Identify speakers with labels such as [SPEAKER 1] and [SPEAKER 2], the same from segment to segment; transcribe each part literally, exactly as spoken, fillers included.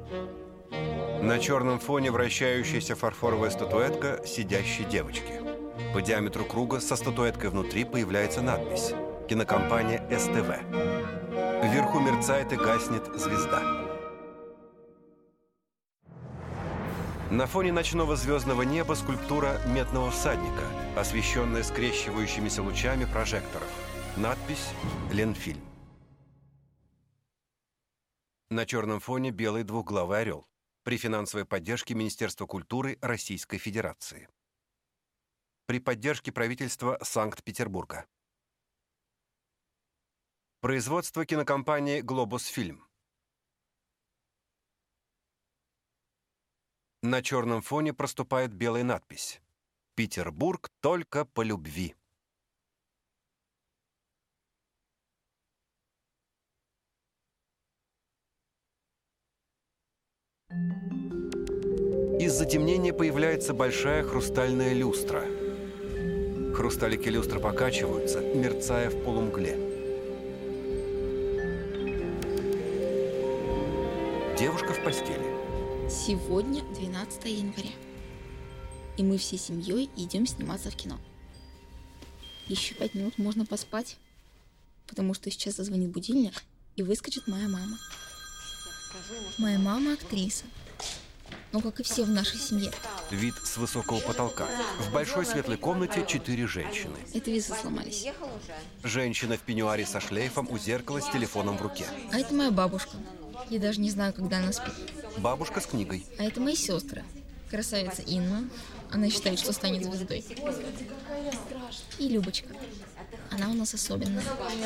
[SPEAKER 1] На черном фоне вращающаяся фарфоровая статуэтка сидящей девочки. По диаметру круга со статуэткой внутри появляется надпись «Кинокомпания эс тэ вэ». Вверху мерцает и гаснет звезда. На фоне ночного звездного неба скульптура медного всадника, освещенная скрещивающимися лучами прожекторов. Надпись «Ленфильм». На черном фоне белый двухглавый орел при финансовой поддержке Министерства культуры Российской Федерации. При поддержке правительства Санкт-Петербурга. Производство кинокомпании «Глобус Фильм». На черном фоне проступает белая надпись «Петербург только по любви». Из затемнения появляется большая хрустальная люстра. Хрусталики люстры покачиваются, мерцая в полумгле. Девушка в постели.
[SPEAKER 2] Сегодня двенадцатое января. И мы всей семьей идем сниматься в кино. Еще пять минут можно поспать, потому что сейчас зазвонит будильник, и выскочит моя мама. Моя мама актриса. Ну, как и все в нашей семье.
[SPEAKER 1] Вид с высокого потолка. В большой светлой комнате четыре женщины.
[SPEAKER 2] Это весы сломались.
[SPEAKER 1] Женщина в пеньюаре со шлейфом у зеркала с телефоном в руке.
[SPEAKER 2] А это моя бабушка. Я даже не знаю, когда она спит.
[SPEAKER 1] Бабушка с книгой.
[SPEAKER 2] А это мои сестры. Красавица Инна. Она считает, что станет звездой. И Любочка. Она у нас особенная.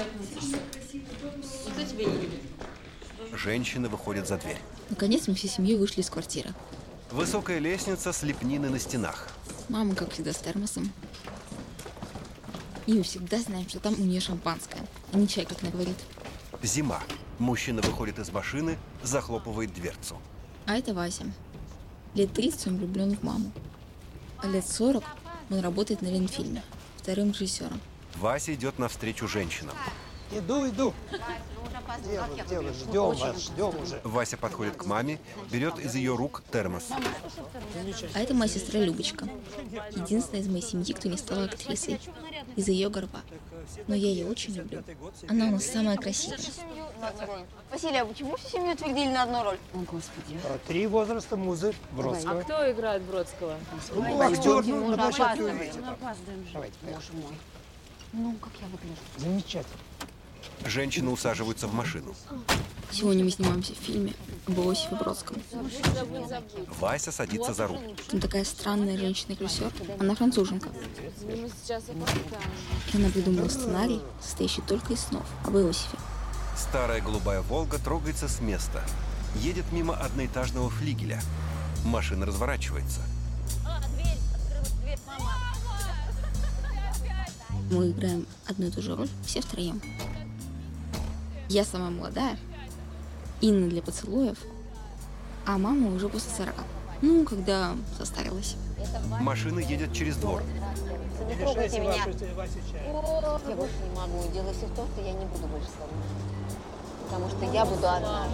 [SPEAKER 1] Женщина выходит за дверь.
[SPEAKER 2] Наконец мы всей семьей вышли из квартиры.
[SPEAKER 1] Высокая лестница с лепнины на стенах.
[SPEAKER 2] Мама, как всегда, с термосом. И мы всегда знаем, что там у нее шампанское, а не чай, как она говорит.
[SPEAKER 1] Зима. Мужчина выходит из машины, захлопывает дверцу.
[SPEAKER 2] А это Вася. Лет тридцать он влюблен в маму. А лет сорок он работает на Ленфильме, вторым режиссером.
[SPEAKER 1] Вася идет навстречу женщинам.
[SPEAKER 3] Иду, иду. Дело, дело, ждем вас, ждем уже.
[SPEAKER 1] Вася подходит к маме, берет из ее рук термос.
[SPEAKER 2] А это моя сестра Любочка. Единственная из моей семьи, кто не стала актрисой. Из-за ее горба. Но я ее очень люблю. Она у нас самая красивая.
[SPEAKER 4] Василий, а почему всю семью утвердили на одну роль?
[SPEAKER 2] О, Господи.
[SPEAKER 3] Три возраста музы Бродского.
[SPEAKER 5] А кто играет Бродского?
[SPEAKER 3] Ну, актер, ну, на площадке
[SPEAKER 4] опаздываем.
[SPEAKER 3] увидите.
[SPEAKER 4] Мы опаздываем же.
[SPEAKER 3] Давайте,
[SPEAKER 4] Боже мой. Ну, как я выгляжу?
[SPEAKER 3] Замечательно.
[SPEAKER 1] Женщины усаживаются в машину.
[SPEAKER 2] Сегодня мы снимаемся в фильме об Иосифе Бродском.
[SPEAKER 1] Вася садится за руль.
[SPEAKER 2] Там такая странная женщина-режиссер. Она француженка.
[SPEAKER 5] Сейчас я посчитаю.
[SPEAKER 2] И она придумала сценарий, состоящий только из снов об Иосифе.
[SPEAKER 1] Старая голубая «Волга» трогается с места. Едет мимо одноэтажного флигеля. Машина разворачивается.
[SPEAKER 2] Мы играем одну и ту же роль, все втроем. Я самая молодая, Инна для поцелуев, а мама уже после сорока. Ну, когда состарилась.
[SPEAKER 1] Машина едет через двор.
[SPEAKER 4] Не трогайте меня. Я больше не могу. Дело все в том, что я не буду больше с тобой. Потому что я буду одна.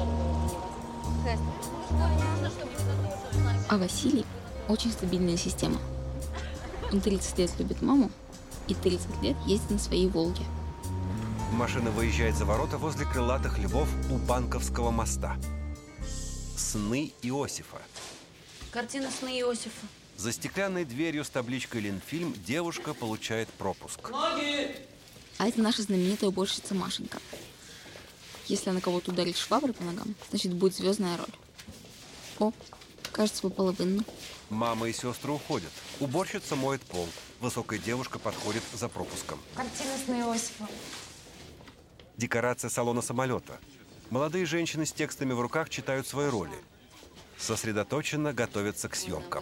[SPEAKER 2] А Василий очень стабильная система. Он тридцать лет любит маму и тридцать лет ездит на своей «Волге».
[SPEAKER 1] Машина выезжает за ворота возле крылатых львов у Банковского моста. Сны Иосифа.
[SPEAKER 4] Картина «Сны Иосифа».
[SPEAKER 1] За стеклянной дверью с табличкой «Ленфильм» девушка получает пропуск.
[SPEAKER 2] А это наша знаменитая уборщица Машенька. Если она кого-то ударит шваброй по ногам, значит, будет звездная роль. О, кажется, попала в Инну.
[SPEAKER 1] Мама и сестры уходят. Уборщица моет пол. Высокая девушка подходит за пропуском.
[SPEAKER 4] Картина «Сны Иосифа».
[SPEAKER 1] Декорация салона самолета. Молодые женщины с текстами в руках читают свои роли. Сосредоточенно готовятся к съемкам.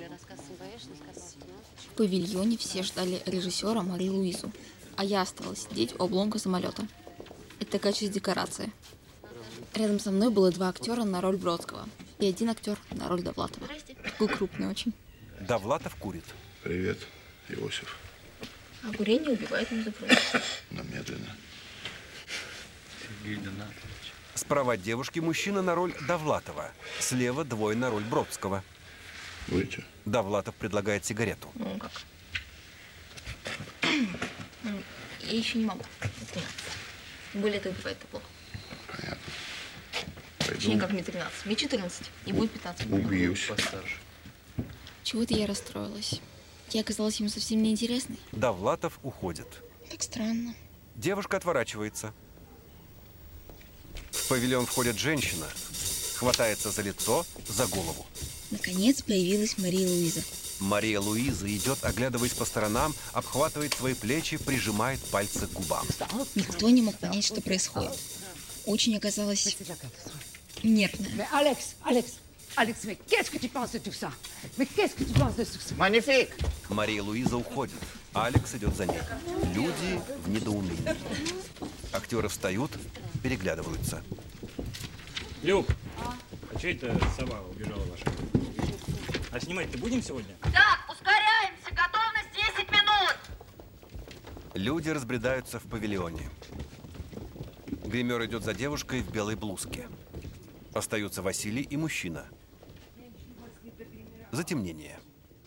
[SPEAKER 2] В павильоне все ждали режиссера Марию Луизу, а я осталась сидеть у обломка самолета. Это такая часть декорации. Рядом со мной было два актера на роль Бродского и один актер на роль Довлатова. Такой крупный очень.
[SPEAKER 1] Довлатов курит.
[SPEAKER 6] Привет, Иосиф.
[SPEAKER 2] А курение убивает музыку.
[SPEAKER 6] Но медленно.
[SPEAKER 1] Справа от девушки мужчина на роль Довлатова. Слева двое на роль Бродского.
[SPEAKER 6] Будете?
[SPEAKER 1] Довлатов предлагает сигарету.
[SPEAKER 2] Ну как? Я еще не могу. Тем более это убивает тепло.
[SPEAKER 6] Понятно.
[SPEAKER 2] Точнее,
[SPEAKER 6] Пойду
[SPEAKER 2] как мне тринадцать. Мне четырнадцать. И будет пятнадцать.
[SPEAKER 6] убьюсь.
[SPEAKER 2] Чего-то я расстроилась. Я оказалась ему совсем неинтересной.
[SPEAKER 1] Довлатов уходит.
[SPEAKER 2] Так странно.
[SPEAKER 1] Девушка отворачивается. В павильон входит женщина, хватается за лицо, за голову.
[SPEAKER 2] Наконец появилась Мария Луиза.
[SPEAKER 1] Мария Луиза идет, оглядываясь по сторонам, обхватывает свои плечи, прижимает пальцы к губам.
[SPEAKER 2] Никто не мог понять, что происходит. Очень оказалось нервная.
[SPEAKER 7] Mais Alex, Alex, Alex, mais qu'est-ce que tu penses de tout ça? Mais qu'est-ce que tu penses de tout ça?
[SPEAKER 3] Magnifique.
[SPEAKER 1] Мария Луиза уходит. Алекс идет за ней. Люди в недоумении. Актеры встают, переглядываются.
[SPEAKER 8] Люк, а что это сова убежала ваша? А снимать-то будем сегодня?
[SPEAKER 9] Так, ускоряемся, готовность десять минут.
[SPEAKER 1] Люди разбредаются в павильоне. Гример идет за девушкой в белой блузке. Остаются Василий и мужчина. Затемнение.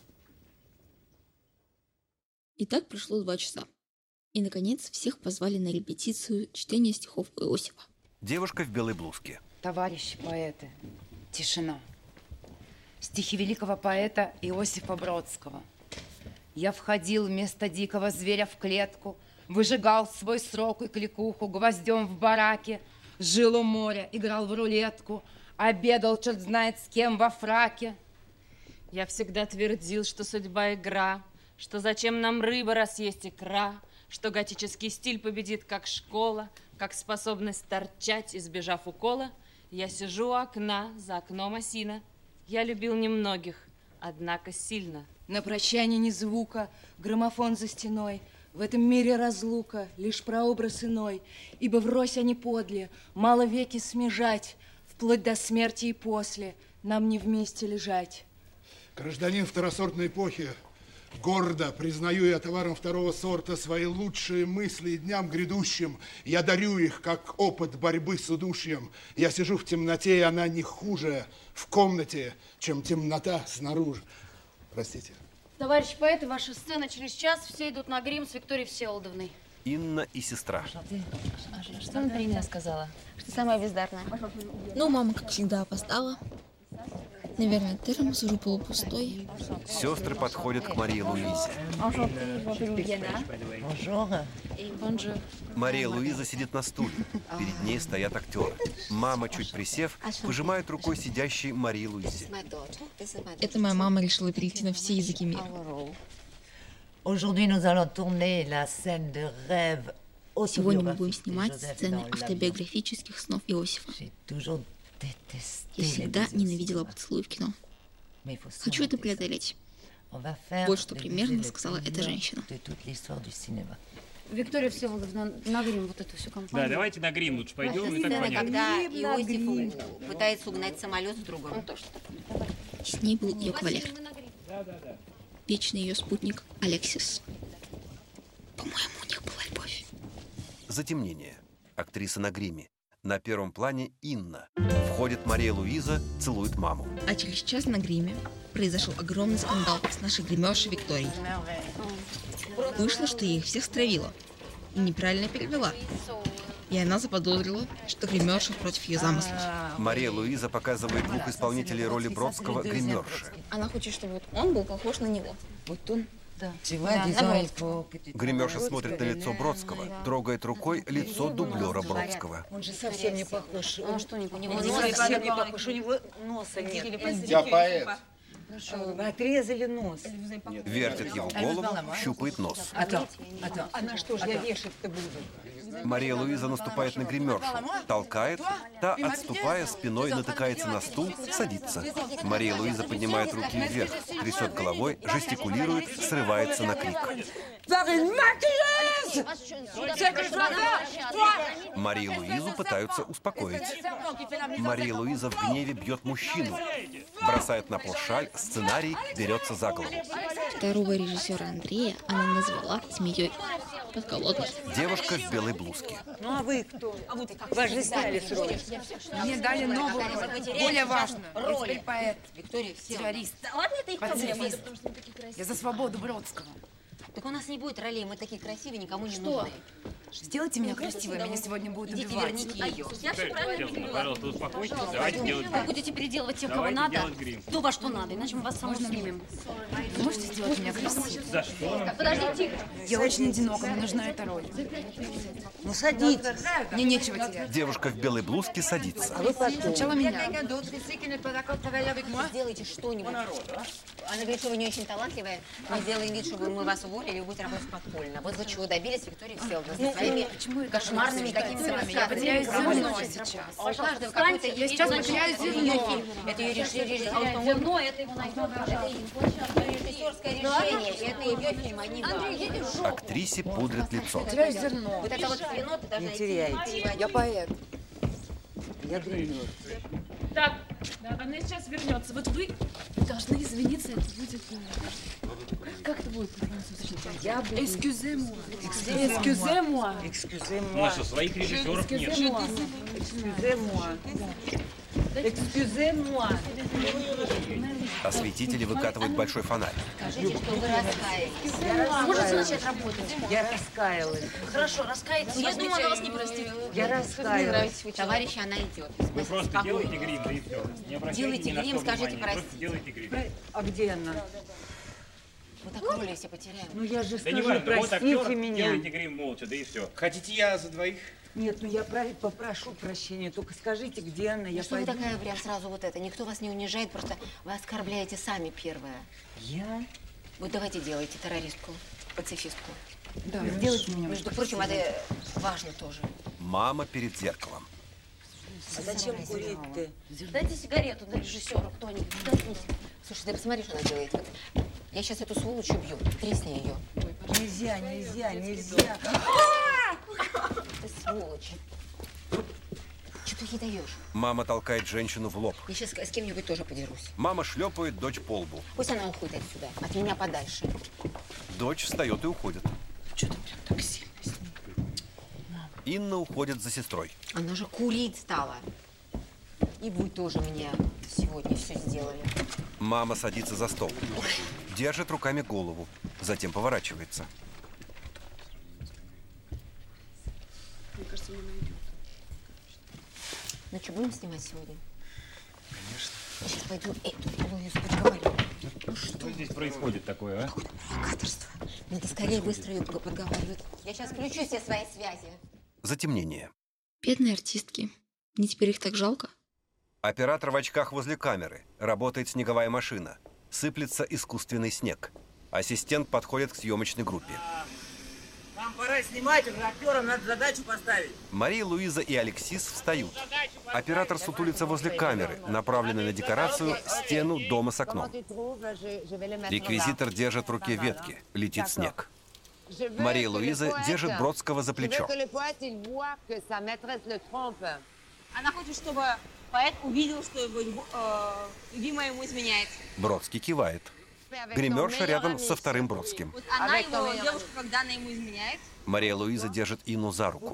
[SPEAKER 2] И так прошло два часа. И, наконец, всех позвали на репетицию чтения стихов Иосифа.
[SPEAKER 1] Девушка в белой блузке.
[SPEAKER 10] Товарищи поэты, тишина. Стихи великого поэта Иосифа Бродского. Я входил вместо дикого зверя в клетку, выжигал свой срок и кликуху гвоздем в бараке, жил у моря, играл в рулетку, обедал черт знает с кем во фраке.
[SPEAKER 5] Я всегда твердил, что судьба игра, что зачем нам рыба, раз есть икра, что готический стиль победит как школа, как способность торчать, избежав укола. Я сижу у окна, за окном осина. Я любил немногих, однако сильно.
[SPEAKER 10] На прощание ни звука, граммофон за стеной. В этом мире разлука, лишь прообраз иной. Ибо врозь они подле, мало веки смежать, вплоть до смерти и после нам не вместе лежать.
[SPEAKER 11] Гражданин второсортной эпохи, гордо признаю я товаром второго сорта свои лучшие мысли и дням грядущим. Я дарю их, как опыт борьбы с удушьем. Я сижу в темноте, и она не хуже в комнате, чем темнота снаружи. Простите.
[SPEAKER 9] Товарищ поэты, ваша сцена через час. Все идут на грим с Викторией Всеволодовной.
[SPEAKER 1] Инна и сестра.
[SPEAKER 5] Что Наталья сказала?
[SPEAKER 2] Что самая бездарная. Ну, мама, как всегда, опоздала. Наверное, термос уже полупустой.
[SPEAKER 1] Сестры подходят к Марии Луизе. Мария Луиза сидит на стуле. Перед ней стоят актеры. Мама, чуть присев, пожимает рукой сидящей Марии Луизе.
[SPEAKER 2] Это моя мама решила перейти на все языки мира. Сегодня мы будем снимать сцены автобиографических снов Иосифа. Я всегда ненавидела поцелуи в кино. Хочу это преодолеть. Вот что примерно сказала эта женщина.
[SPEAKER 9] Виктория Всеволодовна, на грим вот эту всю компанию.
[SPEAKER 8] Да, давайте на грим лучше пойдем, и так
[SPEAKER 4] Сцена,
[SPEAKER 8] понятно.
[SPEAKER 4] когда Иосиф пытается угнать самолет с другом.
[SPEAKER 2] С ней был ее кавалер. Вечный ее спутник Алексис. По-моему, у них была любовь.
[SPEAKER 1] Затемнение. Актриса на гриме. На первом плане Инна. Входит Мария Луиза, целует маму.
[SPEAKER 2] А через час на гриме произошел огромный скандал с нашей гримершей Викторией. Вышло, что я их всех стравила и неправильно перевела. И она заподозрила, что гримерша против ее замыслов.
[SPEAKER 1] Мария Луиза показывает двух исполнителей роли Бродского гримерши.
[SPEAKER 2] Она хочет, чтобы вот он был похож на него.
[SPEAKER 10] Вот он, да.
[SPEAKER 1] Гримерша смотрит на лицо Бродского, трогает рукой лицо дублера Бродского.
[SPEAKER 10] Он же совсем не похож.
[SPEAKER 9] А что не похож?
[SPEAKER 10] Он совсем не похож, у него носа нет.
[SPEAKER 11] Я поэт.
[SPEAKER 10] Вы отрезали нос.
[SPEAKER 1] Вертит его голову, щупает нос.
[SPEAKER 10] А то, а то. А на что же я вешать-то буду?
[SPEAKER 1] Мария Луиза наступает на гримершу, толкает, та, отступая, спиной натыкается на стул, садится. Мария Луиза поднимает руки вверх, трясет головой, жестикулирует, срывается на крик. Марию Луизу пытаются успокоить. Мария Луиза в гневе бьет мужчину, бросает на пол шаль, сценарий, берется за голову.
[SPEAKER 2] Второго режиссера Андрея она назвала змеей. Подколола.
[SPEAKER 1] Девушка в белой блузке.
[SPEAKER 10] Ну а вы кто? Вас же сняли с роли. Мне дали новую роль, более важную. Я теперь поэт,
[SPEAKER 4] Виктория, все.
[SPEAKER 10] террорист,
[SPEAKER 4] Да ладно, это их проблема.
[SPEAKER 10] пацифист. Я за свободу Бродского.
[SPEAKER 4] Так у нас не будет ролей, мы такие красивые, никому не
[SPEAKER 2] Что?
[SPEAKER 4] нужны.
[SPEAKER 10] Сделайте меня красивой, меня сегодня будут
[SPEAKER 4] Идите,
[SPEAKER 10] убивать.
[SPEAKER 4] верните ее.
[SPEAKER 9] Я все правильно поняла.
[SPEAKER 8] Пожалуйста, успокойтесь, давайте делать
[SPEAKER 9] Вы
[SPEAKER 8] грим.
[SPEAKER 9] будете переделывать тех, кого
[SPEAKER 8] Давайте
[SPEAKER 9] надо,
[SPEAKER 8] делать грим.
[SPEAKER 9] то, во что надо, иначе мы вас саму снимем.
[SPEAKER 10] Вы можете сделать меня красивой?
[SPEAKER 8] За что?
[SPEAKER 9] Подождите.
[SPEAKER 10] Я очень одинока, мне нужна эта роль.
[SPEAKER 4] Ну садитесь.
[SPEAKER 10] Мне нечего терять.
[SPEAKER 1] Девушка в белой блузке садится.
[SPEAKER 10] Сначала меня.
[SPEAKER 4] Сделайте что-нибудь. Она говорит, что вы не очень талантливая. Мы сделаем вид, чтобы мы вас уволили, и вы будете работать подпольно. Вот вы чего добились, Виктория Всеволодовна, со своими кошмарными какими-то
[SPEAKER 10] Я потеряю зерно сейчас.
[SPEAKER 4] У каждого какой-то
[SPEAKER 10] Я сейчас потеряю зерно.
[SPEAKER 4] Это ее решение.
[SPEAKER 9] Зерно, это его найдет, пожалуйста.
[SPEAKER 4] Режиссерское решение. Это ее фильм, а не вам.
[SPEAKER 1] Актрисе пудрят лицо.
[SPEAKER 10] Теряю зерно.
[SPEAKER 4] Вот это вот вино ты должна
[SPEAKER 10] Не теряйте. Я поэт. Я гример.
[SPEAKER 5] Так, она сейчас вернется. Вот вы должны извиниться, это будет... Как это будет по-французски?
[SPEAKER 10] Я буду...
[SPEAKER 5] Excusez-moi. Excusez-moi.
[SPEAKER 8] У
[SPEAKER 10] Excusez-moi.
[SPEAKER 8] нас что, своих режиссеров нет?
[SPEAKER 10] Excusez-moi. Excusez-moi.
[SPEAKER 1] Осветители выкатывают большой фонарь.
[SPEAKER 4] Скажите, что вы раскаялись.
[SPEAKER 9] Можете начать работать?
[SPEAKER 10] Я раскаялась.
[SPEAKER 9] Хорошо, раскайтесь. Я думаю, она вас не простит.
[SPEAKER 10] Я раскаялась.
[SPEAKER 4] Товарищ, она идет.
[SPEAKER 8] Вы просто делайте грим, да и все. Не обращайте
[SPEAKER 4] Делайте
[SPEAKER 8] ни на
[SPEAKER 4] грим,
[SPEAKER 8] что
[SPEAKER 4] скажите
[SPEAKER 8] внимания,
[SPEAKER 4] прости.
[SPEAKER 8] просто делайте грим.
[SPEAKER 10] А где она?
[SPEAKER 4] Мы так роли все потеряем.
[SPEAKER 10] Ну я же
[SPEAKER 8] Да не
[SPEAKER 10] скажу,
[SPEAKER 8] важно, вот актер,
[SPEAKER 10] простите меня.
[SPEAKER 8] делайте грим молча, да и все.
[SPEAKER 12] Хотите, я за двоих?
[SPEAKER 10] Нет, ну я про- попрошу прощения, только скажите, где она, я
[SPEAKER 4] Что вы
[SPEAKER 10] пойду.
[SPEAKER 4] такая прям сразу вот это? Никто вас не унижает, просто вы оскорбляете сами первое.
[SPEAKER 10] Я?
[SPEAKER 4] Вот давайте делайте террористку, пацифистку.
[SPEAKER 10] Да, сделайте меня.
[SPEAKER 4] Между прочим, это важно тоже.
[SPEAKER 1] Мама перед зеркалом.
[SPEAKER 10] А зачем курить-то?
[SPEAKER 4] Дайте сигарету на режиссера кто-нибудь. Дайте мне. Слушай, ты посмотри, что она делает. Вот. Я сейчас эту сволочь убью. Тресни ее.
[SPEAKER 10] Нельзя, нельзя, нельзя.
[SPEAKER 4] Ты сволочь. Что ты ей даешь?
[SPEAKER 1] Мама толкает женщину в лоб.
[SPEAKER 4] Я сейчас с кем-нибудь тоже подерусь.
[SPEAKER 1] Мама шлепает дочь по лбу.
[SPEAKER 4] Пусть она уходит отсюда, от меня подальше.
[SPEAKER 1] Дочь встает и уходит.
[SPEAKER 10] Что ты прям так сильно с ним?
[SPEAKER 1] Инна уходит за сестрой.
[SPEAKER 4] Она же курить стала. И вы тоже мне сегодня все сделали.
[SPEAKER 1] Мама садится за стол. Держит руками голову. Затем поворачивается.
[SPEAKER 5] Мне кажется, она найдет.
[SPEAKER 4] Ну что, будем снимать сегодня?
[SPEAKER 12] Конечно.
[SPEAKER 4] Я сейчас пойду эту Луизу подговорю.
[SPEAKER 8] Ну что здесь происходит такое, а?
[SPEAKER 4] Провокаторство. Надо скорее быстро ее подговаривать. Я сейчас включу все свои связи.
[SPEAKER 1] Затемнение.
[SPEAKER 2] Бедные артистки. Мне теперь их так жалко.
[SPEAKER 1] Оператор в очках возле камеры. Работает снеговая машина. Сыплется искусственный снег. Ассистент подходит к съемочной группе.
[SPEAKER 13] Нам пора снимать, уже актерам надо задачу поставить.
[SPEAKER 1] Мария Луиза и Алексис встают. Оператор сутулится возле камеры, направленной на декорацию стену дома с окном. Реквизитор держит в руке ветки. Летит снег. Мария Луиза держит Бродского за плечо.
[SPEAKER 9] Она хочет, чтобы поэт увидел, что его э, любимая ему изменяет.
[SPEAKER 1] Бродский кивает. Гримерша рядом со вторым Бродским.
[SPEAKER 9] Вот она его девушка, когда она ему изменяет.
[SPEAKER 1] Мария Луиза держит Инну за руку.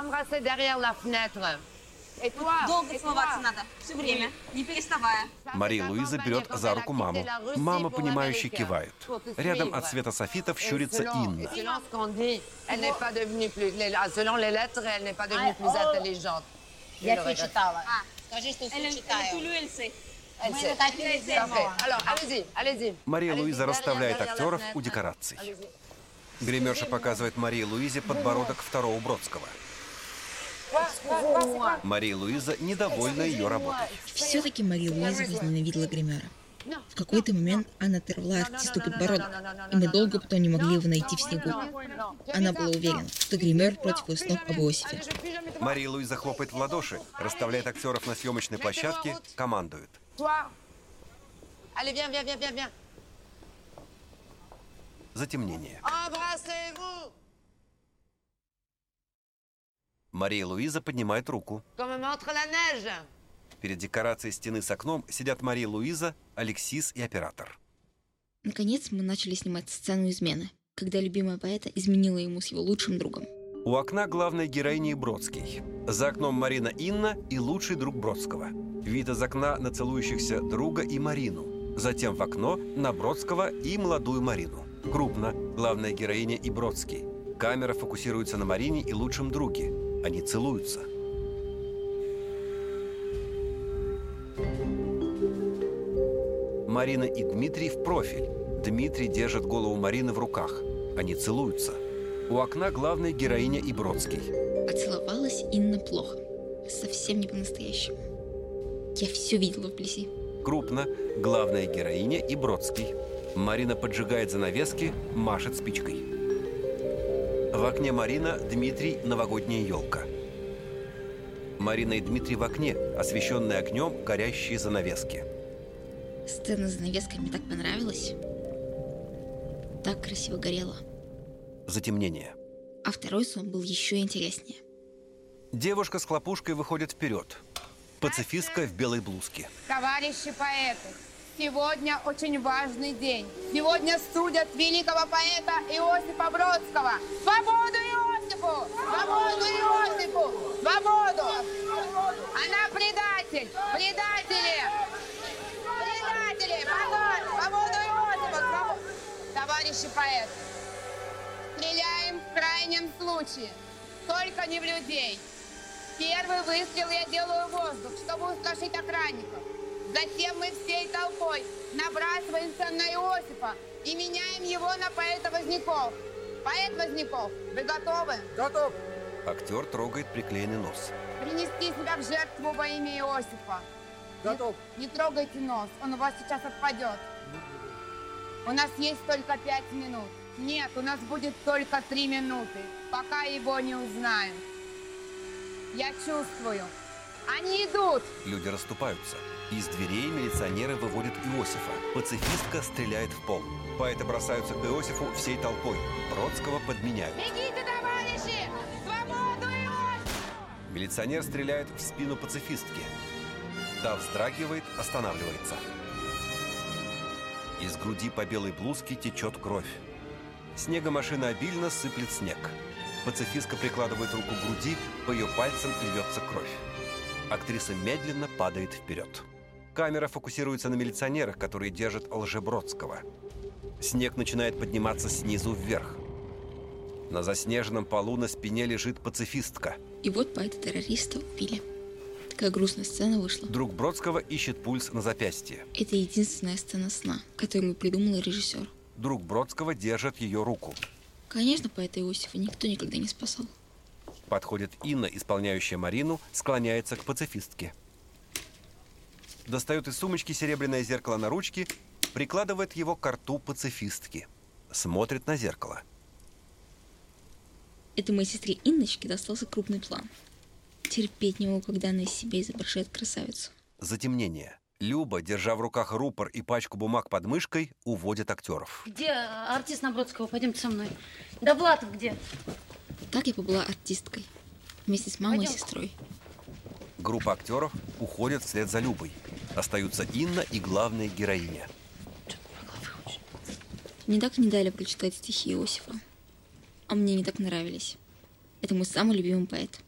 [SPEAKER 9] Долго целоваться надо, все время, не переставая.
[SPEAKER 1] Мария Луиза берет за руку маму. Мама, понимающе кивает. Рядом от света софитов щурится Инна.
[SPEAKER 4] Я все читала. А, скажи, что все читаю.
[SPEAKER 1] Мария Луиза расставляет актеров у декораций. Гримерша показывает Марии Луизе подбородок второго Бродского. Мария Луиза недовольна ее работой.
[SPEAKER 2] Все-таки Мария Луиза возненавидела гримера. В какой-то момент она оторвала артисту подбородок, и мы долго потом не могли его найти в снегу. Она была уверена, что гример против ее снов об Иосифе.
[SPEAKER 1] Мария Луиза хлопает в ладоши, расставляет актеров на съемочной площадке, командует. Затемнение. Мария Луиза поднимает руку. Перед декорацией стены с окном сидят Мария Луиза, Алексис и оператор.
[SPEAKER 2] Наконец мы начали снимать сцену измены. когда любимая поэта изменила ему с его лучшим другом.
[SPEAKER 1] У окна главной героини Бродский. За окном Марина Инна и лучший друг Бродского. Вид из окна на целующихся друга и Марину. Затем в окно на Бродского и молодую Марину. Крупно. Главная героиня и Бродский. Камера фокусируется на Марине и лучшем друге. Они целуются. Марина и Дмитрий в профиль. Дмитрий держит голову Марины в руках. Они целуются. У окна главная героиня и Бродский.
[SPEAKER 2] А целовалась Инна плохо. Совсем не по-настоящему. Я все видела вблизи.
[SPEAKER 1] Крупно. Главная героиня и Бродский. Марина поджигает занавески, машет спичкой. В окне Марина, Дмитрий, новогодняя елка. Марина и Дмитрий в окне, освещенные огнем, горящие занавески.
[SPEAKER 2] Сцена с занавесками мне так понравилась. Так красиво горела.
[SPEAKER 1] Затемнение.
[SPEAKER 2] А второй сон был еще интереснее.
[SPEAKER 1] Девушка с хлопушкой выходит вперед. Пацифистка в белой блузке.
[SPEAKER 10] Товарищи поэты, сегодня очень важный день. Сегодня судят великого поэта Иосифа Бродского. Свободу Иосифу! Свободу Иосифу! Свободу! Она предатель! Предатели! Предатели! Позор! Свободу Иосифу! Свободу! Товарищи поэты, стреляем в крайнем случае, только не в людей. Первый выстрел я делаю в воздух, чтобы устрашить охранников. Затем мы всей толпой набрасываемся на Иосифа и меняем его на поэта Возняков. Поэт Возняков, вы готовы?
[SPEAKER 3] Готов.
[SPEAKER 1] Актер трогает приклеенный нос.
[SPEAKER 10] Принести себя в жертву во имя Иосифа.
[SPEAKER 3] Готов.
[SPEAKER 10] Не, не трогайте нос, он у вас сейчас отпадет. У нас есть только пять минут. Нет, у нас будет только три минуты, пока его не узнаем. Я чувствую. Они идут.
[SPEAKER 1] Люди расступаются. Из дверей милиционеры выводят Иосифа. Пацифистка стреляет в пол. Поэты бросаются к Иосифу всей толпой. Бродского подменяют.
[SPEAKER 10] Бегите, товарищи! Свободу Иосифу!
[SPEAKER 1] Милиционер стреляет в спину пацифистки. Та вздрагивает, останавливается. Из груди по белой блузке течет кровь. Снегомашина обильно сыплет снег. Пацифистка прикладывает руку к груди, по ее пальцам льется кровь. Актриса медленно падает вперед. Камера фокусируется на милиционерах, которые держат Лжебродского. Снег начинает подниматься снизу вверх. На заснеженном полу на спине лежит пацифистка.
[SPEAKER 2] И вот поэта-террориста убили. Такая грустная сцена вышла.
[SPEAKER 1] Друг Бродского ищет пульс на запястье.
[SPEAKER 2] Это единственная сцена сна, которую придумал режиссер.
[SPEAKER 1] Друг Бродского держит ее руку.
[SPEAKER 2] Конечно, поэта Иосифа никто никогда не спасал.
[SPEAKER 1] Подходит Инна, исполняющая Марину, склоняется к пацифистке. Достает из сумочки серебряное зеркало на ручке, прикладывает его к рту пацифистки. Смотрит на зеркало.
[SPEAKER 2] Это моей сестре Инночке достался крупный план. Терпеть не могу, когда она из себя изображает красавицу.
[SPEAKER 1] Затемнение. Люба, держа в руках рупор и пачку бумаг под мышкой, уводит актеров.
[SPEAKER 14] Где артист Набродского? Пойдемте со мной. Да Влад где?
[SPEAKER 2] Так я побыла артисткой. Вместе с мамой
[SPEAKER 14] Пойдем.
[SPEAKER 2] и сестрой.
[SPEAKER 1] Группа актеров уходит вслед за Любой. Остаются Инна и главная героиня.
[SPEAKER 2] Мне так не дали прочитать стихи Иосифа. А мне не так нравились. Это мой самый любимый поэт.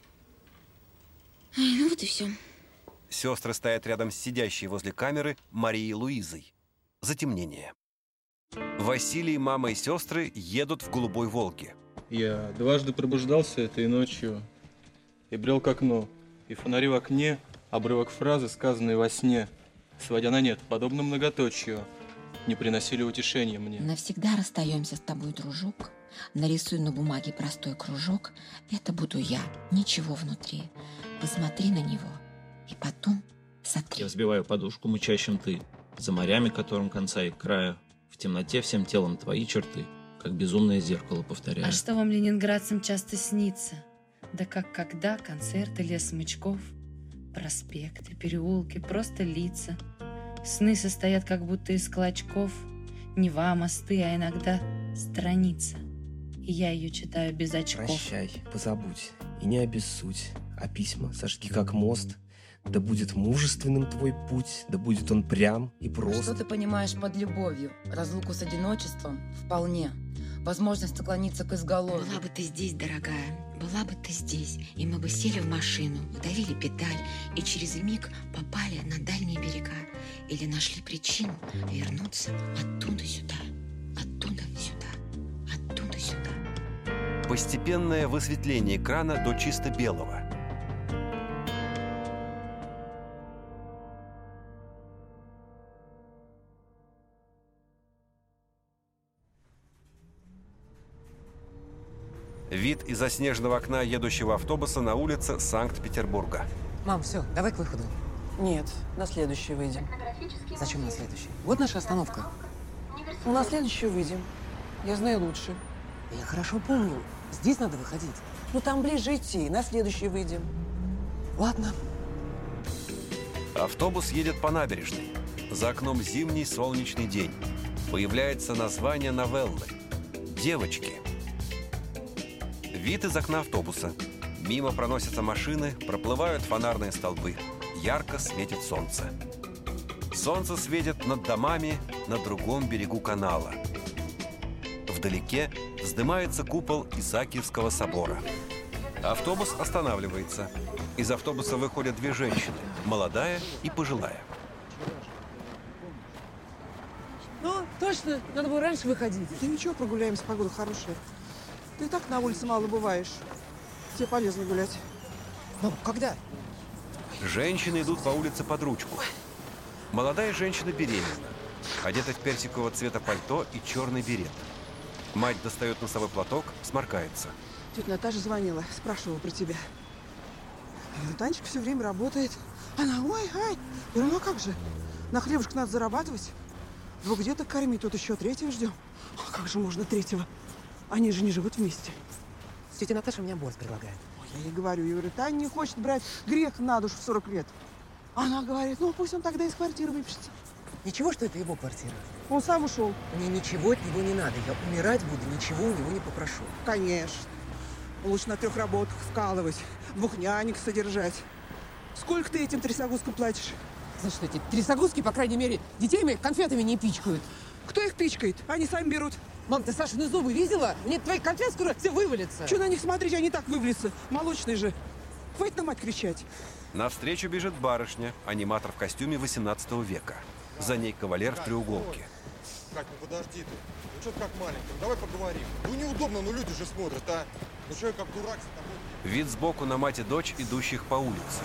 [SPEAKER 2] Ай, ну вот и все.
[SPEAKER 1] Сестры стоят рядом с сидящей возле камеры Марией Луизой. Затемнение. Василий, мама и сестры едут в голубой «Волге».
[SPEAKER 15] Я дважды пробуждался этой ночью и брел к окну. И фонари в окне, обрывок фразы, сказанной во сне, сводя на нет, подобно многоточию, не приносили утешения мне.
[SPEAKER 16] Навсегда расстаемся с тобой, дружок. Нарисуй на бумаге простой кружок. Это буду я, ничего внутри. Посмотри на него и потом сотри.
[SPEAKER 17] Я взбиваю подушку мычащим ты, за морями, которым конца и края, в темноте всем телом твои черты, как безумное зеркало повторяю.
[SPEAKER 18] А что вам, ленинградцам, часто снится? Да как когда концерты, лес смычков, проспекты, переулки, просто лица. Сны состоят как будто из клочков, Нева, мосты, а иногда страница. И я ее читаю без очков.
[SPEAKER 19] Прощай, позабудь и не обессудь, а письма сожги как мост. Да будет мужественным твой путь, да будет он прям и прост.
[SPEAKER 10] Что ты понимаешь под любовью? Разлуку с одиночеством? Вполне. возможность наклониться к изголовью.
[SPEAKER 16] Была бы ты здесь, дорогая, была бы ты здесь, и мы бы сели в машину, вдавили педаль и через миг попали на дальние берега. Или нашли причину вернуться оттуда сюда, оттуда сюда, оттуда сюда.
[SPEAKER 1] Постепенное высветление экрана до чисто белого. Вид из заснеженного окна едущего автобуса на улице Санкт-Петербурга.
[SPEAKER 20] Мам, все, давай к выходу.
[SPEAKER 13] Нет, на следующий выйдем.
[SPEAKER 20] Зачем на следующий? Вот наша остановка.
[SPEAKER 13] Ну, на следующий выйдем. Я знаю лучше.
[SPEAKER 20] Я хорошо помню. Здесь надо выходить.
[SPEAKER 13] Ну, там ближе идти. На следующий выйдем.
[SPEAKER 20] Ладно.
[SPEAKER 1] Автобус едет по набережной. За окном зимний солнечный день. Появляется название новеллы «Девочки». Вид из окна автобуса. Мимо проносятся машины, проплывают фонарные столбы. Ярко светит солнце. Солнце светит над домами на другом берегу канала. Вдалеке вздымается купол Исаакиевского собора. Автобус останавливается. Из автобуса выходят две женщины, молодая и пожилая.
[SPEAKER 20] Ну, точно, надо было раньше выходить.
[SPEAKER 13] Да ничего, прогуляемся, погода хорошая. Ты и так на улице мало бываешь. Тебе полезно гулять.
[SPEAKER 20] Мам, когда?
[SPEAKER 1] Женщины идут по улице под ручку. Молодая женщина беременна. Одета в персикового цвета пальто и черный берет. Мать достает носовой платок, сморкается.
[SPEAKER 13] Тетя Наташа звонила, спрашивала про тебя. А Танечка все время работает. Она, ой, ай, я говорю, ну а как же? На хлебушек надо зарабатывать. Двух деток кормить, тут еще третьего ждем. А как же можно третьего? Они же не живут вместе.
[SPEAKER 20] Тетя Наташа мне аборт предлагает.
[SPEAKER 13] Ой, я ей говорю, я говорю, Таня не хочет брать грех на душу в сорок лет. Она говорит, ну пусть он тогда из квартиры выпишется.
[SPEAKER 20] Ничего, что это его квартира?
[SPEAKER 13] Он сам ушел.
[SPEAKER 20] Мне ничего от него не надо. Я умирать буду, ничего у него не попрошу.
[SPEAKER 13] Конечно. Лучше на трех работах вкалывать, двух нянек содержать. Сколько ты этим трясогузкам платишь?
[SPEAKER 20] Знаешь, что эти трясогузки, по крайней мере, детей моих конфетами не пичкают.
[SPEAKER 13] Кто их пичкает? Они сами берут.
[SPEAKER 20] Мам, ты Сашины зубы видела? Мне твои конфеты скоро все вывалятся.
[SPEAKER 13] Что на них смотреть? Они так вывалятся. Молочные же. Хватит на мать кричать.
[SPEAKER 1] Навстречу бежит барышня, аниматор в костюме восемнадцатого века. За ней кавалер в треуголке.
[SPEAKER 12] Кать, ну подожди ты. Ну что ты как маленький? Давай поговорим. Ну неудобно, ну люди же смотрят, а? Ну что я как дурак с тобой?
[SPEAKER 1] Вид сбоку на мать и дочь, идущих по улице.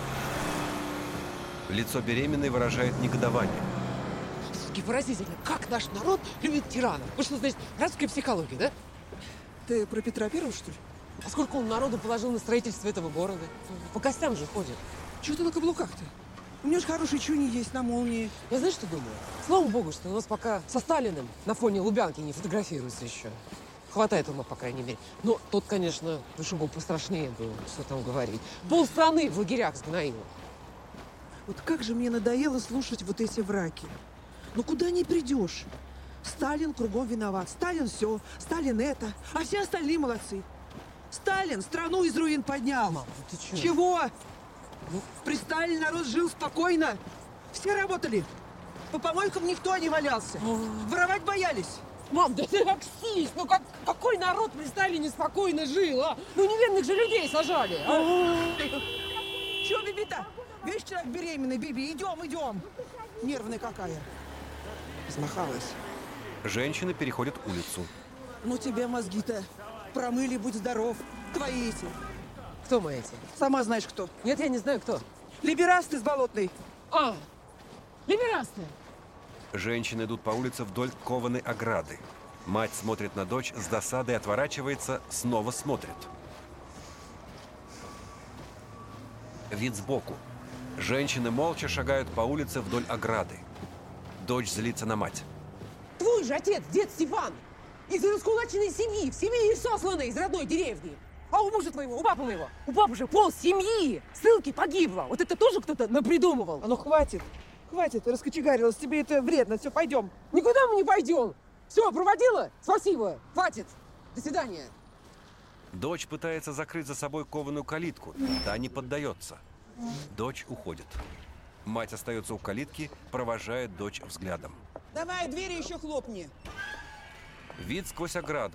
[SPEAKER 1] Лицо беременной выражает негодование.
[SPEAKER 20] Все-таки поразительно, как наш народ любит тиранов. Вот что значит рабская психология, да?
[SPEAKER 13] Ты про Петра Первого, что ли?
[SPEAKER 20] А сколько он народу положил на строительство этого города? По костям же ходит.
[SPEAKER 13] Чего ты на каблуках-то? У меня же хорошие чуни есть на молнии.
[SPEAKER 20] Я знаешь, что думаю? Слава богу, что у нас пока со Сталиным на фоне Лубянки не фотографируется еще. Хватает ума, по крайней мере. Но тот, конечно, душегуб пострашнее был, что там говорить. Полстраны в лагерях сгноило.
[SPEAKER 13] Вот как же мне надоело слушать вот эти враки. Ну куда не придешь? Сталин кругом виноват. Сталин все, Сталин это, а все остальные молодцы. Сталин страну из руин поднял.
[SPEAKER 20] Мам, ты чё?
[SPEAKER 13] Чего? Ну, при Сталине народ жил спокойно. Все работали. По помойкам никто не валялся. Воровать боялись.
[SPEAKER 20] Мам, да ты оксись! Ну как, какой народ при Сталине спокойно жил, а? Ну невинных же людей сажали, а?
[SPEAKER 13] Чего, Биби-то? Видишь, человек беременный, Биби, идем, идем. Нервная какая. Смахалась.
[SPEAKER 1] Женщины переходят улицу.
[SPEAKER 13] Ну тебе мозги-то промыли, будь здоров. Твои эти.
[SPEAKER 20] Кто мы эти?
[SPEAKER 13] Сама знаешь, кто.
[SPEAKER 20] Нет, я не знаю, кто.
[SPEAKER 13] Либерасты с Болотной.
[SPEAKER 20] А, либерасты.
[SPEAKER 1] Женщины идут по улице вдоль кованой ограды. Мать смотрит на дочь с досадой, отворачивается, снова смотрит. Вид сбоку. Женщины молча шагают по улице вдоль ограды. Дочь злится на мать.
[SPEAKER 20] Твой же отец, дед Степан, из раскулаченной семьи, в семье сосланной из родной деревни. А у мужа твоего, у папы моего, у папы же пол семьи ссылки погибло. Вот это тоже кто-то напридумывал.
[SPEAKER 13] А ну хватит, хватит, раскочегарилась, тебе это вредно, все, пойдем.
[SPEAKER 20] Никуда мы не пойдем. Все, проводила? Спасибо, хватит. До свидания.
[SPEAKER 1] Дочь пытается закрыть за собой кованую калитку, та не поддается. Дочь уходит. Мать остается у калитки, провожает дочь взглядом.
[SPEAKER 13] Давай, двери еще хлопни.
[SPEAKER 1] Вид сквозь ограду.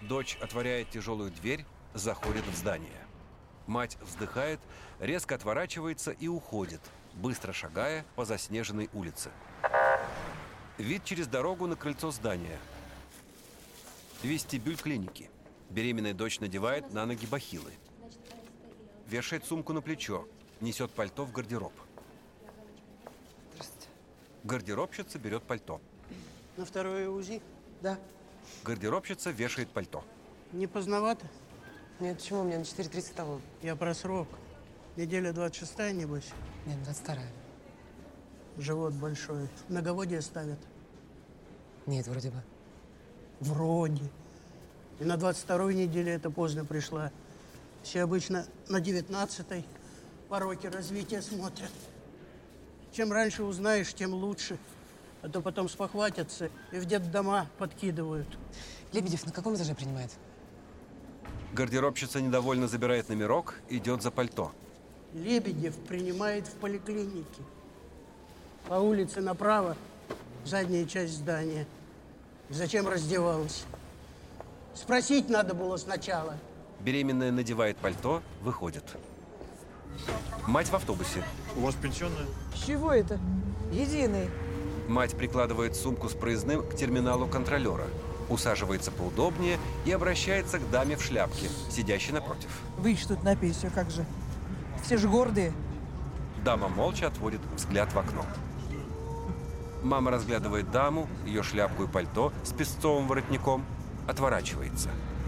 [SPEAKER 1] Дочь отворяет тяжелую дверь, заходит в здание. Мать вздыхает, резко отворачивается и уходит, быстро шагая по заснеженной улице. Вид через дорогу на крыльцо здания. Вестибюль клиники. Беременная дочь надевает на ноги бахилы. Вешает сумку на плечо, несет пальто в гардероб.
[SPEAKER 3] Здравствуйте.
[SPEAKER 1] Гардеробщица берет пальто.
[SPEAKER 3] На второе УЗИ? Да.
[SPEAKER 1] Гардеробщица вешает пальто.
[SPEAKER 3] Не поздновато?
[SPEAKER 20] Нет, почему? У меня на четыре тридцать того.
[SPEAKER 3] Я про срок. Неделя двадцать шестая, небось?
[SPEAKER 20] Нет, двадцать вторая.
[SPEAKER 3] Живот большой. Многоводие ставят?
[SPEAKER 20] Нет, вроде бы.
[SPEAKER 3] Вроде. И на двадцать второй неделе это поздно пришла. Все обычно на девятнадцатой пороки развития смотрят. Чем раньше узнаешь, тем лучше. А то потом спохватятся и в детдома подкидывают.
[SPEAKER 20] Лебедев на каком этаже принимает?
[SPEAKER 1] Гардеробщица недовольно забирает номерок, идет за пальто.
[SPEAKER 3] Лебедев принимает в поликлинике. По улице направо, задняя часть здания. Зачем раздевалась? Спросить надо было сначала.
[SPEAKER 1] Беременная надевает пальто, выходит. Мать в автобусе.
[SPEAKER 12] У вас пенсионная?
[SPEAKER 13] С чего это? Единый.
[SPEAKER 1] Мать прикладывает сумку с проездным к терминалу контролера, усаживается поудобнее и обращается к даме в шляпке, сидящей напротив.
[SPEAKER 13] Вы ж тут на пенсию, как же? Все же гордые.
[SPEAKER 1] Дама молча отводит взгляд в окно. Мама разглядывает даму, ее шляпку и пальто с песцовым воротником, отворачивается.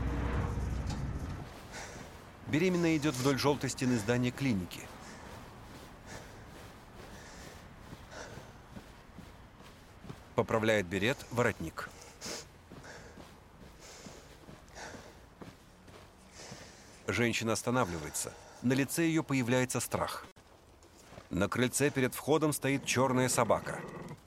[SPEAKER 1] Беременная идет вдоль желтой стены здания клиники. Поправляет берет, воротник. Женщина останавливается. На лице ее появляется страх. На крыльце перед входом стоит черная собака.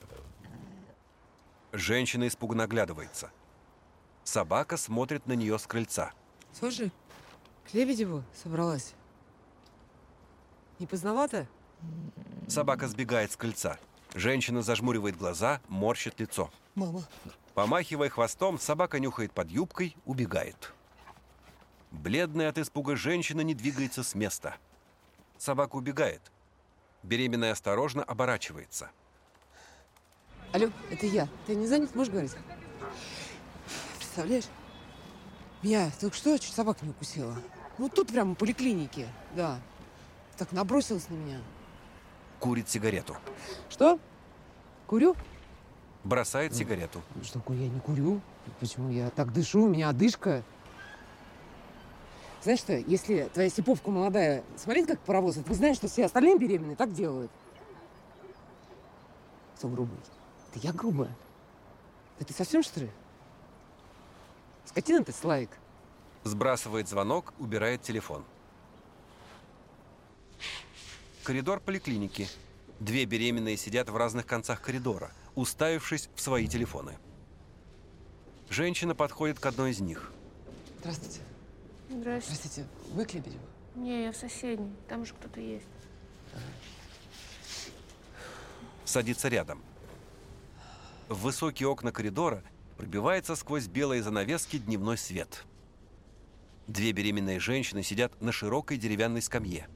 [SPEAKER 1] Женщина испуганно оглядывается. Собака смотрит на нее с крыльца.
[SPEAKER 20] Слушай, к Лебедеву собралась. Не поздновато?
[SPEAKER 1] Собака сбегает с крыльца. Женщина зажмуривает глаза, морщит лицо.
[SPEAKER 3] Мама.
[SPEAKER 1] Помахивая хвостом, собака нюхает под юбкой, убегает. Бледная от испуга женщина не двигается с места. Собака убегает. Беременная осторожно оборачивается.
[SPEAKER 20] Алло, это я. Ты не занят? Можешь говорить? Представляешь? Меня только что чуть собака не укусила. Ну, тут прямо в поликлинике, да. Так набросилась на меня.
[SPEAKER 1] Курит сигарету.
[SPEAKER 20] Что? Курю?
[SPEAKER 1] Бросает сигарету.
[SPEAKER 20] Что, я не курю? Почему? Я так дышу, у меня одышка. Знаешь что, если твоя сиповка молодая смотрит, как паровоз, ты знаешь, что все остальные беременные так делают. Кто грубый? Это я грубая. Да ты совсем, что ли? Скотина ты, Славик.
[SPEAKER 1] Сбрасывает звонок, убирает телефон. Коридор поликлиники. Две беременные сидят в разных концах коридора, уставившись в свои телефоны. Женщина подходит к одной из них.
[SPEAKER 20] Здравствуйте.
[SPEAKER 14] Здравствуйте.
[SPEAKER 20] Здравствуйте. Вы к Лебедеву?
[SPEAKER 14] Не, я в соседней. Там же кто-то есть.
[SPEAKER 1] Садится рядом. В высокие окна коридора пробивается сквозь белые занавески дневной свет. Две беременные женщины сидят на широкой деревянной скамье.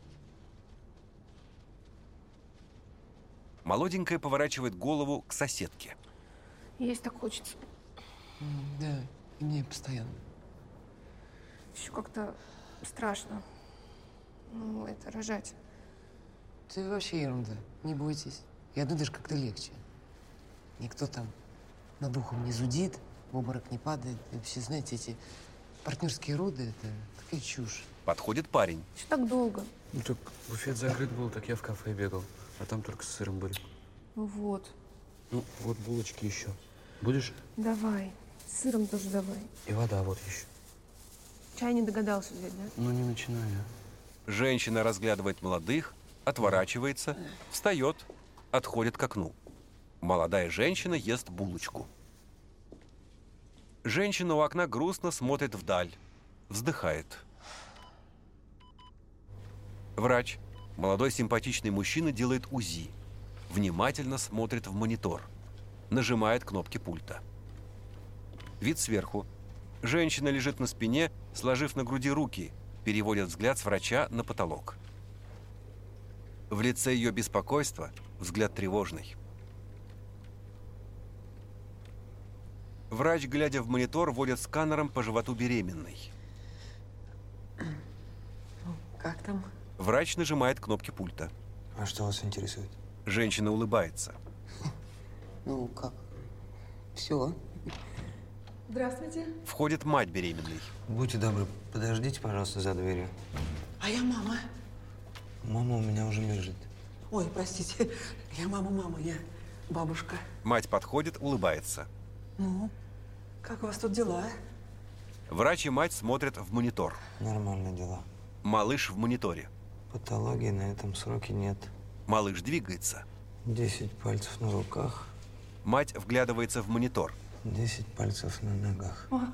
[SPEAKER 1] Молоденькая поворачивает голову к соседке.
[SPEAKER 14] Есть так хочется.
[SPEAKER 20] Да, и мне постоянно.
[SPEAKER 14] Еще как-то страшно. Ну, это рожать.
[SPEAKER 20] Это вообще ерунда. Не бойтесь. И одно даже как-то легче. Никто там над ухом не зудит, в обморок не падает. И вообще, знаете, эти партнерские роды – это такая чушь.
[SPEAKER 1] Подходит парень.
[SPEAKER 14] Что так долго?
[SPEAKER 21] Ну так буфет закрыт был, так я в кафе бегал. А там только с сыром были.
[SPEAKER 14] Ну вот.
[SPEAKER 21] Ну, вот булочки еще. Будешь?
[SPEAKER 14] Давай. С сыром тоже давай.
[SPEAKER 21] И вода вот еще.
[SPEAKER 14] Чай не догадался взять, да?
[SPEAKER 21] Ну, не начинаю.
[SPEAKER 1] Женщина разглядывает молодых, отворачивается, встает, отходит к окну. Молодая женщина ест булочку. Женщина у окна грустно смотрит вдаль, вздыхает. Врач, молодой симпатичный мужчина, делает УЗИ. Внимательно смотрит в монитор. Нажимает кнопки пульта. Вид сверху. Женщина лежит на спине, сложив на груди руки, переводит взгляд с врача на потолок. В лице ее беспокойства взгляд тревожный. Врач, глядя в монитор, водит сканером по животу беременной.
[SPEAKER 20] Как там?
[SPEAKER 1] Врач нажимает кнопки пульта.
[SPEAKER 6] А что вас интересует?
[SPEAKER 1] Женщина улыбается.
[SPEAKER 6] Ну, как? Все.
[SPEAKER 13] Здравствуйте.
[SPEAKER 1] Входит мать беременной.
[SPEAKER 6] Будьте добры, подождите, пожалуйста, за дверью.
[SPEAKER 13] А я мама.
[SPEAKER 6] Мама у меня уже лежит.
[SPEAKER 13] Ой, простите, я мама-мама, я бабушка.
[SPEAKER 1] Мать подходит, улыбается.
[SPEAKER 13] Ну, как у вас тут дела?
[SPEAKER 1] Врач и мать смотрят в монитор.
[SPEAKER 6] Нормальные дела.
[SPEAKER 1] Малыш в мониторе.
[SPEAKER 6] Патологии на этом сроке нет.
[SPEAKER 1] Малыш двигается.
[SPEAKER 6] Десять пальцев на руках.
[SPEAKER 1] Мать вглядывается в монитор.
[SPEAKER 6] Десять пальцев на ногах.
[SPEAKER 13] О,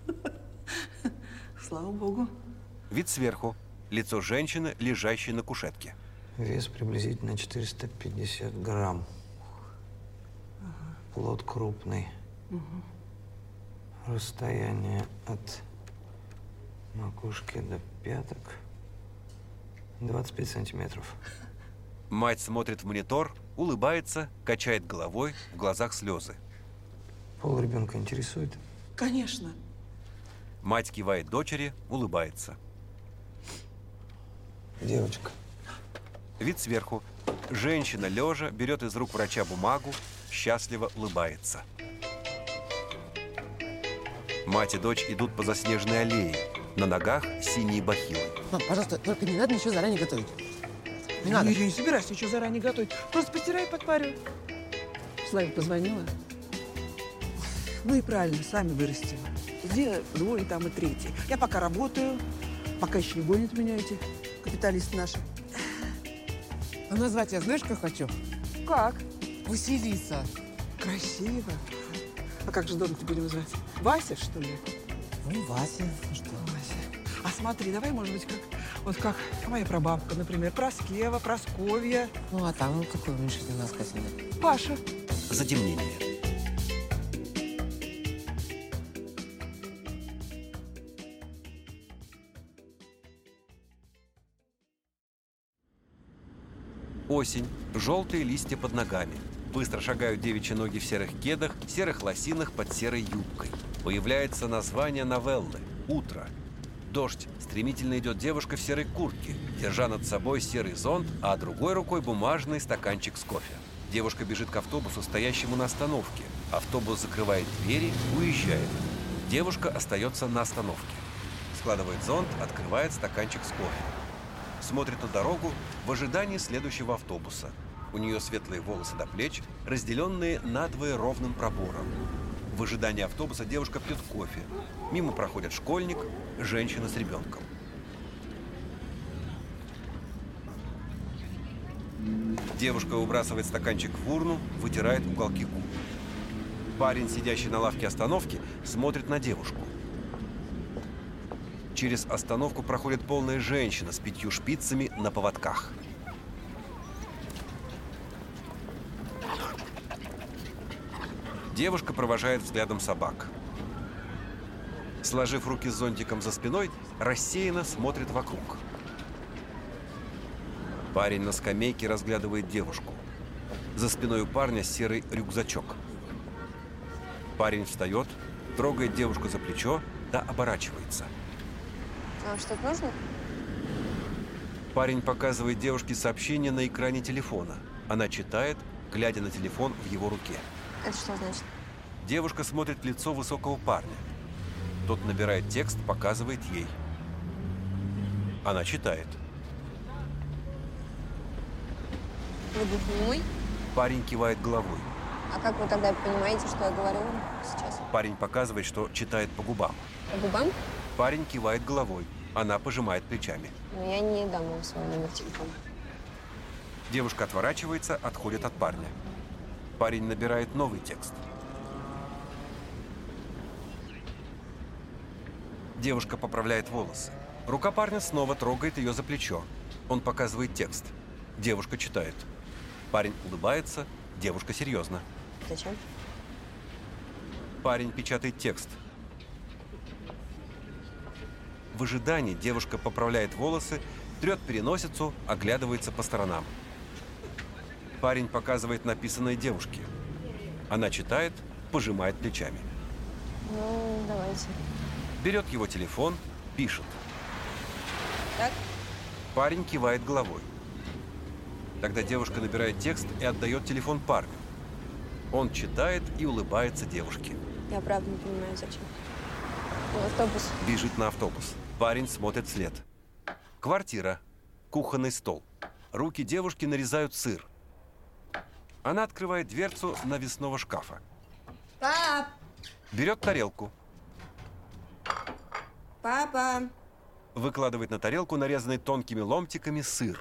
[SPEAKER 13] слава богу.
[SPEAKER 1] Вид сверху. Лицо женщины, лежащей на кушетке.
[SPEAKER 6] Вес приблизительно четыреста пятьдесят грамм.
[SPEAKER 13] Ага.
[SPEAKER 6] Плод крупный.
[SPEAKER 13] Угу.
[SPEAKER 6] Расстояние от макушки до пяток двадцать пять сантиметров.
[SPEAKER 1] Мать смотрит в монитор, улыбается, качает головой, в глазах слезы.
[SPEAKER 6] Пол ребенка интересует?
[SPEAKER 13] Конечно.
[SPEAKER 1] Мать кивает дочери, улыбается.
[SPEAKER 6] Девочка.
[SPEAKER 1] Вид сверху. Женщина, лежа, берет из рук врача бумагу, счастливо улыбается. Мать и дочь идут по заснеженной аллее. На ногах синие бахилы.
[SPEAKER 20] Мам, пожалуйста, только не надо ничего заранее готовить. Не надо.
[SPEAKER 13] Я не собираюсь ничего заранее готовить. Просто постирай, подпарю. Славе позвонила. Ну и правильно, сами вырастим. Где двое, там и третий. Я пока работаю, пока еще не гонят меня эти капиталисты наши.
[SPEAKER 20] А назвать я знаешь, как хочу?
[SPEAKER 13] Как?
[SPEAKER 20] Василиса.
[SPEAKER 13] Красиво. А как же дом-то будем звать? Вася, что ли?
[SPEAKER 20] Ну, Вася. Ну что?
[SPEAKER 13] Вася. А смотри, давай, может быть, как вот как моя прабабка, например, Проскева, Просковья.
[SPEAKER 20] Ну, а там какой уменьшительно ласкательный?
[SPEAKER 13] Паша.
[SPEAKER 1] Затемнение. Осень. Желтые листья под ногами. Быстро шагают девичьи ноги в серых кедах, серых лосинах под серой юбкой. Появляется название новеллы «Утро». Дождь. Стремительно идет девушка в серой куртке, держа над собой серый зонт, а другой рукой бумажный стаканчик с кофе. Девушка бежит к автобусу, стоящему на остановке. Автобус закрывает двери, уезжает. Девушка остается на остановке. Складывает зонт, открывает стаканчик с кофе. Смотрит на дорогу в ожидании следующего автобуса. У нее светлые волосы до плеч, разделенные надвое ровным пробором. В ожидании автобуса девушка пьет кофе. Мимо проходит школьник, женщина с ребенком. Девушка выбрасывает стаканчик в урну, вытирает уголки губ. Парень, сидящий на лавке остановки, смотрит на девушку. Через остановку проходит полная женщина с пятью шпицами на поводках. Девушка провожает взглядом собак. Сложив руки с зонтиком за спиной, рассеянно смотрит вокруг. Парень на скамейке разглядывает девушку. За спиной у парня серый рюкзачок. Парень встает, трогает девушку за плечо, да оборачивается.
[SPEAKER 4] Вам что-то нужно?
[SPEAKER 1] Парень показывает девушке сообщение на экране телефона. Она читает, глядя на телефон в его руке.
[SPEAKER 4] Это что значит?
[SPEAKER 1] Девушка смотрит в лицо высокого парня. Тот набирает текст, показывает ей. Она читает.
[SPEAKER 4] Вы глухонемой?
[SPEAKER 1] Парень кивает головой.
[SPEAKER 4] А как вы тогда понимаете, что я говорю вам сейчас?
[SPEAKER 1] Парень показывает, что читает по губам.
[SPEAKER 4] По губам?
[SPEAKER 1] Парень кивает головой. Она пожимает плечами.
[SPEAKER 4] Но я не дам вам свой номер телефона.
[SPEAKER 1] Девушка отворачивается, отходит от парня. Парень набирает новый текст. Девушка поправляет волосы. Рука парня снова трогает ее за плечо. Он показывает текст. Девушка читает. Парень улыбается, девушка серьезно.
[SPEAKER 4] Зачем?
[SPEAKER 1] Парень печатает текст. В ожидании девушка поправляет волосы, трет переносицу, оглядывается по сторонам. Парень показывает написанное девушке. Она читает, пожимает плечами.
[SPEAKER 7] Ну, давайте.
[SPEAKER 1] Берет его телефон, пишет.
[SPEAKER 7] Так?
[SPEAKER 1] Парень кивает головой. Тогда девушка набирает текст и отдает телефон парню. Он читает и улыбается девушке.
[SPEAKER 7] Я правда не понимаю, зачем. Ну, автобус.
[SPEAKER 1] Бежит на автобус. Парень смотрит вслед. Квартира. Кухонный стол. Руки девушки нарезают сыр. Она открывает дверцу навесного шкафа.
[SPEAKER 7] Пап!
[SPEAKER 1] Берет тарелку.
[SPEAKER 7] Папа!
[SPEAKER 1] Выкладывает на тарелку нарезанный тонкими ломтиками сыр.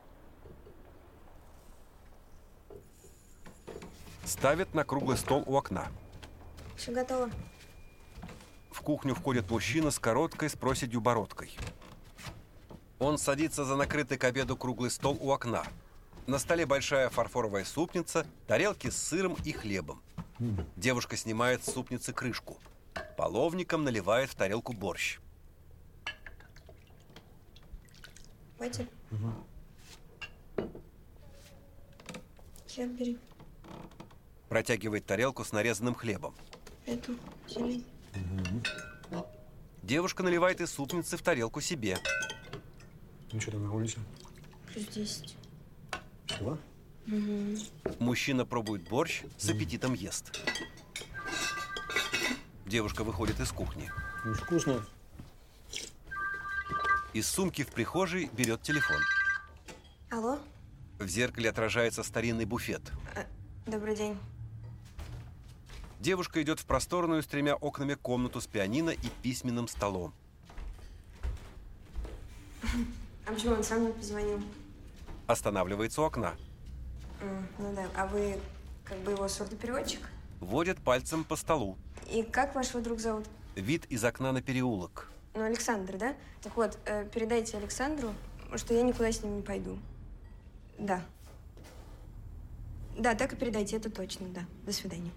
[SPEAKER 1] Ставит на круглый стол у окна.
[SPEAKER 7] Все готово.
[SPEAKER 1] В кухню входит мужчина с короткой, с проседью бородкой. Он садится за накрытый к обеду круглый стол у окна. На столе большая фарфоровая супница, тарелки с сыром и хлебом. Девушка снимает с супницы крышку. Половником наливает в тарелку борщ.
[SPEAKER 7] Хватит? Хлеб бери.
[SPEAKER 1] Протягивает тарелку с нарезанным хлебом.
[SPEAKER 7] Эту, зелень.
[SPEAKER 1] Девушка наливает из супницы в тарелку себе.
[SPEAKER 21] Ну что там на улице?
[SPEAKER 7] Плюс десять.
[SPEAKER 21] Всего?
[SPEAKER 7] Угу.
[SPEAKER 1] Мужчина пробует борщ, с аппетитом ест. Девушка выходит из кухни.
[SPEAKER 21] Ну, вкусно.
[SPEAKER 1] Из сумки в прихожей берет телефон.
[SPEAKER 7] Алло?
[SPEAKER 1] В зеркале отражается старинный буфет.
[SPEAKER 7] А, добрый день.
[SPEAKER 1] Девушка идет в просторную с тремя окнами комнату с пианино и письменным столом.
[SPEAKER 7] А почему он сам не позвонил?
[SPEAKER 1] Останавливается у окна.
[SPEAKER 7] Mm, ну да. А вы как бы его сурдопереводчик?
[SPEAKER 1] Водит пальцем по столу.
[SPEAKER 7] И как вашего друга зовут?
[SPEAKER 1] Вид из окна на переулок.
[SPEAKER 7] Ну, Александр, да? Так вот, э, передайте Александру, что я никуда с ним не пойду. Да. Да, так и передайте, это точно, да. До свидания.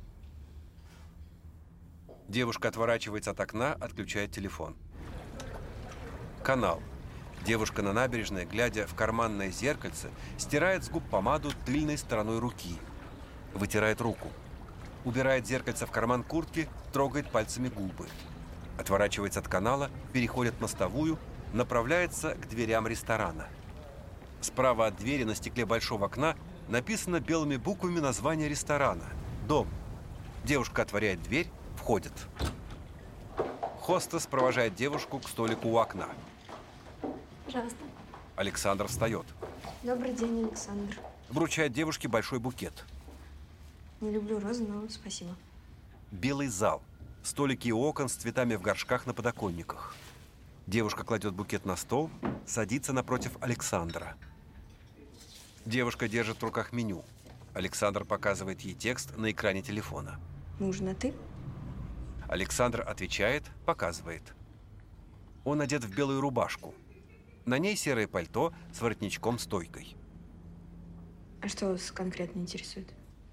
[SPEAKER 1] Девушка отворачивается от окна, отключает телефон. Канал. Девушка на набережной, глядя в карманное зеркальце, стирает с губ помаду тыльной стороной руки. Вытирает руку. Убирает зеркальце в карман куртки, трогает пальцами губы. Отворачивается от канала, переходит мостовую, направляется к дверям ресторана. Справа от двери на стекле большого окна написано белыми буквами название ресторана «Дом». Девушка отворяет дверь, входит. Хостес провожает девушку к столику у окна.
[SPEAKER 7] Пожалуйста.
[SPEAKER 1] Александр встает.
[SPEAKER 7] Добрый день, Александр.
[SPEAKER 1] Вручает девушке большой букет.
[SPEAKER 7] Не люблю розы, но спасибо.
[SPEAKER 1] Белый зал. Столики у окон с цветами в горшках на подоконниках. Девушка кладет букет на стол, садится напротив Александра. Девушка держит в руках меню. Александр показывает ей текст на экране телефона.
[SPEAKER 7] Нужно ты?
[SPEAKER 1] Александр отвечает, показывает. Он одет в белую рубашку. На ней серое пальто с воротничком-стойкой.
[SPEAKER 7] А что вас конкретно интересует?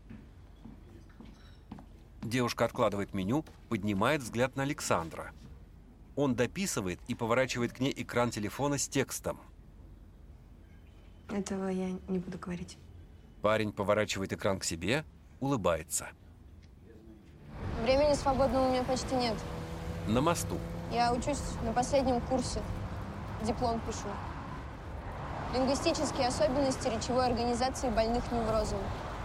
[SPEAKER 1] Девушка откладывает меню, поднимает взгляд на Александра. Он дописывает и поворачивает к ней экран телефона с текстом.
[SPEAKER 7] Этого я не буду говорить.
[SPEAKER 1] Парень поворачивает экран к себе, улыбается.
[SPEAKER 7] Времени свободного у меня почти нет.
[SPEAKER 1] На мосту.
[SPEAKER 7] Я учусь на последнем курсе. Диплом пишу. Лингвистические особенности речевой организации больных неврозом.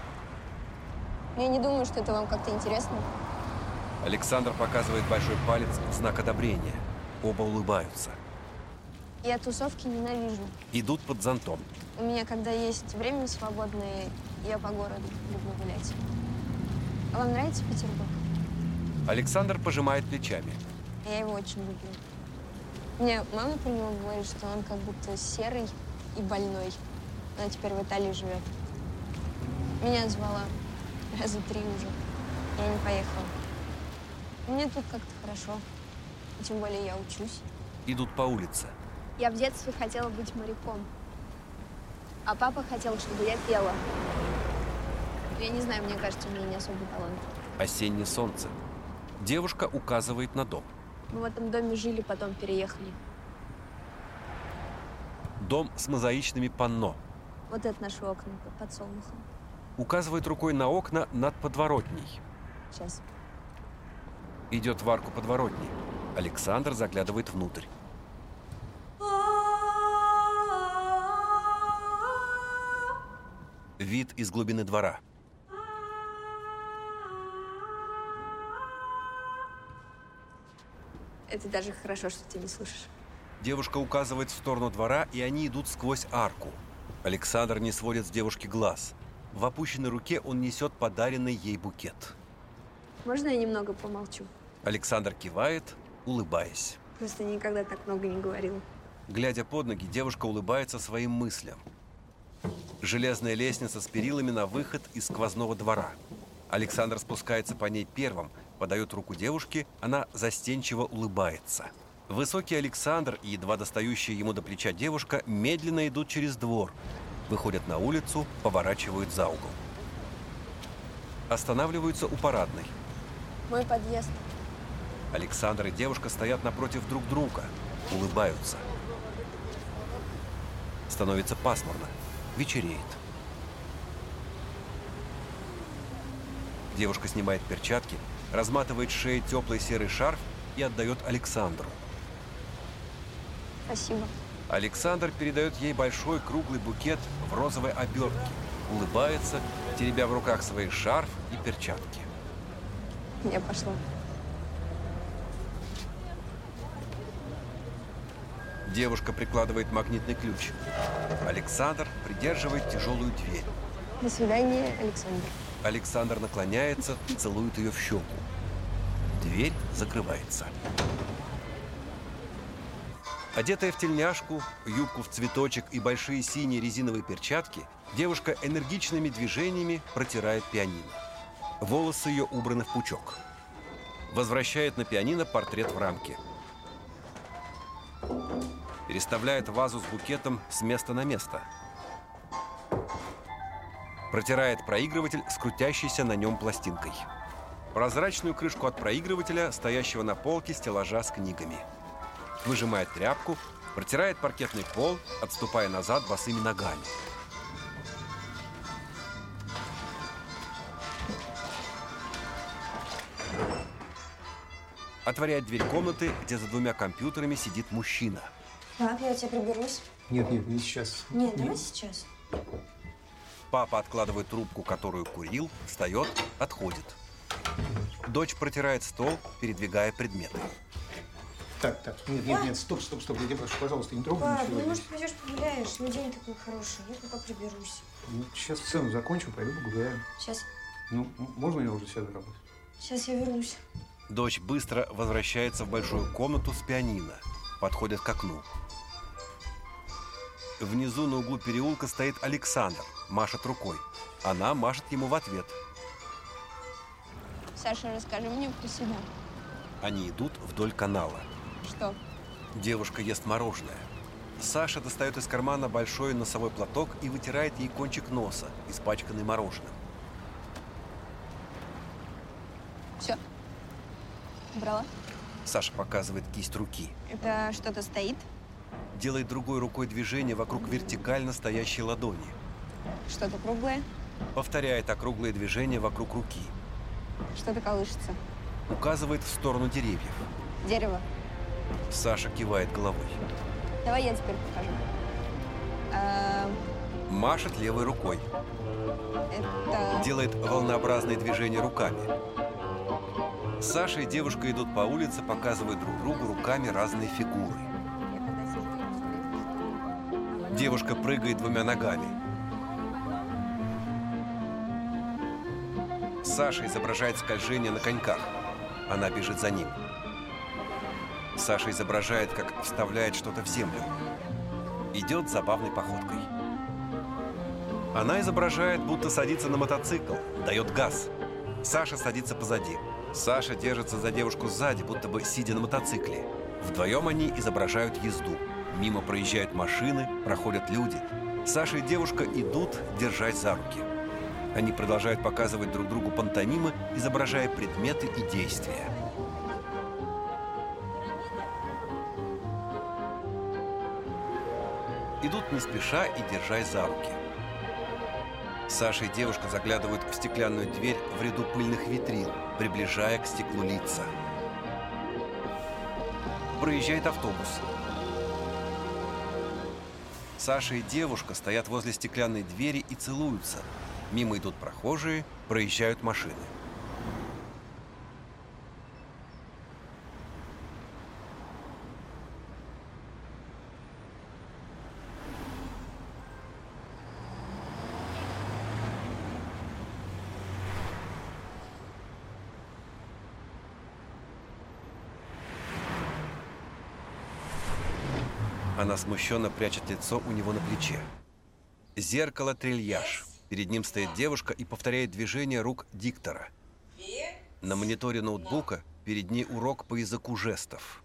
[SPEAKER 7] Я не думаю, что это вам как-то интересно.
[SPEAKER 1] Александр показывает большой палец в знак одобрения. Оба улыбаются.
[SPEAKER 7] Я тусовки ненавижу.
[SPEAKER 1] Идут под зонтом.
[SPEAKER 7] У меня, когда есть время свободное, я по городу люблю гулять. А вам нравится Петербург?
[SPEAKER 1] Александр пожимает плечами.
[SPEAKER 7] Я его очень люблю. Мне мама про него говорит, что он как будто серый и больной. Она теперь в Италии живет. Меня звала раза три уже. Я не поехала. Мне тут как-то хорошо. Тем более я учусь.
[SPEAKER 1] Идут по улице.
[SPEAKER 7] Я в детстве хотела быть моряком. А папа хотел, чтобы я пела. Я не знаю, мне кажется, у меня не особый талант.
[SPEAKER 1] Осеннее солнце. Девушка указывает на дом.
[SPEAKER 7] Мы в этом доме жили, потом переехали.
[SPEAKER 1] Дом с мозаичными панно.
[SPEAKER 7] Вот это наши окна под подсолнухом.
[SPEAKER 1] Указывает рукой на окна над подворотней.
[SPEAKER 7] Сейчас.
[SPEAKER 1] Идет в арку подворотни. Александр заглядывает внутрь. Вид из глубины двора.
[SPEAKER 7] Это даже хорошо, что ты не слышишь.
[SPEAKER 1] Девушка указывает в сторону двора, и они идут сквозь арку. Александр не сводит с девушки глаз. В опущенной руке он несет подаренный ей букет.
[SPEAKER 7] Можно я немного помолчу?
[SPEAKER 1] Александр кивает, улыбаясь.
[SPEAKER 7] Просто никогда так много не говорила.
[SPEAKER 1] Глядя под ноги, девушка улыбается своим мыслям. Железная лестница с перилами на выход из сквозного двора. Александр спускается по ней первым, подает руку девушке, она застенчиво улыбается. Высокий Александр и едва достающая ему до плеча девушка медленно идут через двор, выходят на улицу, поворачивают за угол. Останавливаются у парадной.
[SPEAKER 7] Мой подъезд.
[SPEAKER 1] Александр и девушка стоят напротив друг друга, улыбаются. Становится пасмурно, вечереет. Девушка снимает перчатки, разматывает с шеи теплый серый шарф и отдает Александру.
[SPEAKER 7] Спасибо.
[SPEAKER 1] Александр передает ей большой круглый букет в розовой обертке, улыбается, теребя в руках свои шарф и перчатки.
[SPEAKER 7] Я пошла.
[SPEAKER 1] Девушка прикладывает магнитный ключ. Александр придерживает тяжелую дверь.
[SPEAKER 7] До свидания, Александр.
[SPEAKER 1] Александр наклоняется, целует ее в щеку. Дверь закрывается. Одетая в тельняшку, юбку в цветочек и большие синие резиновые перчатки, девушка энергичными движениями протирает пианино. Волосы ее убраны в пучок. Возвращает на пианино портрет в рамке. Переставляет вазу с букетом с места на место. Протирает проигрыватель с крутящейся на нем пластинкой. Прозрачную крышку от проигрывателя, стоящего на полке стеллажа с книгами. Выжимает тряпку, протирает паркетный пол, отступая назад босыми ногами. Отворяет дверь комнаты, где за двумя компьютерами сидит мужчина.
[SPEAKER 7] Пап, я у тебя приберусь.
[SPEAKER 21] Нет, нет, не сейчас.
[SPEAKER 7] Нет, давай сейчас.
[SPEAKER 1] Папа откладывает трубку, которую курил, встает, отходит. Дочь протирает стол, передвигая предметы.
[SPEAKER 21] Так, так, нет, нет, нет, стоп, стоп, стоп, я тебя прошу, пожалуйста, не трогай
[SPEAKER 7] Пап,
[SPEAKER 21] ничего
[SPEAKER 7] ну может
[SPEAKER 21] здесь.
[SPEAKER 7] пойдешь погуляешь? Ну день такой хороший, я пока приберусь.
[SPEAKER 21] Ну, сейчас сцену закончу, пойду погуляю.
[SPEAKER 7] Сейчас.
[SPEAKER 21] Ну, м- можно я уже сяду работать?
[SPEAKER 7] Сейчас я вернусь.
[SPEAKER 1] Дочь быстро возвращается в большую комнату с пианино. Подходит к окну. Внизу на углу переулка стоит Александр, машет рукой. Она машет ему в ответ.
[SPEAKER 7] Саша, расскажи мне про себя.
[SPEAKER 1] Они идут вдоль канала.
[SPEAKER 7] Что?
[SPEAKER 1] Девушка ест мороженое. Саша достает из кармана большой носовой платок и вытирает ей кончик носа, испачканный мороженым.
[SPEAKER 7] Все. Брала?
[SPEAKER 1] Саша показывает кисть руки.
[SPEAKER 7] Это что-то стоит?
[SPEAKER 1] Делает другой рукой движение вокруг вертикально стоящей ладони.
[SPEAKER 7] Что-то круглое?
[SPEAKER 1] Повторяет округлые движения вокруг руки.
[SPEAKER 7] Что-то колышется.
[SPEAKER 1] Указывает в сторону деревьев.
[SPEAKER 7] Дерево.
[SPEAKER 1] Саша кивает головой.
[SPEAKER 7] Давай я теперь покажу. А,
[SPEAKER 1] Машет левой рукой.
[SPEAKER 7] это...
[SPEAKER 1] Делает волнообразные движения руками. Саша и девушка идут по улице, показывая друг другу руками разные фигуры. Девушка прыгает двумя ногами. Саша изображает скольжение на коньках. Она бежит за ним. Саша изображает, как вставляет что-то в землю. Идет забавной походкой. Она изображает, будто садится на мотоцикл, дает газ. Саша садится позади. Саша держится за девушку сзади, будто бы сидя на мотоцикле. Вдвоем они изображают езду. Мимо проезжают машины, проходят люди. Саша и девушка идут, держась за руки. Они продолжают показывать друг другу пантомимы, изображая предметы и действия. Идут не спеша и держась за руки. Саша и девушка заглядывают в стеклянную дверь в ряду пыльных витрин, приближая к стеклу лица. Проезжает автобус. Саша и девушка стоят возле стеклянной двери и целуются. Мимо идут прохожие, проезжают машины. Она смущенно прячет лицо у него на плече. Зеркало-трильяж. Перед ним стоит девушка и повторяет движения рук диктора. На мониторе ноутбука перед ней урок по языку жестов.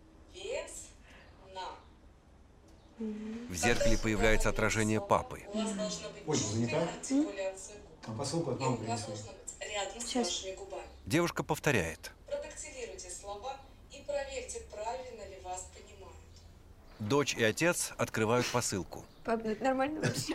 [SPEAKER 1] В зеркале появляется отражение папы.
[SPEAKER 11] Ой, занята? Там посылку от мамы принесла.
[SPEAKER 7] Сейчас.
[SPEAKER 1] Девушка повторяет.
[SPEAKER 22] Продактилируйте слова и проверьте, правильно ли вас понимают.
[SPEAKER 1] Дочь и отец открывают посылку.
[SPEAKER 7] Пап, ну это нормально вообще?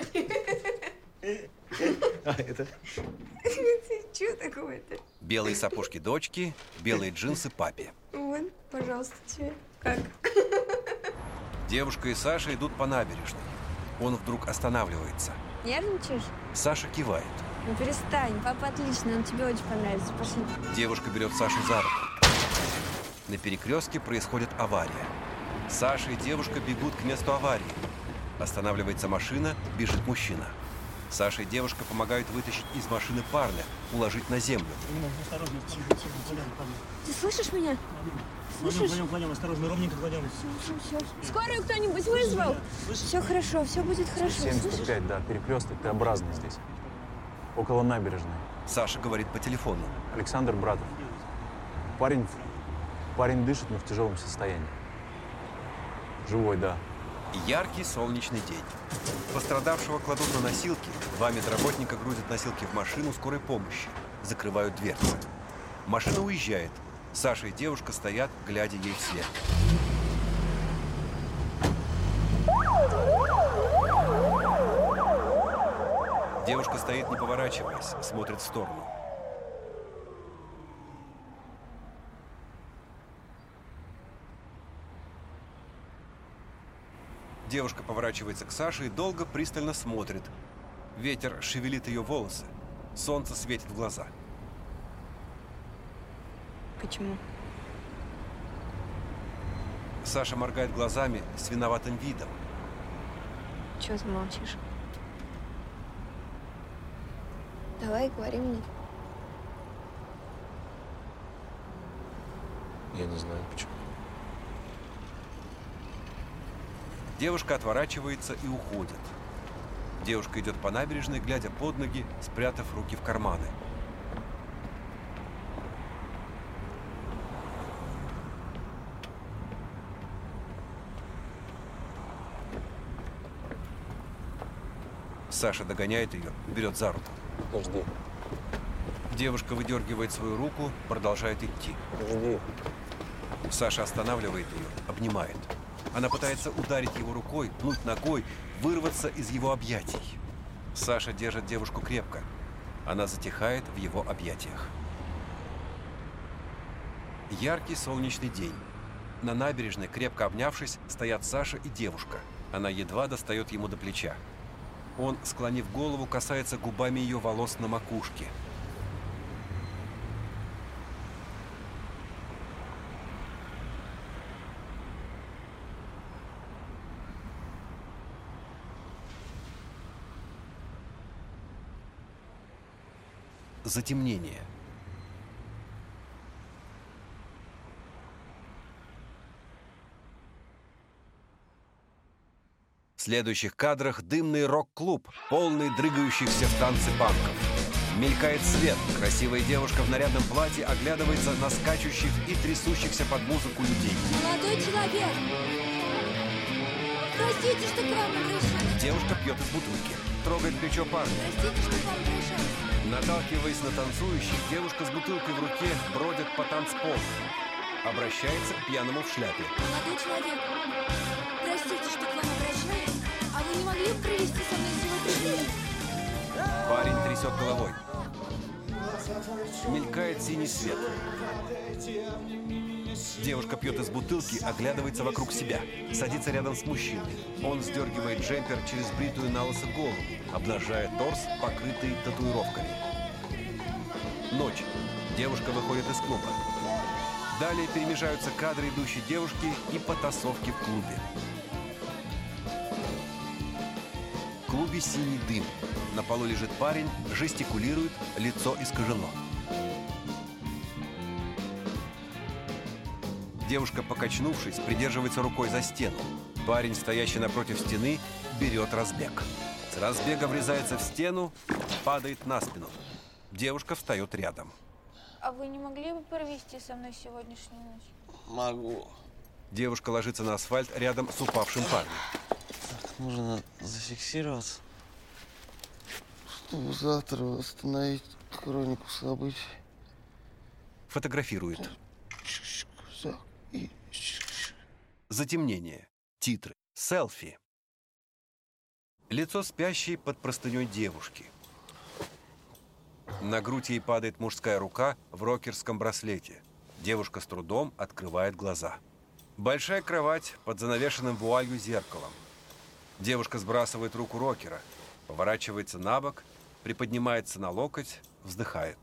[SPEAKER 11] А, это?
[SPEAKER 7] Чего такое-то?
[SPEAKER 1] Белые сапожки дочки, белые джинсы папе.
[SPEAKER 7] Вот, пожалуйста, тебе. Как?
[SPEAKER 1] Девушка и Саша идут по набережной. Он вдруг останавливается.
[SPEAKER 7] Нервничаешь?
[SPEAKER 1] Саша кивает.
[SPEAKER 7] Ну перестань, папа отлично, он тебе очень понравится. Пошли.
[SPEAKER 1] Девушка берет Сашу за руку. На перекрестке происходит авария. Саша и девушка бегут к месту аварии. Останавливается машина, бежит мужчина. Саша и девушка помогают вытащить из машины парня, уложить на землю.
[SPEAKER 7] Ты слышишь меня? Слышишь?
[SPEAKER 8] Кладем, кладем, осторожно, ровненько кладем.
[SPEAKER 7] Все, все, все. Скорую кто-нибудь вызвал? Все хорошо, все будет хорошо.
[SPEAKER 11] семьдесят пять, да, перекресток, Т-образный здесь. Около набережной.
[SPEAKER 1] Саша говорит по телефону.
[SPEAKER 11] Александр Братов. Парень, парень дышит, но в тяжелом состоянии. Живой, да.
[SPEAKER 1] Яркий солнечный день. Пострадавшего кладут на носилки. Два медработника грузят носилки в машину скорой помощи. Закрывают дверцы. Машина уезжает. Саша и девушка стоят, глядя ей вслед. Девушка стоит, не поворачиваясь, смотрит в сторону. Девушка поворачивается к Саше и долго пристально смотрит. Ветер шевелит ее волосы. Солнце светит в глаза.
[SPEAKER 7] Почему?
[SPEAKER 1] Саша моргает глазами с виноватым видом.
[SPEAKER 7] Чего ты молчишь? Давай, говори мне.
[SPEAKER 11] Я не знаю, почему.
[SPEAKER 1] Девушка отворачивается и уходит. Девушка идет по набережной, глядя под ноги, спрятав руки в карманы. Саша догоняет ее, берет за руку.
[SPEAKER 11] Подожди.
[SPEAKER 1] Девушка выдергивает свою руку, продолжает идти.
[SPEAKER 11] Подожди.
[SPEAKER 1] Саша останавливает ее, обнимает. Она пытается ударить его рукой, пнуть ногой, вырваться из его объятий. Саша держит девушку крепко. Она затихает в его объятиях. Яркий солнечный день. На набережной, крепко обнявшись, стоят Саша и девушка. Она едва достает ему до плеча. Он, склонив голову, касается губами ее волос на макушке. Затемнение. В следующих кадрах дымный рок-клуб, полный дрыгающихся в танце панков. Мелькает свет, красивая девушка в нарядном платье оглядывается на скачущих и трясущихся под музыку людей.
[SPEAKER 7] Молодой человек! Простите, что к вам обращаюсь.
[SPEAKER 1] Девушка пьет из бутылки, трогает плечо парня.
[SPEAKER 7] Простите, что к вам обращаюсь.
[SPEAKER 1] Наталкиваясь на танцующих, девушка с бутылкой в руке бродит по танцполу. Обращается к пьяному в шляпе.
[SPEAKER 7] Молодой человек, простите, что к вам обращаюсь, а вы
[SPEAKER 2] провести со мной сегодняшний день?
[SPEAKER 1] Парень трясет головой. Мелькает синий свет. Девушка пьет из бутылки, оглядывается вокруг себя. Садится рядом с мужчиной. Он сдергивает джемпер через бритую на лысо голову, обнажая торс, покрытый татуировками. Ночь. Девушка выходит из клуба. Далее перемежаются кадры идущей девушки и потасовки в клубе. В клубе синий дым. На полу лежит парень, жестикулирует, лицо искажено. Девушка, покачнувшись, придерживается рукой за стену. Парень, стоящий напротив стены, берет разбег. С разбега врезается в стену, падает на спину. Девушка встает рядом.
[SPEAKER 5] А вы не могли бы провести со мной сегодняшнюю ночь?
[SPEAKER 9] Могу.
[SPEAKER 1] Девушка ложится на асфальт рядом с упавшим парнем.
[SPEAKER 9] Так, нужно зафиксироваться, чтобы завтра восстановить хронику событий.
[SPEAKER 1] Фотографирует. Затемнение. Титры. Селфи. Лицо спящей под простыней девушки. На грудь ей падает мужская рука в рокерском браслете. Девушка с трудом открывает глаза. Большая кровать под занавешенным вуалью зеркалом. Девушка сбрасывает руку рокера, поворачивается на бок, приподнимается на локоть, вздыхает.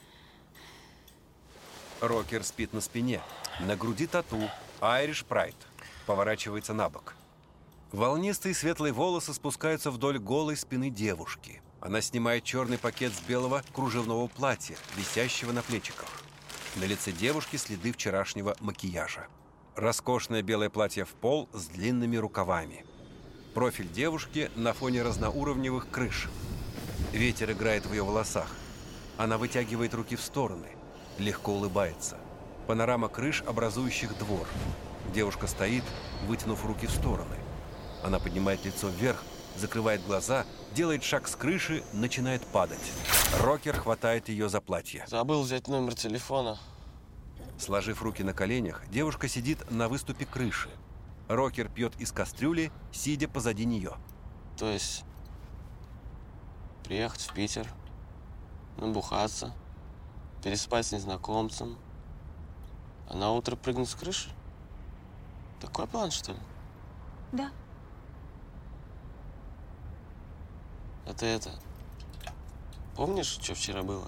[SPEAKER 1] Рокер спит на спине. На груди тату Irish Pride. Поворачивается на бок. Волнистые светлые волосы спускаются вдоль голой спины девушки. Она снимает черный пакет с белого кружевного платья, висящего на плечиках. На лице девушки следы вчерашнего макияжа. Роскошное белое платье в пол с длинными рукавами. Профиль девушки на фоне разноуровневых крыш. Ветер играет в ее волосах. Она вытягивает руки в стороны. Легко улыбается. Панорама крыш, образующих двор. Девушка стоит, вытянув руки в стороны. Она поднимает лицо вверх, закрывает глаза, делает шаг с крыши, начинает падать. Рокер хватает ее за платье.
[SPEAKER 9] Забыл взять номер телефона.
[SPEAKER 1] Сложив руки на коленях, девушка сидит на выступе крыши. Рокер пьет из кастрюли, сидя позади нее.
[SPEAKER 9] То есть приехать в Питер, набухаться, переспать с незнакомцем, а на утро прыгнуть с крыши? Такой план, что ли?
[SPEAKER 5] Да.
[SPEAKER 9] А ты это... Помнишь, что вчера было?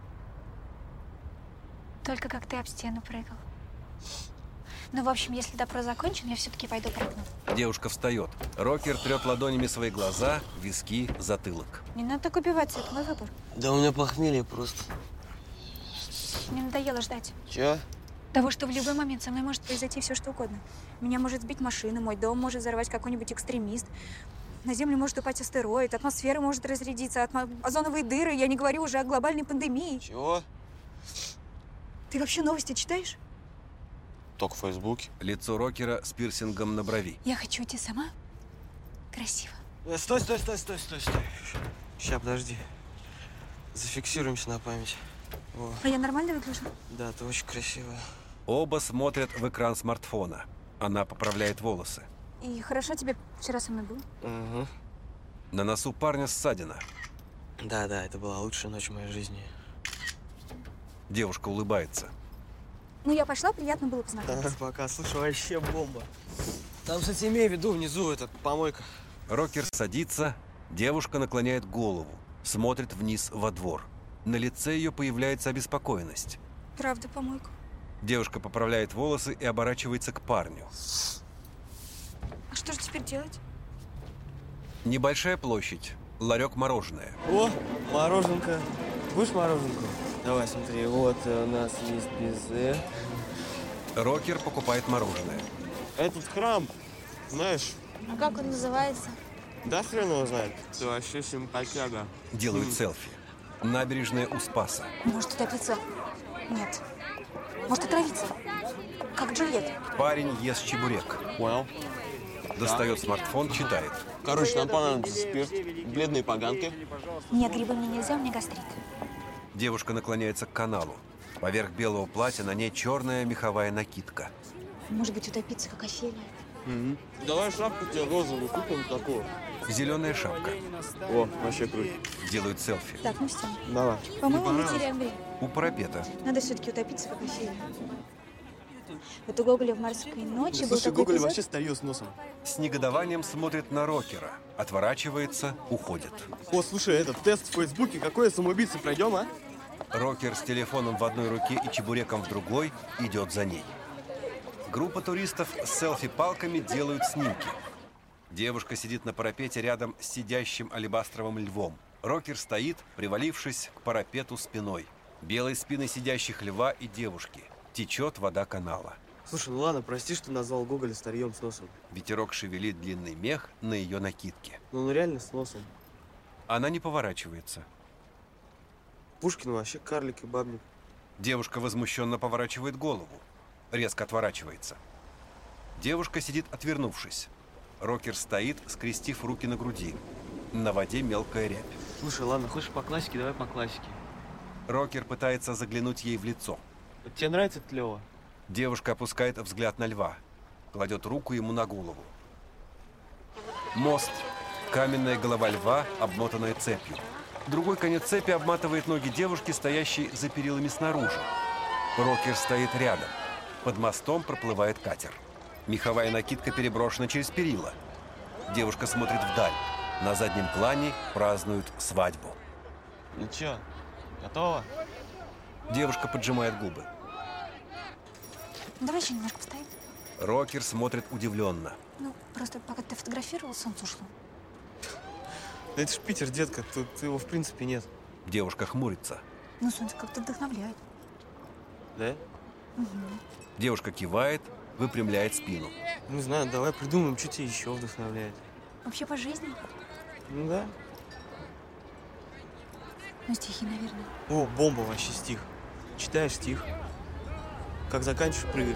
[SPEAKER 5] Только как ты об стену прыгал. Ну, в общем, если допрос закончен, я все-таки пойду прыгну.
[SPEAKER 1] Девушка встает. Рокер трет ладонями свои глаза, виски, затылок.
[SPEAKER 5] Не надо так убиваться, это мой выбор.
[SPEAKER 9] Да у меня похмелье просто.
[SPEAKER 5] Мне надоело ждать.
[SPEAKER 9] Че?
[SPEAKER 5] Того, что в любой момент со мной может произойти все, что угодно. Меня может сбить машина, мой дом может взорвать какой-нибудь экстремист. На Землю может упасть астероид, атмосфера может разрядиться, атмо... озоновые дыры, я не говорю уже о глобальной пандемии.
[SPEAKER 9] Чего?
[SPEAKER 5] Ты вообще новости читаешь?
[SPEAKER 9] Только в Фейсбуке.
[SPEAKER 1] Лицо рокера с пирсингом на брови.
[SPEAKER 5] Я хочу идти сама. Красиво.
[SPEAKER 9] Э, стой, стой, стой, стой, стой, стой. Сейчас, подожди. Зафиксируемся на память. О.
[SPEAKER 5] А я нормально выгляжу?
[SPEAKER 9] Да, ты очень красивая.
[SPEAKER 1] Оба смотрят в экран смартфона. Она поправляет волосы.
[SPEAKER 5] И хорошо тебе вчера со мной было?
[SPEAKER 9] Угу.
[SPEAKER 1] На носу парня ссадина.
[SPEAKER 9] Да, да, это была лучшая ночь в моей жизни.
[SPEAKER 1] Девушка улыбается.
[SPEAKER 5] Ну, я пошла, приятно было познакомиться.
[SPEAKER 9] Да, пока. Слушай, вообще бомба. Там, кстати, имей в виду, внизу этот помойка.
[SPEAKER 1] Рокер садится, девушка наклоняет голову, смотрит вниз во двор. На лице ее появляется обеспокоенность.
[SPEAKER 5] Правда, помойку.
[SPEAKER 1] Девушка поправляет волосы и оборачивается к парню.
[SPEAKER 5] А что же теперь делать?
[SPEAKER 1] Небольшая площадь. Ларек мороженое.
[SPEAKER 9] О, мороженка. Будешь мороженку? Давай, смотри, вот у нас есть безе.
[SPEAKER 1] Рокер покупает мороженое.
[SPEAKER 9] Этот храм, знаешь...
[SPEAKER 5] А как он называется?
[SPEAKER 9] Да хрен его знает. Ты вообще симпатяга.
[SPEAKER 1] Делают селфи. Набережная у Спаса.
[SPEAKER 5] Может, утопиться? Нет. Может, отравиться? Как Джульетта.
[SPEAKER 1] Парень ест чебурек.
[SPEAKER 9] Well.
[SPEAKER 1] Достает
[SPEAKER 9] Да.
[SPEAKER 1] смартфон, читает.
[SPEAKER 9] Короче, нам понадобится спирт, бледные поганки.
[SPEAKER 5] Нет, грибы мне нельзя, у меня гастрит.
[SPEAKER 1] Девушка наклоняется к каналу. Поверх белого платья на ней черная меховая накидка.
[SPEAKER 5] Может быть, утопиться, как Офелия?
[SPEAKER 9] Угу. Давай шапку тебе розовую купим такую.
[SPEAKER 1] Зеленая шапка.
[SPEAKER 9] О, вообще круто.
[SPEAKER 1] Делают селфи.
[SPEAKER 5] Так, ну все.
[SPEAKER 9] Давай.
[SPEAKER 5] По-моему, мы теряем время.
[SPEAKER 1] У парапета.
[SPEAKER 5] Надо все-таки утопиться, как в эфире. Вот у Гоголя в «Морской ночи» был
[SPEAKER 9] Слушай,
[SPEAKER 5] такой
[SPEAKER 9] Гоголь
[SPEAKER 5] эпизод.
[SPEAKER 9] вообще старье с носом.
[SPEAKER 1] С негодованием смотрит на рокера. Отворачивается, уходит.
[SPEAKER 9] О, слушай, этот тест в Фейсбуке, какой самоубийцы пройдем, а?
[SPEAKER 1] Рокер с телефоном в одной руке и чебуреком в другой идет за ней. Группа туристов с селфи-палками делают снимки. Девушка сидит на парапете рядом с сидящим алебастровым львом. Рокер стоит, привалившись к парапету спиной. Белые спины сидящих льва и девушки. Течет вода канала.
[SPEAKER 9] Слушай, ну ладно, прости, что назвал Гоголя старьем с носом.
[SPEAKER 1] Ветерок шевелит длинный мех на ее накидке.
[SPEAKER 9] Ну, ну реально с носом.
[SPEAKER 1] Она не поворачивается.
[SPEAKER 9] Пушкин вообще карлик и бабник.
[SPEAKER 1] Девушка возмущенно поворачивает голову. Резко отворачивается. Девушка сидит, отвернувшись. Рокер стоит, скрестив руки на груди. На воде мелкая рябь.
[SPEAKER 9] Слушай, ладно, хочешь по классике, давай по классике.
[SPEAKER 1] Рокер пытается заглянуть ей в лицо.
[SPEAKER 9] Тебе нравится это Лёва?
[SPEAKER 1] Девушка опускает взгляд на льва. Кладет руку ему на голову. Мост. Каменная голова льва, обмотанная цепью. Другой конец цепи обматывает ноги девушки, стоящей за перилами снаружи. Рокер стоит рядом. Под мостом проплывает катер. Меховая накидка переброшена через перила. Девушка смотрит вдаль. На заднем плане празднуют свадьбу.
[SPEAKER 9] Ну чё, готова?
[SPEAKER 1] Девушка поджимает губы.
[SPEAKER 5] Давай еще немножко постоим.
[SPEAKER 1] Рокер смотрит удивленно.
[SPEAKER 5] Ну, просто пока ты фотографировал, солнце ушло.
[SPEAKER 9] Да это ж Питер, детка, тут его в принципе нет.
[SPEAKER 1] Девушка хмурится.
[SPEAKER 5] Ну, солнце как-то вдохновляет.
[SPEAKER 9] Да?
[SPEAKER 5] Угу.
[SPEAKER 1] Девушка кивает, выпрямляет спину.
[SPEAKER 9] Не знаю, давай придумаем, что тебя еще вдохновляет.
[SPEAKER 5] Вообще по жизни?
[SPEAKER 9] Ну да.
[SPEAKER 5] Ну, стихи, наверное.
[SPEAKER 9] О, бомба вообще стих. Читаешь стих. Как заканчиваешь, прыгаешь.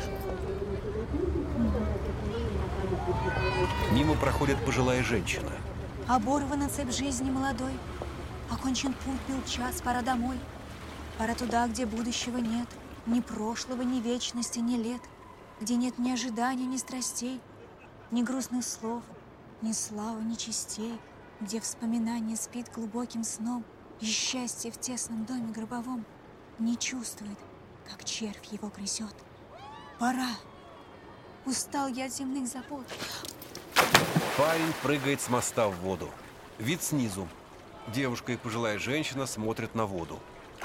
[SPEAKER 1] Мимо проходит пожилая женщина.
[SPEAKER 5] Оборвана цепь жизни молодой. Окончен путь, бил час, пора домой. Пора туда, где будущего нет. Ни прошлого, ни вечности, ни лет. Где нет ни ожидания, ни страстей. Ни грустных слов, ни славы, ни честей. Где вспоминание спит глубоким сном. И счастье в тесном доме гробовом не чувствует, как червь его грызет. Пора. Устал я от земных забот.
[SPEAKER 1] Парень прыгает с моста в воду. Вид снизу. Девушка и пожилая женщина смотрят на воду.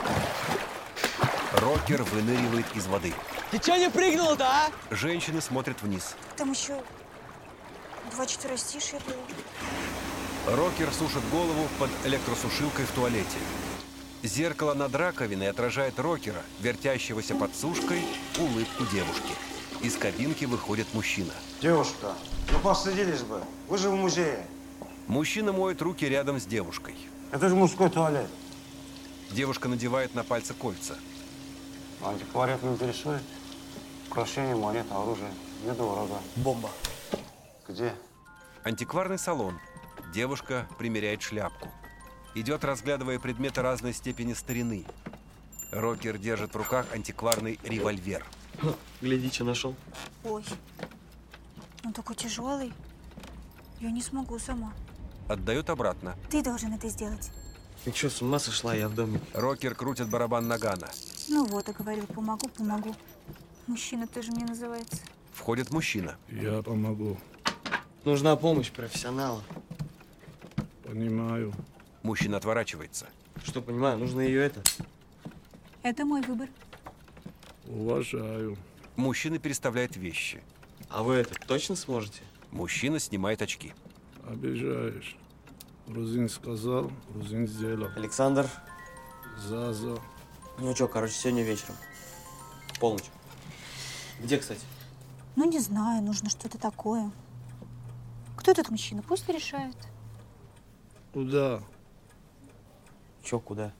[SPEAKER 1] Рокер выныривает из воды.
[SPEAKER 9] Ты чё не прыгнул-то, а?
[SPEAKER 1] Женщины смотрят вниз.
[SPEAKER 5] Там еще два четверостишья было.
[SPEAKER 1] Рокер сушит голову под электросушилкой в туалете. Зеркало над раковиной отражает Рокера, вертящегося под сушкой, улыбку девушки. Из кабинки выходит мужчина.
[SPEAKER 6] Девушка, ну посадились бы. Вы же в музее.
[SPEAKER 1] Мужчина моет руки рядом с девушкой.
[SPEAKER 6] Это же мужской туалет.
[SPEAKER 1] Девушка надевает на пальцы кольца.
[SPEAKER 6] Антиквариат не интересует? Украшения, монеты, оружие. Недорого.
[SPEAKER 9] Бомба.
[SPEAKER 6] Где?
[SPEAKER 1] Антикварный салон. Девушка примеряет шляпку. Идет, разглядывая предметы разной степени старины. Рокер держит в руках антикварный револьвер.
[SPEAKER 9] Гляди, что нашел.
[SPEAKER 5] Ой, он такой тяжелый. Я не смогу сама.
[SPEAKER 1] Отдает обратно.
[SPEAKER 5] Ты должен это сделать.
[SPEAKER 9] Ты что, с ума сошла? Я в доме.
[SPEAKER 1] Рокер крутит барабан нагана.
[SPEAKER 5] Ну вот, и говорил, помогу, помогу. Мужчина тоже мне называется.
[SPEAKER 1] Входит мужчина.
[SPEAKER 21] Я помогу.
[SPEAKER 9] Нужна помощь профессионала.
[SPEAKER 21] Понимаю.
[SPEAKER 1] Мужчина отворачивается.
[SPEAKER 9] Что, понимаю, нужно ее это?
[SPEAKER 5] Это мой выбор.
[SPEAKER 21] Уважаю.
[SPEAKER 1] Мужчина переставляет вещи.
[SPEAKER 9] А вы это точно сможете?
[SPEAKER 1] Мужчина снимает очки.
[SPEAKER 21] Обижаешь. Грузин сказал, грузин сделал.
[SPEAKER 9] Александр.
[SPEAKER 21] Заза.
[SPEAKER 9] Ну что, короче, сегодня вечером. В полночь. Где, кстати?
[SPEAKER 5] Ну, не знаю, нужно что-то такое. Кто этот мужчина? Пусть решает.
[SPEAKER 21] Куда?
[SPEAKER 9] Чё, куда?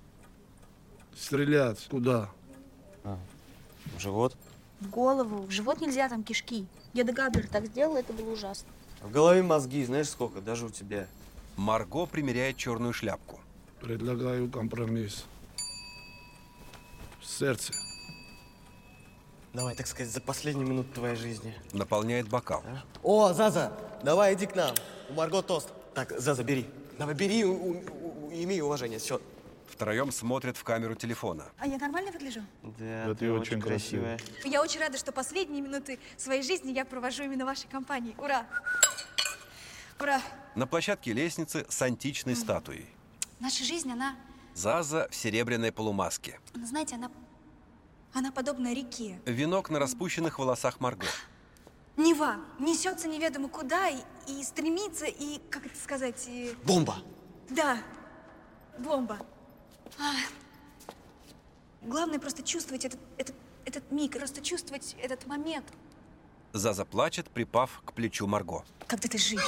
[SPEAKER 21] Стрелять. Куда?
[SPEAKER 9] А, в живот?
[SPEAKER 5] В голову. В живот нельзя, там кишки. Деда Габбер так сделал, это было ужасно.
[SPEAKER 9] В голове мозги, знаешь сколько, даже у тебя.
[SPEAKER 1] Марго примеряет черную шляпку.
[SPEAKER 21] Предлагаю компромисс. В сердце.
[SPEAKER 15] Давай, так сказать, за последнюю минуту твоей жизни.
[SPEAKER 1] Наполняет бокал.
[SPEAKER 15] О, Заза, давай иди к нам. У Марго тост. Так, Заза, бери. Давай, бери, у, у, у, имей уважение, все.
[SPEAKER 1] Втроем смотрят в камеру телефона.
[SPEAKER 5] А я нормально выгляжу?
[SPEAKER 15] Да,
[SPEAKER 11] Да ты очень красивая.
[SPEAKER 5] Я очень рада, что последние минуты своей жизни я провожу именно в вашей компании. Ура! Ура!
[SPEAKER 1] На площадке лестницы с античной статуей.
[SPEAKER 5] Наша жизнь, она,
[SPEAKER 1] Заза в серебряной полумаске.
[SPEAKER 5] знаете, она, она подобна реке.
[SPEAKER 1] Венок на распущенных волосах Марго.
[SPEAKER 5] Нева несется неведомо куда и, и стремится, и, как это сказать... И...
[SPEAKER 15] Бомба!
[SPEAKER 5] Да, бомба. А, главное просто чувствовать этот, этот, этот миг, просто чувствовать этот момент.
[SPEAKER 1] Заза плачет, припав к плечу Марго.
[SPEAKER 5] Когда ты жив.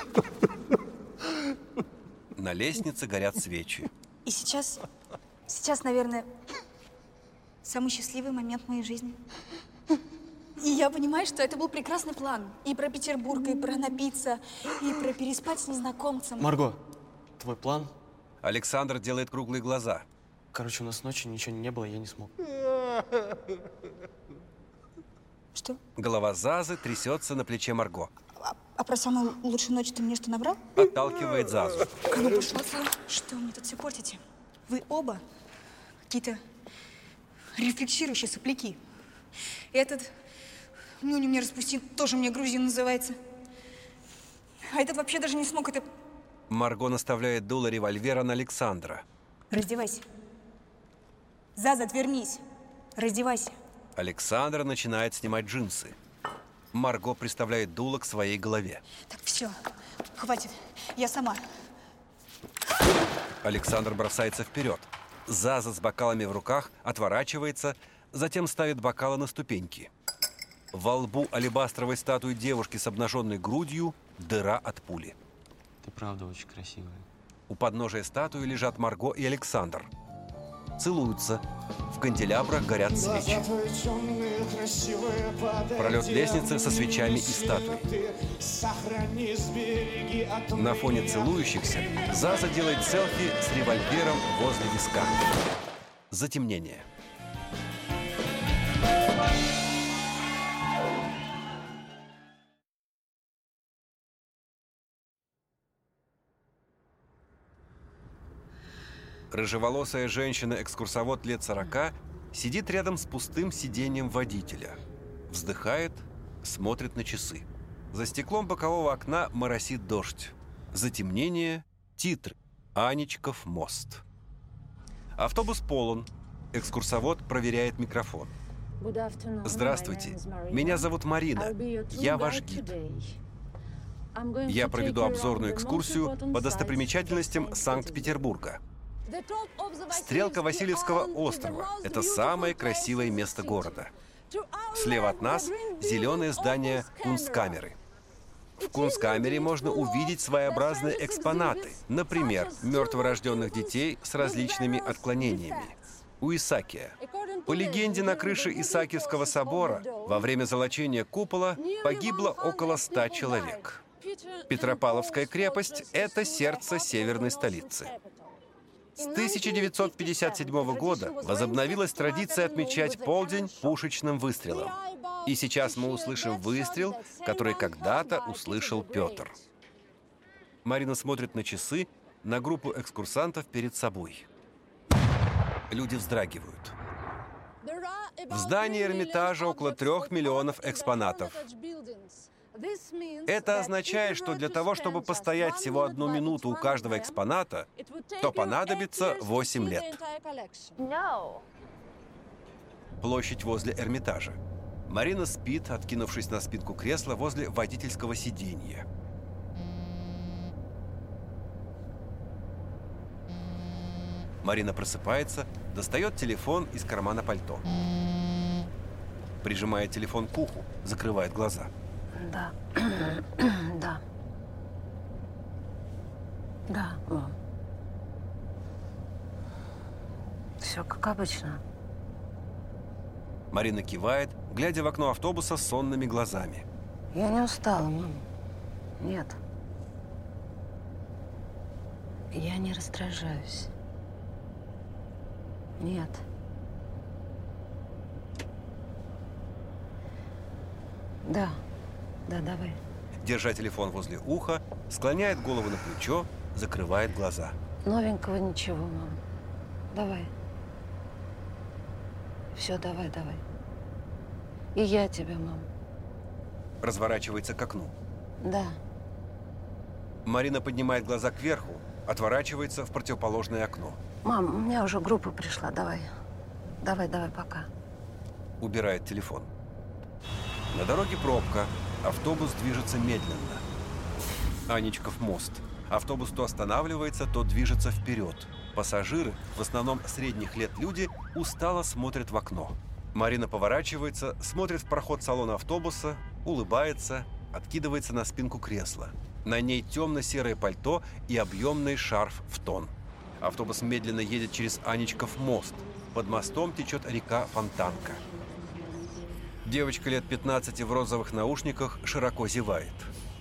[SPEAKER 1] На лестнице горят свечи.
[SPEAKER 5] И сейчас, сейчас, наверное, самый счастливый момент моей жизни. И я понимаю, что это был прекрасный план. И про Петербург, и про напиться, и про переспать с незнакомцем.
[SPEAKER 15] Марго, твой план?
[SPEAKER 1] Александр делает круглые глаза.
[SPEAKER 15] Короче, у нас ночью ничего не было, я не смог.
[SPEAKER 5] Что?
[SPEAKER 1] Голова Зазы трясется на плече Марго.
[SPEAKER 5] А, а про самую лучшую ночь ты мне что, набрал?
[SPEAKER 1] Отталкивает Зазу.
[SPEAKER 5] А ну пошла ты. Что вы мне тут все портите? Вы оба какие-то рефлексирующие сопляки. Этот, ну не мне распустил, тоже мне грузин называется. А этот вообще даже не смог это...
[SPEAKER 1] Марго наставляет дуло револьвера на Александра.
[SPEAKER 5] Раздевайся. Заза, отвернись. Раздевайся.
[SPEAKER 1] Александр начинает снимать джинсы. Марго приставляет дуло к своей голове.
[SPEAKER 5] Так, все, хватит, я сама.
[SPEAKER 1] Александр бросается вперед. Заза с бокалами в руках отворачивается, затем ставит бокалы на ступеньки. Во лбу алебастровой статуи девушки с обнаженной грудью дыра от пули.
[SPEAKER 9] Ты правда очень красивая.
[SPEAKER 1] У подножия статуи лежат Марго и Александр. Целуются. В канделябрах горят свечи. Пролет лестницы со свечами и статуей. На фоне целующихся Заза делает селфи с револьвером возле виска. Затемнение. Рыжеволосая женщина-экскурсовод лет сорока сидит рядом с пустым сиденьем водителя. Вздыхает, смотрит на часы. За стеклом бокового окна моросит дождь. Затемнение, титры. Аничков мост. Автобус полон. Экскурсовод проверяет микрофон. Здравствуйте, меня зовут Марина. Я ваш гид. Я проведу обзорную экскурсию по достопримечательностям Санкт-Петербурга. Стрелка Васильевского острова – это самое красивое место города. Слева от нас – зеленое здание Кунсткамеры. В Кунсткамере можно увидеть своеобразные экспонаты. Например, мертворожденных детей с различными отклонениями. У Исаакия. По легенде, на крыше Исаакиевского собора во время золочения купола погибло около ста человек. Петропавловская крепость – это сердце северной столицы. С тысяча девятьсот пятьдесят седьмого года возобновилась традиция отмечать полдень пушечным выстрелом. И сейчас мы услышим выстрел, который когда-то услышал Петр. Марина смотрит на часы, на группу экскурсантов перед собой. Люди вздрагивают. В здании Эрмитажа около трех миллионов экспонатов. Это означает, что для того, чтобы постоять всего одну минуту у каждого экспоната, то понадобится восемь лет. Площадь возле Эрмитажа. Марина спит, откинувшись на спинку кресла возле водительского сиденья. Марина просыпается, достает телефон из кармана пальто. Прижимает телефон к уху, закрывает глаза.
[SPEAKER 16] Да. Да. Да, мам. Все как обычно.
[SPEAKER 1] Марина кивает, глядя в окно автобуса с сонными глазами.
[SPEAKER 16] Я не устала, мам. Нет. Я не раздражаюсь. Нет.
[SPEAKER 17] Да, да, давай.
[SPEAKER 1] Держа телефон возле уха, склоняет голову на плечо, закрывает глаза.
[SPEAKER 17] Новенького ничего, мам. Давай. Все, давай, давай. И я тебя, мам.
[SPEAKER 1] Разворачивается к окну.
[SPEAKER 17] Да.
[SPEAKER 1] Марина поднимает глаза кверху, отворачивается в противоположное окно.
[SPEAKER 17] Мам, у меня уже группа пришла, давай. Давай, давай, пока.
[SPEAKER 1] Убирает телефон. На дороге пробка. Автобус движется медленно. Аничков мост. Автобус то останавливается, то движется вперед. Пассажиры, в основном средних лет люди, устало смотрят в окно. Марина поворачивается, смотрит в проход салона автобуса, улыбается, откидывается на спинку кресла. На ней темно-серое пальто и объемный шарф в тон. Автобус медленно едет через Аничков мост. Под мостом течет река Фонтанка. Девочка лет пятнадцати в розовых наушниках широко зевает.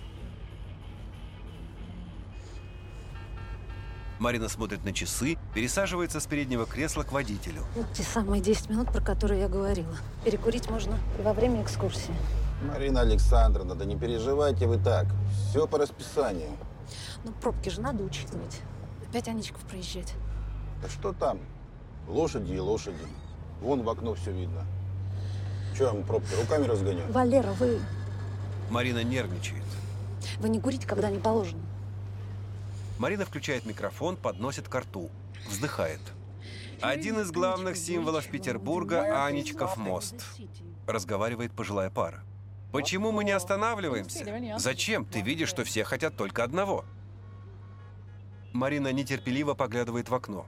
[SPEAKER 1] Марина смотрит на часы, пересаживается с переднего кресла к водителю.
[SPEAKER 17] Вот те самые десять минут, про которые я говорила. Перекурить можно и во время экскурсии.
[SPEAKER 18] Марина Александровна, да не переживайте вы так. Все по расписанию.
[SPEAKER 17] Ну, пробки же надо учитывать. Опять Аничков проезжать.
[SPEAKER 18] Да что там? Лошади и лошади. Вон в окно все видно. Че, я вам пробки руками разгоню?
[SPEAKER 17] Валера, вы...
[SPEAKER 1] Марина нервничает.
[SPEAKER 17] Вы не курите, когда не положено.
[SPEAKER 1] Марина включает микрофон, подносит ко рту. Вздыхает. Один из главных символов Петербурга – Аничков мост. Разговаривает пожилая пара. Почему мы не останавливаемся? Зачем? Ты видишь, что все хотят только одного. Марина нетерпеливо поглядывает в окно.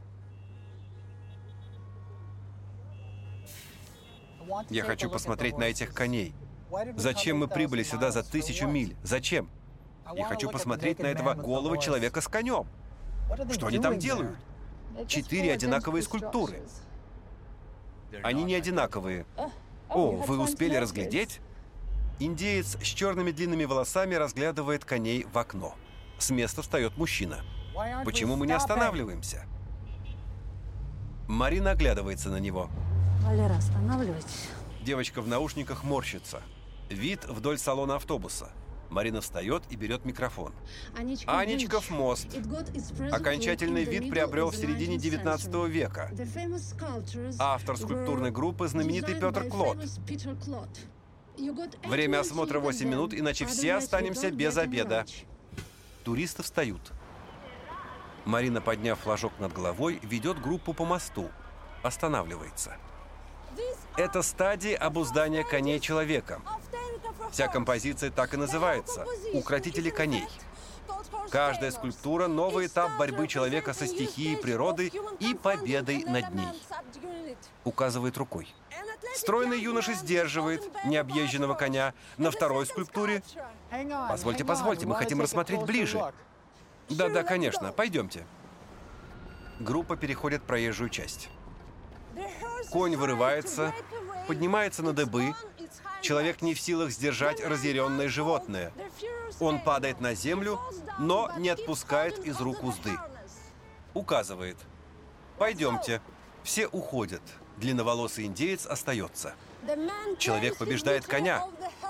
[SPEAKER 1] Я хочу посмотреть на этих коней. Зачем мы прибыли сюда за тысячу миль? Зачем? Я хочу посмотреть на этого голого человека с конем. Что они там делают? Четыре одинаковые скульптуры. Они не одинаковые. О, вы успели разглядеть? Индеец с черными длинными волосами разглядывает коней в окно. С места встает мужчина. Почему мы не останавливаемся? Марина оглядывается на него.
[SPEAKER 17] Валера, останавливайтесь.
[SPEAKER 1] Девочка в наушниках морщится. Вид вдоль салона автобуса. Марина встает и берет микрофон. Аничков мост. Окончательный вид приобрел в середине девятнадцатого века. Автор скульптурной группы знаменитый Петр Клод. Время осмотра восемь минут, иначе все останемся без обеда. Туристы встают. Марина, подняв флажок над головой, ведет группу по мосту. Останавливается. Это стадия обуздания коней человеком. Вся композиция так и называется – «Укротители коней». Каждая скульптура – новый этап борьбы человека со стихией природы и победой над ней. Указывает рукой. Стройный юноша сдерживает необъезженного коня. На второй скульптуре… Позвольте, позвольте, мы хотим рассмотреть ближе. Да-да, конечно, пойдемте. Группа переходит проезжую часть. Конь вырывается, поднимается на дыбы. Человек не в силах сдержать разъяренное животное. Он падает на землю, но не отпускает из рук узды. Указывает. Пойдемте. Все уходят. Длинноволосый индеец остается. Человек побеждает коня.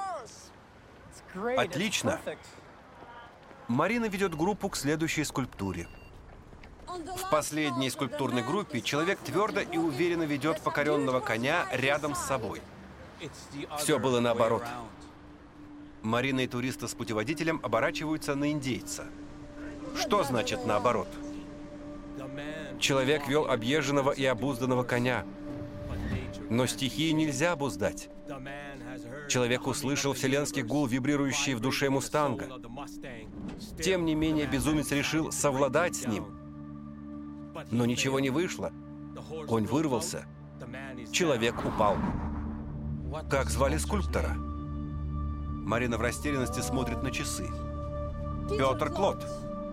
[SPEAKER 1] Отлично. Марина ведет группу к следующей скульптуре. В последней скульптурной группе человек твердо и уверенно ведет покоренного коня рядом с собой. Все было наоборот. Марина и туристы с путеводителем оборачиваются на индейца. Что значит наоборот? Человек вел объезженного и обузданного коня. Но стихии нельзя обуздать. Человек услышал вселенский гул, вибрирующий в душе мустанга. Тем не менее, безумец решил совладать с ним. Но ничего не вышло. Конь вырвался. Человек упал. Как звали скульптора? Марина в растерянности смотрит на часы. Петр Клод.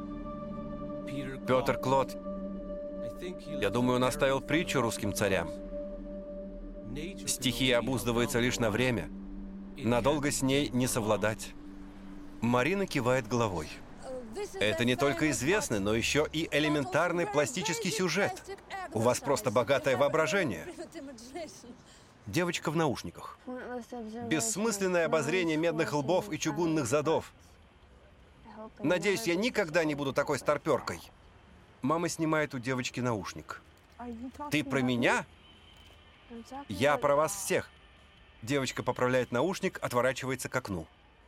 [SPEAKER 1] Петр Клод. Я думаю, он оставил притчу русским царям. Стихия обуздывается лишь на время. Надолго с ней не совладать. Марина кивает головой. Это не только известный, но еще и элементарный пластический сюжет. У вас просто богатое воображение. Девочка в наушниках. Бессмысленное обозрение медных лбов и чугунных задов. Надеюсь, я никогда не буду такой старперкой. Мама снимает у девочки наушник. Ты про меня? Я про вас всех. Девочка поправляет наушник, отворачивается к окну.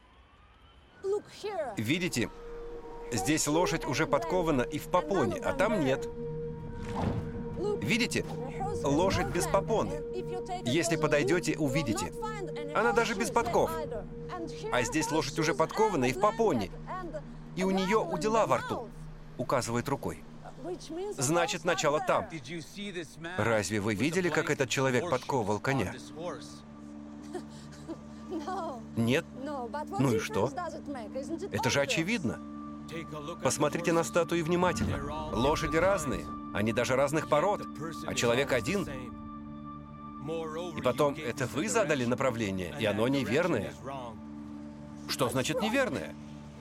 [SPEAKER 1] Видите? Здесь лошадь уже подкована и в попоне, а там нет. Видите? Лошадь без попоны. Если подойдете, увидите. Она даже без подков. А здесь лошадь уже подкована и в попоне. И у нее удила во рту. Указывает рукой. Значит, начало там. Разве вы видели, как этот человек подковывал коня? Нет? Ну и что? Это же очевидно. Посмотрите на статуи внимательно. Лошади разные. Они даже разных пород. А человек один. И потом, это вы задали направление, и оно неверное. Что значит неверное?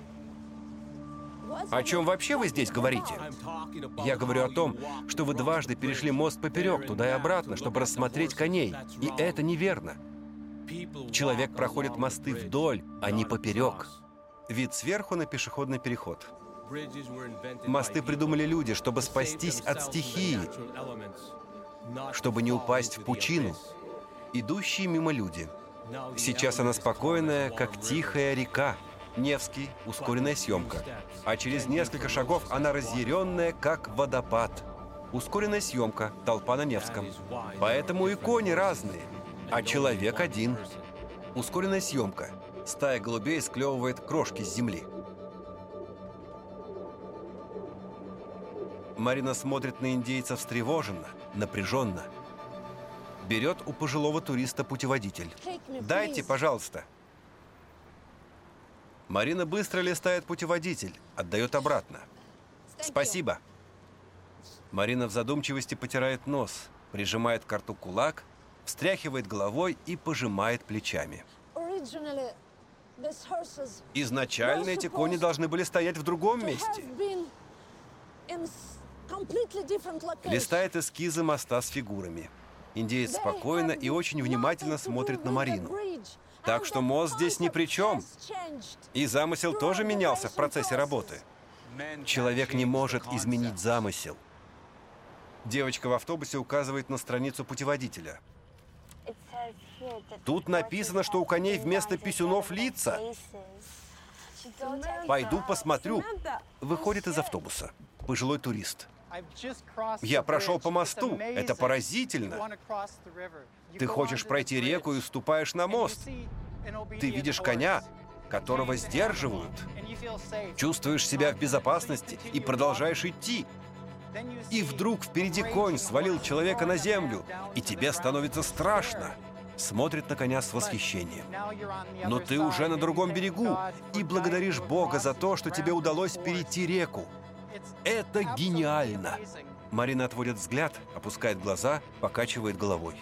[SPEAKER 1] О чем вообще вы здесь говорите? Я говорю о том, что вы дважды перешли мост поперек, туда и обратно, чтобы рассмотреть коней. И это неверно. Человек проходит мосты вдоль, а не поперек. Вид сверху на пешеходный переход. Мосты придумали люди, чтобы спастись от стихии, чтобы не упасть в пучину. Идущие мимо люди. Сейчас она спокойная, как тихая река. Невский, ускоренная съемка. А через несколько шагов она разъяренная, как водопад. Ускоренная съемка, толпа на Невском. Поэтому и кони разные, а человек один. Ускоренная съемка. Стая голубей склевывает крошки с земли. Марина смотрит на индейца встревоженно, напряженно. Берет у пожилого туриста путеводитель. «Дайте, пожалуйста». Марина быстро листает путеводитель, отдает обратно. «Спасибо». Марина в задумчивости потирает нос, прижимает к рту кулак, встряхивает головой и пожимает плечами. Изначально эти кони должны были стоять в другом месте. Листает эскизы моста с фигурами. Индеец спокойно и очень внимательно смотрит на Марину. Так что мост здесь ни при чем. И замысел тоже менялся в процессе работы. Человек не может изменить замысел. Девочка в автобусе указывает на страницу путеводителя. Тут написано, что у коней вместо писюнов лица. Пойду посмотрю. Выходит из автобуса. Пожилой турист. Я прошел по мосту. Это поразительно. Ты хочешь пройти реку и вступаешь на мост. Ты видишь коня, которого сдерживают. Чувствуешь себя в безопасности и продолжаешь идти. И вдруг впереди конь свалил человека на землю, и тебе становится страшно. Смотрит на коня с восхищением. Но ты уже на другом берегу и благодаришь Бога за то, что тебе удалось перейти реку. Это гениально! Марина отводит взгляд, опускает глаза, покачивает головой.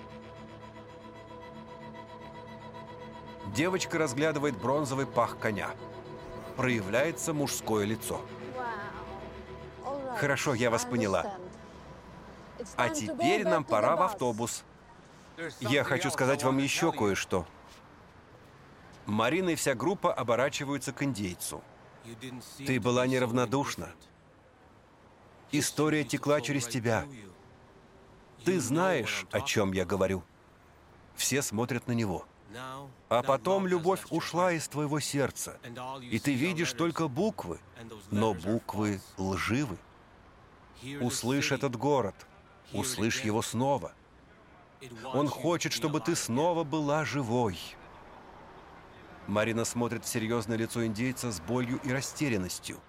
[SPEAKER 1] Девочка разглядывает бронзовый пах коня. Проявляется мужское лицо. Хорошо, я вас поняла. А теперь нам пора в автобус. Я хочу сказать вам еще кое-что. Марина и вся группа оборачиваются к индейцу. Ты была неравнодушна. История текла через тебя. Ты знаешь, о чем я говорю. Все смотрят на него. А потом любовь ушла из твоего сердца, и ты видишь только буквы, но буквы лживы. Услышь этот город, услышь его снова. Он хочет, чтобы ты снова была живой. Марина смотрит в серьезное лицо индейца с болью и растерянностью.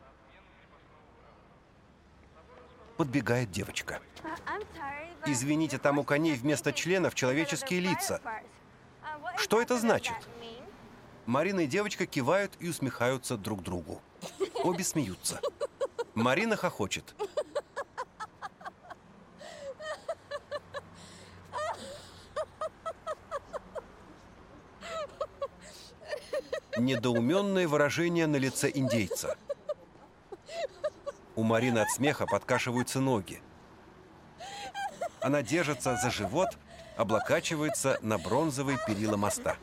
[SPEAKER 1] Подбегает девочка. Извините, там у коней вместо членов человеческие лица. Что это значит? Марина и девочка кивают и усмехаются друг другу. Обе смеются. Марина хохочет. Недоуменное выражение на лице индейца. У Марины от смеха подкашиваются ноги. она держится за живот, облокачивается на бронзовые перила моста.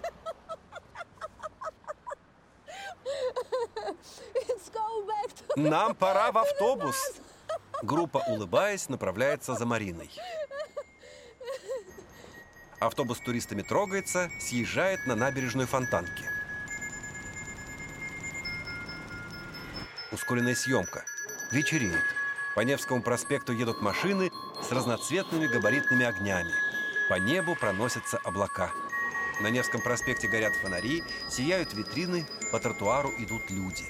[SPEAKER 1] Нам пора в автобус. Группа, улыбаясь, направляется за Мариной. Автобус с туристами трогается, съезжает на набережную Фонтанки. Ускоренная съемка. Вечереет. По Невскому проспекту едут машины с разноцветными габаритными огнями. По небу проносятся облака. На Невском проспекте горят фонари, сияют витрины, по тротуару идут люди.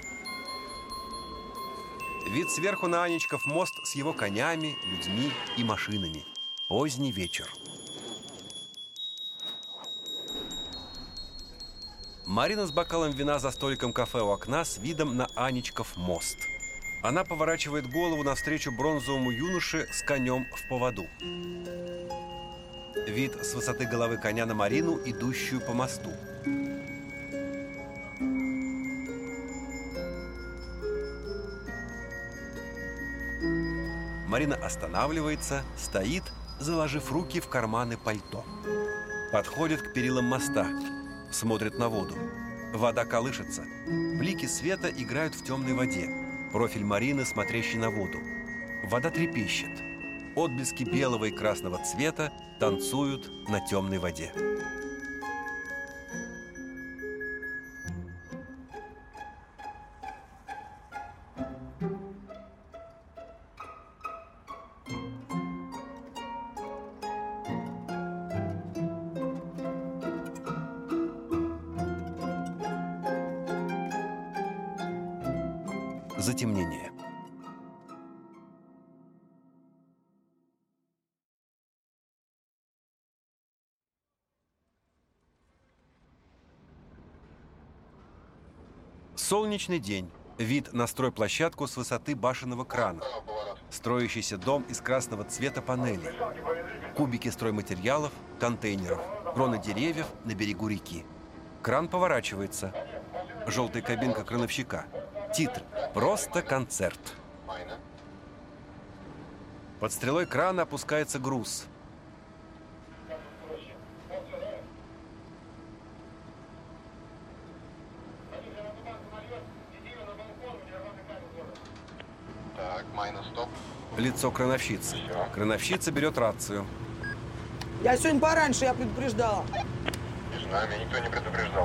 [SPEAKER 1] Вид сверху на Аничков мост с его конями, людьми и машинами. Поздний вечер. Марина с бокалом вина за столиком кафе у окна с видом на Аничков мост. Она поворачивает голову навстречу бронзовому юноше с конем в поводу. Вид с высоты головы коня на Марину, идущую по мосту. Марина останавливается, стоит, заложив руки в карманы пальто. Подходит к перилам моста, смотрит на воду. Вода колышется. Блики света играют в темной воде. Профиль Марины, смотрящий на воду. Вода трепещет. Отблески белого и красного цвета танцуют на темной воде. Затемнение. Солнечный день. Вид на стройплощадку с высоты башенного крана. Строящийся дом из красного цвета панелей. Кубики стройматериалов, контейнеров. Кроны деревьев на берегу реки. Кран поворачивается. Желтая кабинка крановщика. Титр. Просто концерт. Под стрелой крана опускается груз.
[SPEAKER 12] Так, майна, стоп.
[SPEAKER 1] Лицо крановщицы. Крановщица берет рацию.
[SPEAKER 13] Я сегодня пораньше, я предупреждала.
[SPEAKER 12] Не знаю, меня никто не предупреждал.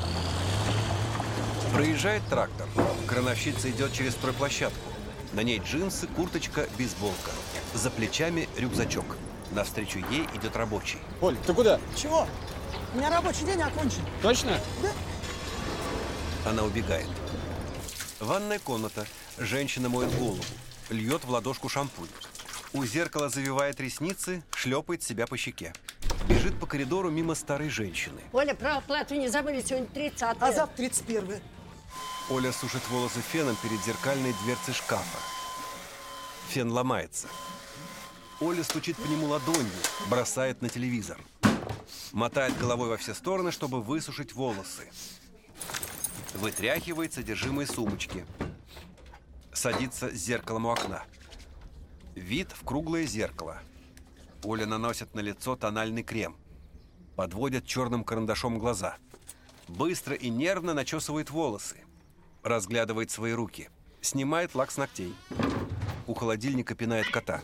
[SPEAKER 1] Проезжает трактор. Крановщица идет через стройплощадку. На ней джинсы, курточка, бейсболка. За плечами рюкзачок. Навстречу ей идет рабочий.
[SPEAKER 15] Оль, ты куда?
[SPEAKER 13] Чего? У меня рабочий день окончен.
[SPEAKER 15] Точно?
[SPEAKER 13] Да.
[SPEAKER 1] Она убегает. Ванная комната. Женщина моет голову. Льет в ладошку шампунь. У зеркала завивает ресницы, шлепает себя по щеке. Бежит по коридору мимо старой женщины.
[SPEAKER 10] Оля, про оплату не забыли, сегодня тридцатое.
[SPEAKER 13] А завтра тридцать первое.
[SPEAKER 1] Оля сушит волосы феном перед зеркальной дверцей шкафа. Фен ломается. Оля стучит по нему ладонью, бросает на телевизор. Мотает головой во все стороны, чтобы высушить волосы. Вытряхивает содержимое сумочки. Садится с зеркалом у окна. Вид в круглое зеркало. Оля наносит на лицо тональный крем. Подводит черным карандашом глаза. Быстро и нервно начесывает волосы. Разглядывает свои руки. Снимает лак с ногтей. У холодильника пинает кота.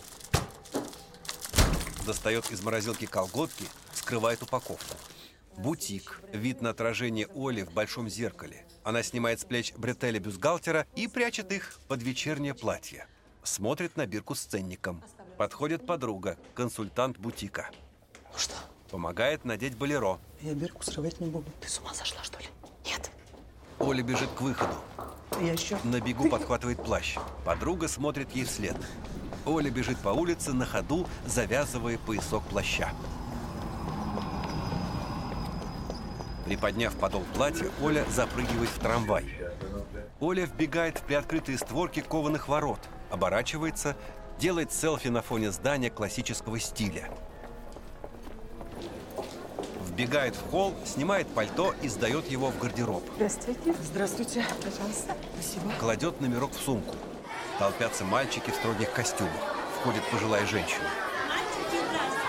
[SPEAKER 1] Достает из морозилки колготки, скрывает упаковку. Бутик. Вид на отражение Оли в большом зеркале. Она снимает с плеч бретели бюстгальтера и прячет их под вечернее платье. Смотрит на бирку с ценником. Подходит подруга, консультант бутика.
[SPEAKER 13] Ну что?
[SPEAKER 1] Помогает надеть болеро.
[SPEAKER 13] Я бирку срывать не буду.
[SPEAKER 10] Ты с ума сошла, что ли? Нет.
[SPEAKER 1] Оля бежит к выходу.
[SPEAKER 13] Я еще...
[SPEAKER 1] На бегу подхватывает плащ. Подруга смотрит ей вслед. Оля бежит по улице на ходу, завязывая поясок плаща. Приподняв подол платья, Оля запрыгивает в трамвай. Оля вбегает в приоткрытые створки кованых ворот, оборачивается, делает селфи на фоне здания классического стиля. Вбегает в холл, снимает пальто и сдает его в гардероб.
[SPEAKER 13] Здравствуйте. Здравствуйте. Пожалуйста. Спасибо.
[SPEAKER 1] Кладет номерок в сумку. Толпятся мальчики в строгих костюмах. Входит пожилая женщина.
[SPEAKER 10] Мальчики,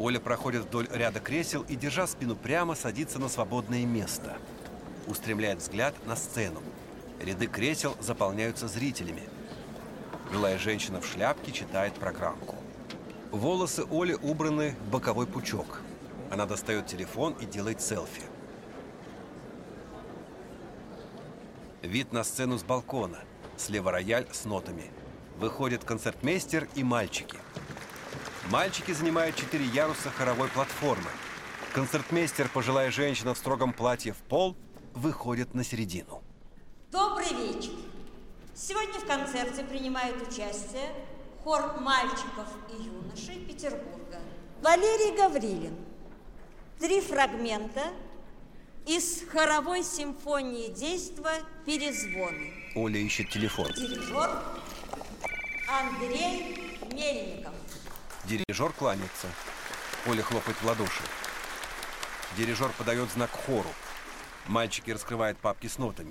[SPEAKER 1] Оля проходит вдоль ряда кресел и, держа спину прямо, садится на свободное место. Устремляет взгляд на сцену. Ряды кресел заполняются зрителями. Белая женщина в шляпке читает программку. Волосы Оли убраны в боковой пучок. Она достает телефон и делает селфи. Вид на сцену с балкона. Слева рояль с нотами. Выходит концертмейстер и мальчики. Мальчики занимают четыре яруса хоровой платформы. Концертмейстер, пожилая женщина в строгом платье в пол, выходит на середину.
[SPEAKER 3] Добрый вечер. Сегодня в концерте принимает участие хор мальчиков и юношей Петербурга. Валерий Гаврилин. Три фрагмента из хоровой симфонии действа «Перезвоны».
[SPEAKER 1] Оля ищет телефон.
[SPEAKER 3] Дирижер Андрей Мельников.
[SPEAKER 1] Дирижер кланяется. Оля хлопает в ладоши. Дирижер подает знак хору. Мальчики раскрывают папки с нотами.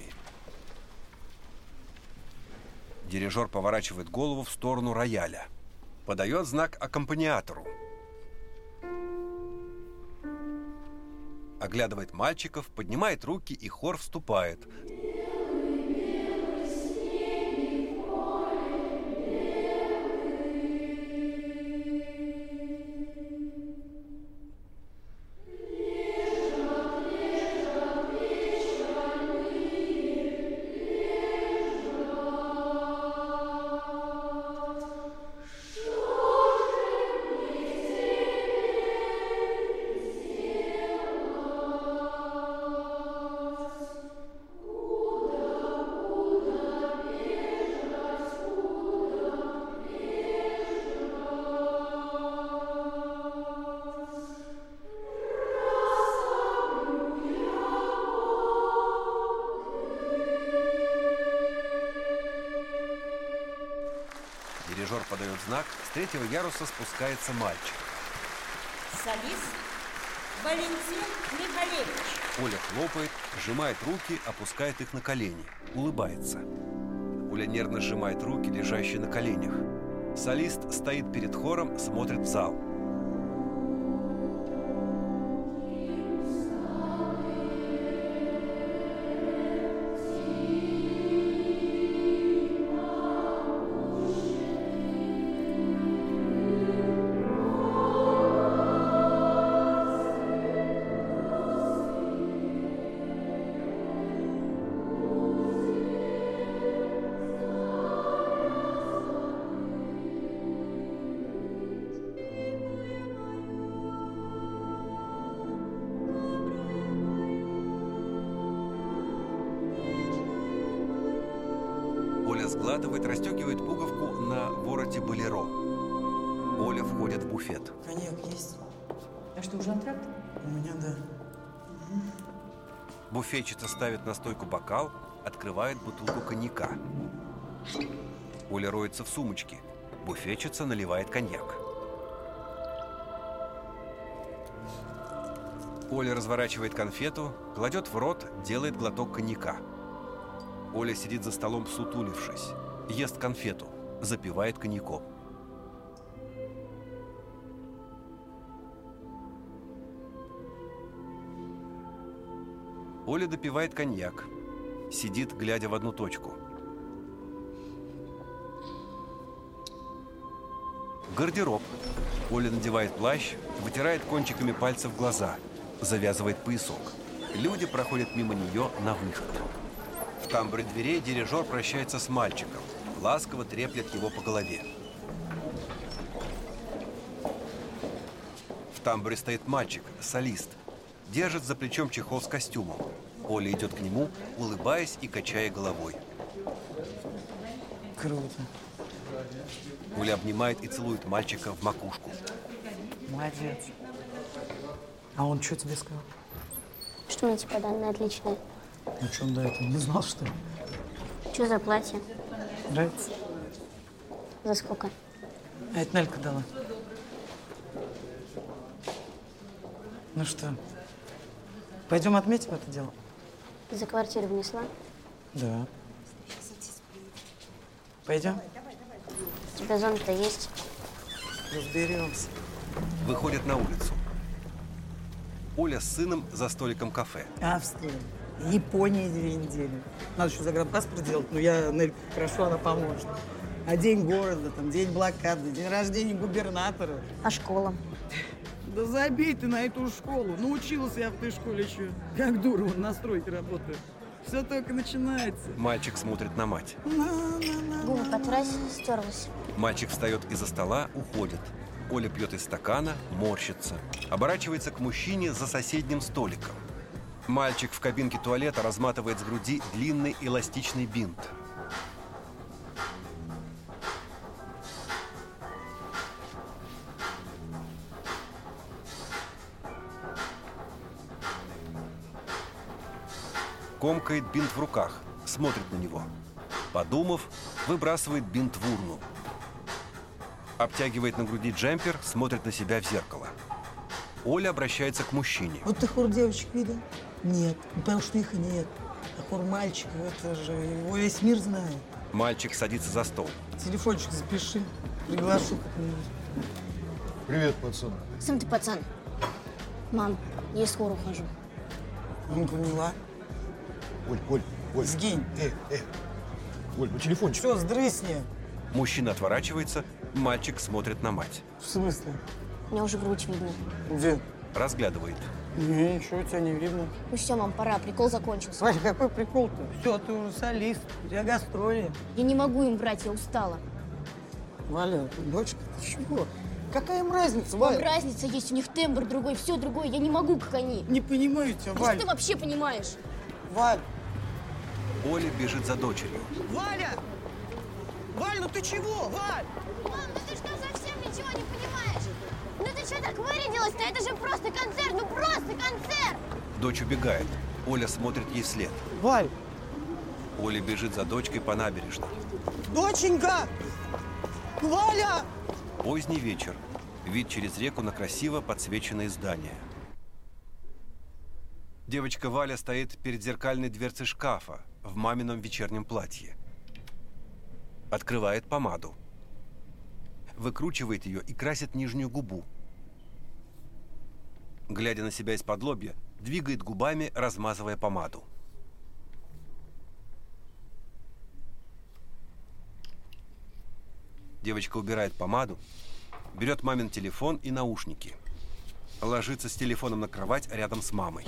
[SPEAKER 1] Дирижер поворачивает голову в сторону рояля. Подает знак аккомпаниатору. Оглядывает мальчиков, поднимает руки, и хор вступает. Дирижер подает знак, с третьего яруса спускается мальчик.
[SPEAKER 3] Солист Валентин Михалевич.
[SPEAKER 1] Оля хлопает, сжимает руки, опускает их на колени, улыбается. Оля нервно сжимает руки, лежащие на коленях. Солист стоит перед хором, смотрит в зал. Оля сглатывает, расстегивает пуговку на вороте болеро. Оля входит в буфет.
[SPEAKER 13] Коньяк есть?
[SPEAKER 10] А что, уже антракт?
[SPEAKER 13] У меня, да.
[SPEAKER 1] Буфетчица ставит на стойку бокал, открывает бутылку коньяка. Оля роется в сумочке. Буфетчица наливает коньяк. Оля разворачивает конфету, кладет в рот, делает глоток коньяка. Оля сидит за столом, сутулившись, ест конфету, запивает коньяком. Оля допивает коньяк, сидит, глядя в одну точку. Гардероб. Оля надевает плащ, вытирает кончиками пальцев глаза, завязывает поясок. Люди проходят мимо нее на выход. В тамбуре дверей дирижер прощается с мальчиком, ласково треплет его по голове. В тамбуре стоит мальчик, солист, держит за плечом чехол с костюмом. Оля идет к нему, улыбаясь и качая головой.
[SPEAKER 13] Круто.
[SPEAKER 1] Оля обнимает и целует мальчика в макушку.
[SPEAKER 13] Молодец. А он что тебе сказал?
[SPEAKER 19] Что мне типа данные отличные.
[SPEAKER 13] Ну что он до этого не знал, что ли?
[SPEAKER 19] Что за платье?
[SPEAKER 13] Нравится?
[SPEAKER 19] За сколько?
[SPEAKER 13] А это Нелька дала. Ну что, пойдем отметим это дело?
[SPEAKER 19] За квартиру внесла?
[SPEAKER 13] Да. Пойдем?
[SPEAKER 19] У тебя зона-то есть?
[SPEAKER 13] Разберемся.
[SPEAKER 1] Выходят на улицу. Оля с сыном за столиком кафе.
[SPEAKER 14] Австрия, Япония две недели. Надо еще загранпаспорт делать, но я Нельку прошу, она поможет. А день города, там, день блокады, день рождения губернатора.
[SPEAKER 19] А школа?
[SPEAKER 14] Да забей ты на эту школу. Научился я в той школе еще. Как дура, вон на стройке работаю. Все только начинается.
[SPEAKER 1] Мальчик смотрит на мать.
[SPEAKER 19] Губа потрась, стерлась.
[SPEAKER 1] Мальчик встает из-за стола, уходит. Оля пьет из стакана, морщится. Оборачивается к мужчине за соседним столиком. Мальчик в кабинке туалета разматывает с груди длинный эластичный бинт. Комкает бинт в руках, смотрит на него. Подумав, выбрасывает бинт в урну. Обтягивает на груди джемпер, смотрит на себя в зеркало. Оля обращается к мужчине.
[SPEAKER 14] Вот ты хор девочек видел? Нет, потому что их и нет. А хор мальчиков, это же его весь мир знает.
[SPEAKER 1] Мальчик садится за стол.
[SPEAKER 14] Телефончик запиши, приглашу как-нибудь.
[SPEAKER 12] Привет, пацан.
[SPEAKER 19] Сам ты пацан. Мам, я из хора ухожу.
[SPEAKER 14] Не поняла.
[SPEAKER 12] Оль, Оль, Оль.
[SPEAKER 14] Сгинь.
[SPEAKER 12] Э, э. Оль, ну телефончик.
[SPEAKER 14] Все, сдрысни.
[SPEAKER 1] Мужчина отворачивается, мальчик смотрит на мать.
[SPEAKER 14] В смысле?
[SPEAKER 19] Мне уже грудь видно.
[SPEAKER 14] Где?
[SPEAKER 1] Разглядывает.
[SPEAKER 14] Не, ничего у тебя не видно.
[SPEAKER 19] Ну все, мам, пора, прикол закончился.
[SPEAKER 14] Валя, какой прикол-то? Все, ты уже солист, у тебя гастроли.
[SPEAKER 19] Я не могу им брать, я устала.
[SPEAKER 14] Валя, дочка, ты чего? Какая им разница,
[SPEAKER 19] Мам,
[SPEAKER 14] Валя?
[SPEAKER 19] разница есть, у них тембр другой, все другое, я не могу, как они.
[SPEAKER 14] Не понимаю тебя,
[SPEAKER 19] А
[SPEAKER 14] Валя.
[SPEAKER 19] что ты вообще понимаешь?
[SPEAKER 14] Валь!
[SPEAKER 1] Оля бежит за дочерью.
[SPEAKER 14] Валя! Валь, ну ты чего, Валь?
[SPEAKER 19] Мам, ну ты что, совсем ничего не понимаешь? Ну ты что так вырядилась-то? Это же просто концерт, ну просто концерт!
[SPEAKER 1] Дочь убегает. Оля смотрит ей вслед.
[SPEAKER 14] Валь!
[SPEAKER 1] Оля бежит за дочкой по набережной.
[SPEAKER 14] Доченька! Валя!
[SPEAKER 1] Поздний вечер. Вид через реку на красиво подсвеченные здания. Девочка Валя стоит перед зеркальной дверцей шкафа в мамином вечернем платье. Открывает помаду. Выкручивает ее и красит нижнюю губу. Глядя на себя из-под лобья, двигает губами, размазывая помаду. Девочка убирает помаду, берет мамин телефон и наушники. Ложится с телефоном на кровать рядом с мамой.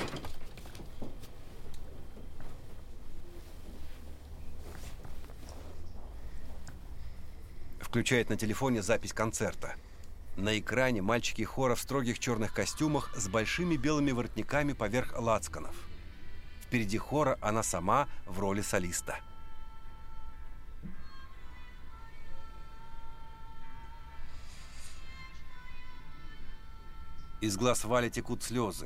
[SPEAKER 1] Включает на телефоне запись концерта. На экране мальчики хора в строгих черных костюмах с большими белыми воротниками поверх лацканов. Впереди хора она сама в роли солиста. Из глаз Вали текут слезы.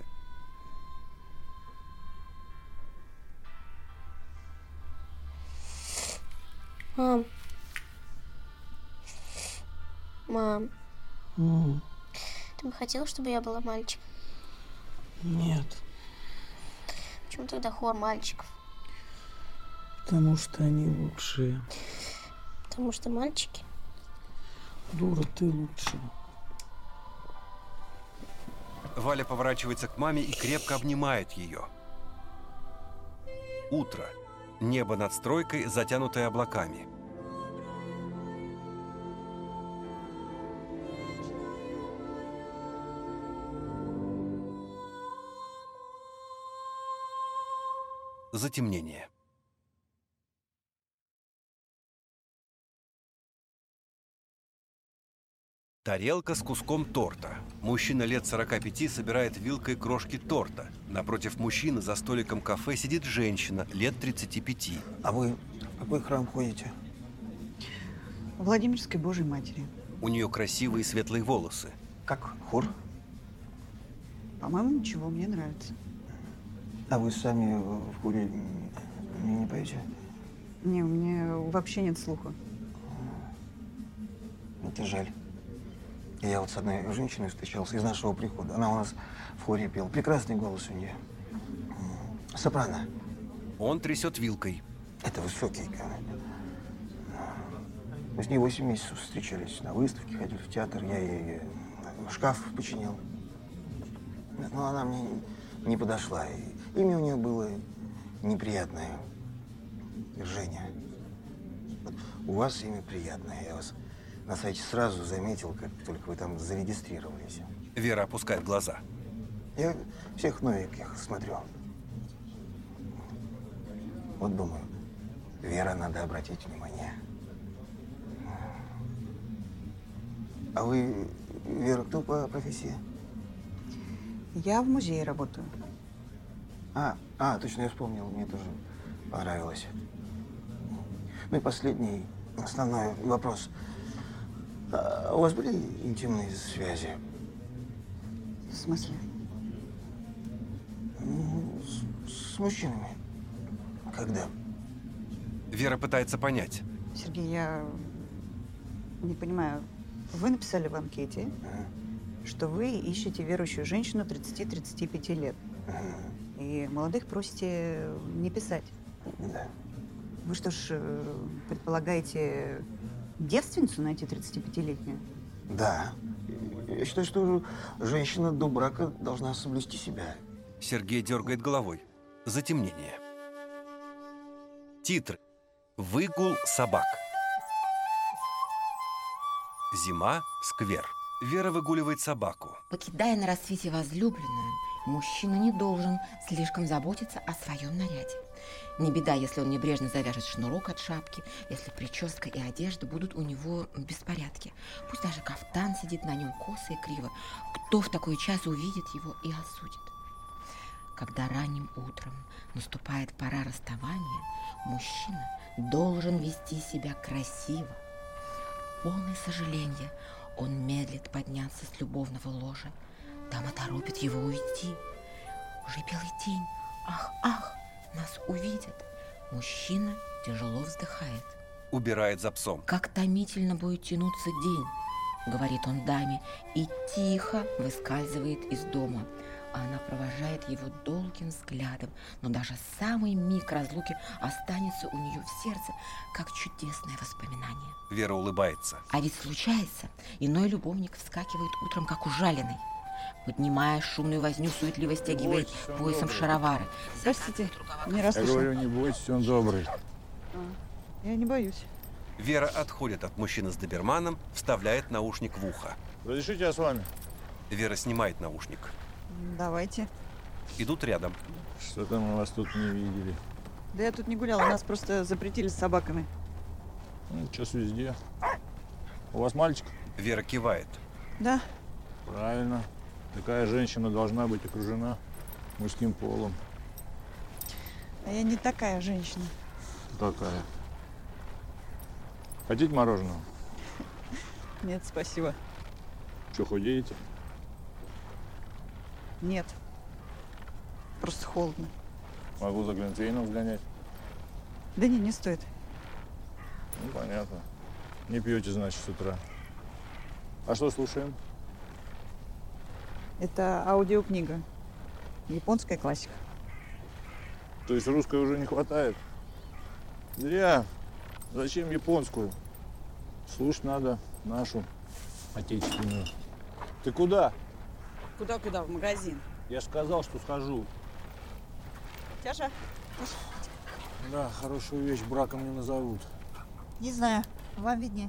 [SPEAKER 19] Мам. Мам.
[SPEAKER 14] Mm.
[SPEAKER 19] Ты бы хотела, чтобы я была мальчиком?
[SPEAKER 14] Нет.
[SPEAKER 19] Почему тогда хор мальчиков?
[SPEAKER 14] Потому что они лучшие.
[SPEAKER 19] Потому что мальчики?
[SPEAKER 14] Дура, ты лучше.
[SPEAKER 1] Валя поворачивается к маме и крепко обнимает ее. Утро. Небо над стройкой, затянутое облаками. Затемнение. Тарелка с куском торта. Мужчина лет сорока пяти собирает вилкой крошки торта. Напротив мужчины за столиком кафе сидит женщина лет тридцати пяти.
[SPEAKER 13] А вы в какой храм ходите?
[SPEAKER 20] Владимирской Божьей Матери.
[SPEAKER 1] У нее красивые светлые волосы.
[SPEAKER 13] Как хор?
[SPEAKER 20] По-моему, ничего, мне нравится.
[SPEAKER 13] А вы сами в хоре не, не поете?
[SPEAKER 20] Не, у меня вообще нет слуха.
[SPEAKER 13] Это жаль. Я вот с одной женщиной встречался из нашего прихода. Она у нас в хоре пела. Прекрасный голос у нее. Сопрано.
[SPEAKER 1] Он трясет вилкой.
[SPEAKER 13] Это высокий. Мы с ней восемь месяцев встречались. На выставке ходили в театр. Я ей
[SPEAKER 4] шкаф починил. Но она мне не подошла. И имя у нее было неприятное. Женя. Вот у вас имя приятное. Я вас на сайте сразу заметил, как только вы там зарегистрировались.
[SPEAKER 1] Вера опускает глаза.
[SPEAKER 4] Я всех новеньких смотрю. Вот думаю, Вера, надо обратить внимание. А вы, Вера, кто по профессии?
[SPEAKER 20] Я в музее работаю.
[SPEAKER 4] А, а, точно, я вспомнил, мне тоже понравилось. Ну и последний, основной вопрос. А у вас были интимные связи?
[SPEAKER 20] В смысле?
[SPEAKER 4] Ну, с, с мужчинами. Когда?
[SPEAKER 1] Вера пытается понять.
[SPEAKER 20] Сергей, я не понимаю. Вы написали в анкете,
[SPEAKER 4] ага.
[SPEAKER 20] что вы ищете верующую женщину тридцати-тридцати пяти лет.
[SPEAKER 4] Ага.
[SPEAKER 20] И молодых просите не писать.
[SPEAKER 4] Да.
[SPEAKER 20] Вы что ж, предполагаете девственницу найти тридцатипятилетнюю?
[SPEAKER 4] Да. Я считаю, что женщина до брака должна соблюсти себя.
[SPEAKER 1] Сергей дергает головой. Затемнение. Титры. Выгул собак. Зима. Сквер. Вера выгуливает собаку.
[SPEAKER 16] Покидая на рассвете возлюбленную, мужчина не должен слишком заботиться о своем наряде. Не беда, если он небрежно завяжет шнурок от шапки, если прическа и одежда будут у него в беспорядке. Пусть даже кафтан сидит на нем косо и криво. Кто в такой час увидит его и осудит? Когда ранним утром наступает пора расставания, мужчина должен вести себя красиво. Полное сожаление, он медлит подняться с любовного ложа. Дама торопит его уйти. Уже белый день. Ах, ах, нас увидят. Мужчина тяжело вздыхает.
[SPEAKER 1] Убирает за псом.
[SPEAKER 16] Как томительно будет тянуться день, говорит он даме, и тихо выскальзывает из дома. А она провожает его долгим взглядом, но даже самый миг разлуки останется у нее в сердце, как чудесное воспоминание.
[SPEAKER 1] Вера улыбается.
[SPEAKER 16] А ведь случается, иной любовник вскакивает утром, как ужаленный, поднимая шумную возню, суетливо стягивает поясом шаровары.
[SPEAKER 20] Простите, не расслышала.
[SPEAKER 11] Я говорю, не бойтесь, он добрый.
[SPEAKER 20] А, я не боюсь.
[SPEAKER 1] Вера отходит от мужчины с доберманом, вставляет наушник в ухо.
[SPEAKER 11] Разрешите я с вами?
[SPEAKER 1] Вера снимает наушник.
[SPEAKER 20] Давайте.
[SPEAKER 1] Идут рядом.
[SPEAKER 11] Что-то мы вас тут не видели.
[SPEAKER 20] Да я тут не гуляла, нас просто запретили с собаками.
[SPEAKER 11] Ну, сейчас везде. У вас мальчик?
[SPEAKER 1] Вера кивает.
[SPEAKER 20] Да.
[SPEAKER 11] Правильно. Такая женщина должна быть окружена мужским полом.
[SPEAKER 20] А я не такая женщина.
[SPEAKER 11] Такая. Хотите мороженого?
[SPEAKER 20] Нет, спасибо.
[SPEAKER 11] Что, худеете?
[SPEAKER 20] Нет. Просто холодно.
[SPEAKER 11] Могу за глинтвейном сгонять.
[SPEAKER 20] Да не, не стоит.
[SPEAKER 11] Ну, понятно. Не пьете, значит, с утра. А что слушаем?
[SPEAKER 20] Это аудиокнига. Японская классика.
[SPEAKER 11] То есть русской уже не хватает? Зря. Зачем японскую? Слушать надо нашу, отечественную. Ты куда?
[SPEAKER 20] Куда-куда? В магазин.
[SPEAKER 11] Я же сказал, что схожу.
[SPEAKER 20] Тяжа.
[SPEAKER 11] Да, хорошую вещь браком не назовут.
[SPEAKER 20] Не знаю. Вам виднее.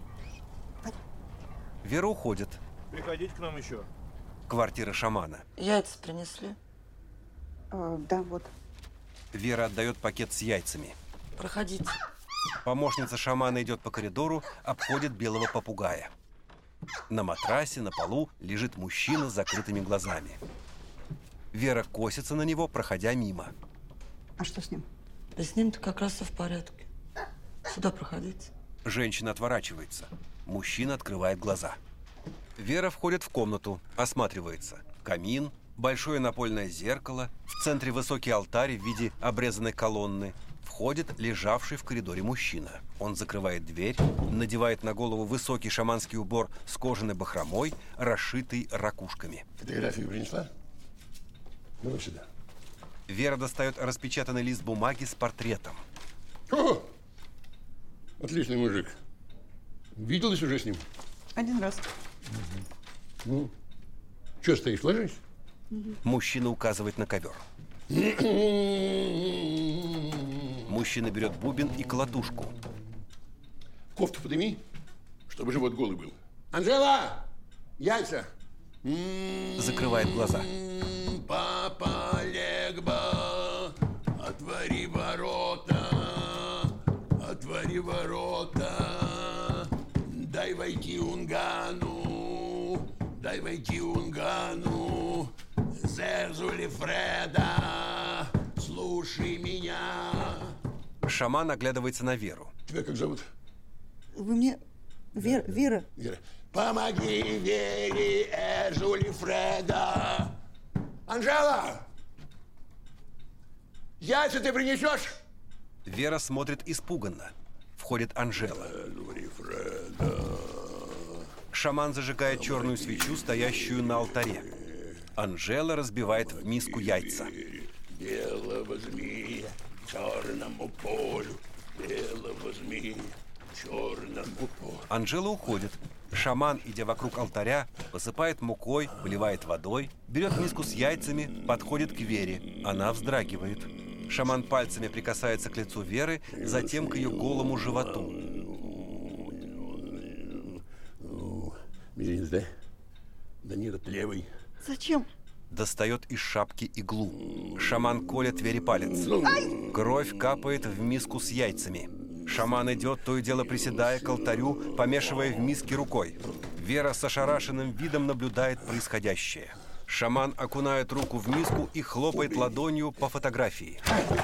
[SPEAKER 1] Вера уходит.
[SPEAKER 11] Приходите к нам еще.
[SPEAKER 1] Квартира шамана.
[SPEAKER 10] Яйца принесли?
[SPEAKER 20] А, да, вот.
[SPEAKER 1] Вера отдает пакет с яйцами.
[SPEAKER 10] Проходите.
[SPEAKER 1] Помощница шамана идет по коридору, обходит белого попугая. На матрасе, на полу лежит мужчина с закрытыми глазами. Вера косится на него, проходя мимо.
[SPEAKER 20] А что с ним?
[SPEAKER 10] Да с ним-то как раз все в порядке. Сюда проходите.
[SPEAKER 1] Женщина отворачивается. Мужчина открывает глаза. Вера входит в комнату, осматривается. Камин, большое напольное зеркало, в центре высокий алтарь в виде обрезанной колонны. Входит лежавший в коридоре мужчина. Он закрывает дверь, надевает на голову высокий шаманский убор с кожаной бахромой, расшитый ракушками.
[SPEAKER 22] Фотографию принесла? Давай сюда.
[SPEAKER 1] Вера достает распечатанный лист бумаги с портретом.
[SPEAKER 22] О! Отличный мужик. Виделась уже с ним?
[SPEAKER 20] Один раз.
[SPEAKER 22] Угу. Ну, Че стоишь, ложись?
[SPEAKER 1] Мужчина указывает на ковер. Мужчина берет бубен и колотушку.
[SPEAKER 22] Кофту подними, чтобы живот голый был. Анжела! Яйца!
[SPEAKER 1] Закрывает глаза.
[SPEAKER 22] Папа Легба, отвори ворота, отвори ворота, дай войти Унгану, дай войти Унгану, Зерзули Фреда, слушай меня.
[SPEAKER 1] Шаман оглядывается на Веру.
[SPEAKER 22] Тебя как зовут?
[SPEAKER 14] Вы мне... Вера, Вера.
[SPEAKER 22] Вера. Помоги Вере, Эрзули Фреда. Анжела! Яйца ты принесешь?
[SPEAKER 1] Вера смотрит испуганно. Входит Анжела. Шаман зажигает черную свечу, стоящую на алтаре. Анжела разбивает в миску яйца.
[SPEAKER 22] Белого змея черному полю, белого змея черному полю.
[SPEAKER 1] Анжела уходит. Шаман, идя вокруг алтаря, посыпает мукой, поливает водой, берет миску с яйцами, подходит к Вере. Она вздрагивает. Шаман пальцами прикасается к лицу Веры, затем к ее голому животу.
[SPEAKER 22] Мизинец, да? Да нет, левый.
[SPEAKER 14] Зачем?
[SPEAKER 1] Достает из шапки иглу. Шаман колет Вере палец. Кровь капает в миску с яйцами. Шаман идет, то и дело приседая к алтарю, помешивая в миске рукой. Вера с ошарашенным видом наблюдает происходящее. Шаман окунает руку в миску и хлопает ладонью по фотографии.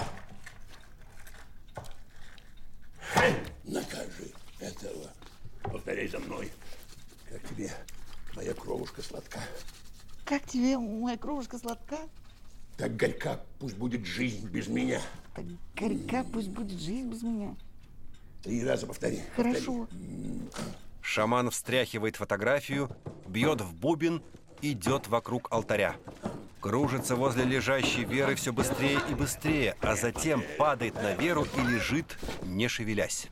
[SPEAKER 22] Накажи этого. Повторяй за мной. Как тебе моя кровушка сладка?
[SPEAKER 14] Как тебе моя кровушка сладка?
[SPEAKER 22] Так горька пусть будет жизнь без меня.
[SPEAKER 14] Так горька пусть будет жизнь без меня.
[SPEAKER 22] Три раза повтори.
[SPEAKER 14] Хорошо.
[SPEAKER 22] Повтори.
[SPEAKER 1] Шаман встряхивает фотографию, бьет в бубен, идет вокруг алтаря. Кружится возле лежащей Веры все быстрее и быстрее, а затем падает на Веру и лежит, не шевелясь.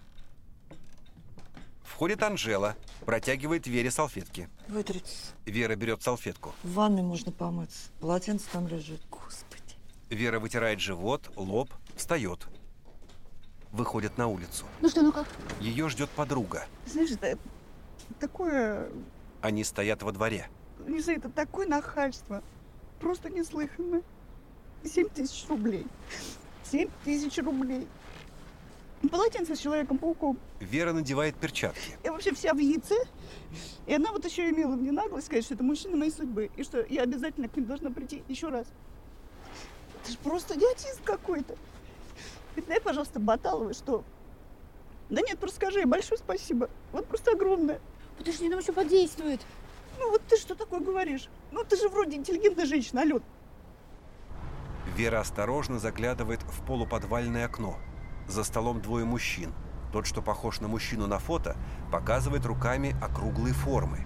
[SPEAKER 1] Входит Анжела, протягивает Вере салфетки.
[SPEAKER 10] Вытрите.
[SPEAKER 1] Вера берет салфетку.
[SPEAKER 10] В ванной можно помыться. Полотенце там лежит.
[SPEAKER 14] Господи.
[SPEAKER 1] Вера вытирает живот, лоб, встает. Выходит на улицу.
[SPEAKER 14] Ну что, ну как?
[SPEAKER 1] Ее ждет подруга.
[SPEAKER 14] Знаешь, это такое...
[SPEAKER 1] Они стоят во дворе.
[SPEAKER 14] Не знаю, это такое нахальство. Просто неслыханно. Семь тысяч рублей. Семь тысяч рублей. Полотенце с Человеком-пауком.
[SPEAKER 1] Вера надевает перчатки.
[SPEAKER 14] Я вообще вся в яйце. И она вот еще имела мне наглость сказать, что это мужчина моей судьбы. И что я обязательно к ним должна прийти еще раз. Это же просто идиотизм какой-то. Дай, пожалуйста, Баталовой, что... Да нет, просто скажи, большое спасибо. Вот просто огромное.
[SPEAKER 5] Подожди, нам еще подействует.
[SPEAKER 14] Ну вот ты что такое говоришь? Ну ты же вроде интеллигентная женщина, алло.
[SPEAKER 1] Вера осторожно заглядывает в полуподвальное окно. За столом двое мужчин. Тот, что похож на мужчину на фото, показывает руками округлые формы.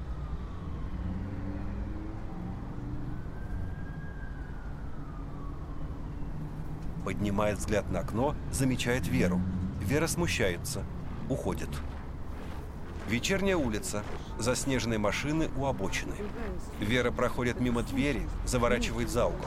[SPEAKER 1] Поднимает взгляд на окно, замечает Веру. Вера смущается, уходит. Вечерняя улица. Заснеженные машины у обочины. Вера проходит мимо двери, заворачивает за угол.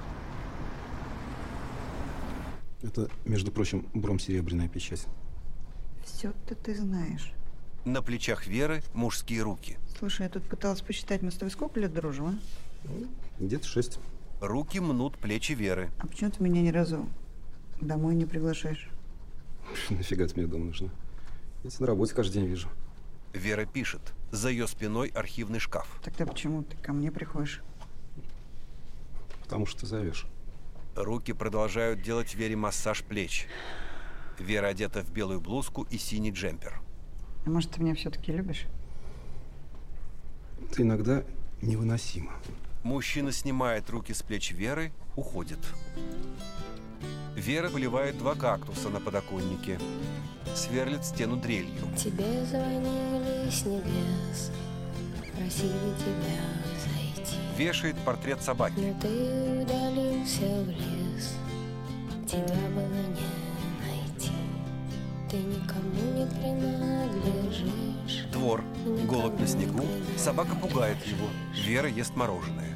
[SPEAKER 7] Это, между прочим, бромсеребряная печать.
[SPEAKER 14] Все-то ты знаешь.
[SPEAKER 1] На плечах Веры мужские руки.
[SPEAKER 14] Слушай, я тут пыталась посчитать, мы с тобой сколько лет дружим, а?
[SPEAKER 7] Где-то шесть.
[SPEAKER 1] Руки мнут плечи Веры.
[SPEAKER 14] А почему ты меня ни разу домой не приглашаешь?
[SPEAKER 7] Нафига ты мне дома нужна? Я тебя на работе каждый день вижу.
[SPEAKER 1] Вера пишет. За ее спиной архивный шкаф.
[SPEAKER 14] Тогда почему ты ко мне приходишь?
[SPEAKER 7] Потому что ты зовешь.
[SPEAKER 1] Руки продолжают делать Вере массаж плеч. Вера одета в белую блузку и синий джемпер.
[SPEAKER 14] А может, ты меня все-таки любишь?
[SPEAKER 7] Ты иногда невыносима.
[SPEAKER 1] Мужчина снимает руки с плеч Веры, уходит. Вера поливает два кактуса на подоконнике. Сверлит стену дрелью.
[SPEAKER 8] Тебе звонили с небес, просили тебя зайти.
[SPEAKER 1] Вешает портрет собаки.
[SPEAKER 8] Но ты удалился в лес, тебя было не найти. Ты никому не принадлежишь.
[SPEAKER 1] Двор. Голубь на снегу. Собака пугает его. Вера ест мороженое.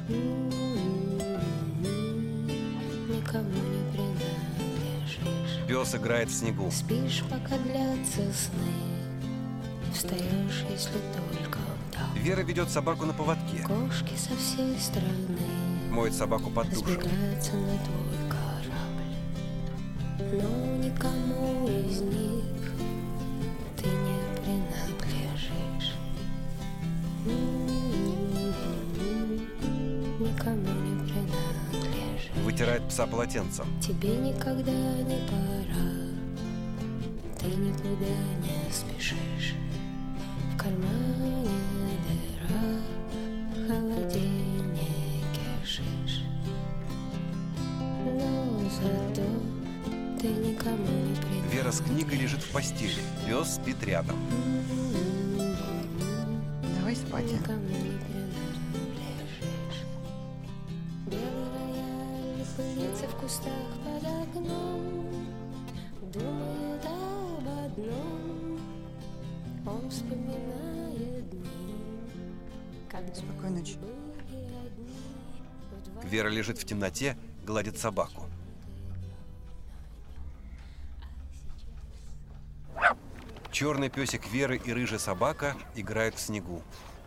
[SPEAKER 8] Никому не принадлежишь.
[SPEAKER 1] Пес играет в снегу.
[SPEAKER 8] Спишь, пока длятся сны. Встаешь, если только вдох.
[SPEAKER 1] Вера ведет собаку на поводке.
[SPEAKER 8] Кошки со всей страны
[SPEAKER 1] Моет собаку под душем.
[SPEAKER 8] сбегаются на твой корабль. Но никому из них ты не принадлежишь. Никому не принадлежишь.
[SPEAKER 1] Вытирает пса полотенцем.
[SPEAKER 8] Тебе никогда не пора. Ты никуда не спешишь. В кармане дыра, в холодильнике шиш. Но зато ты никому не принадлежишь.
[SPEAKER 1] Вера с книгой лежит в постели. Пес спит рядом.
[SPEAKER 13] Давай спать.
[SPEAKER 8] Никому не принадлежишь. Белый рояль пылится в кустах под окном. Думает об одном. Он вспоминает дни, когда
[SPEAKER 13] Спокойной ночи.
[SPEAKER 1] Вера лежит в темноте, гладит собаку. Черный песик Веры и рыжая собака играют в снегу.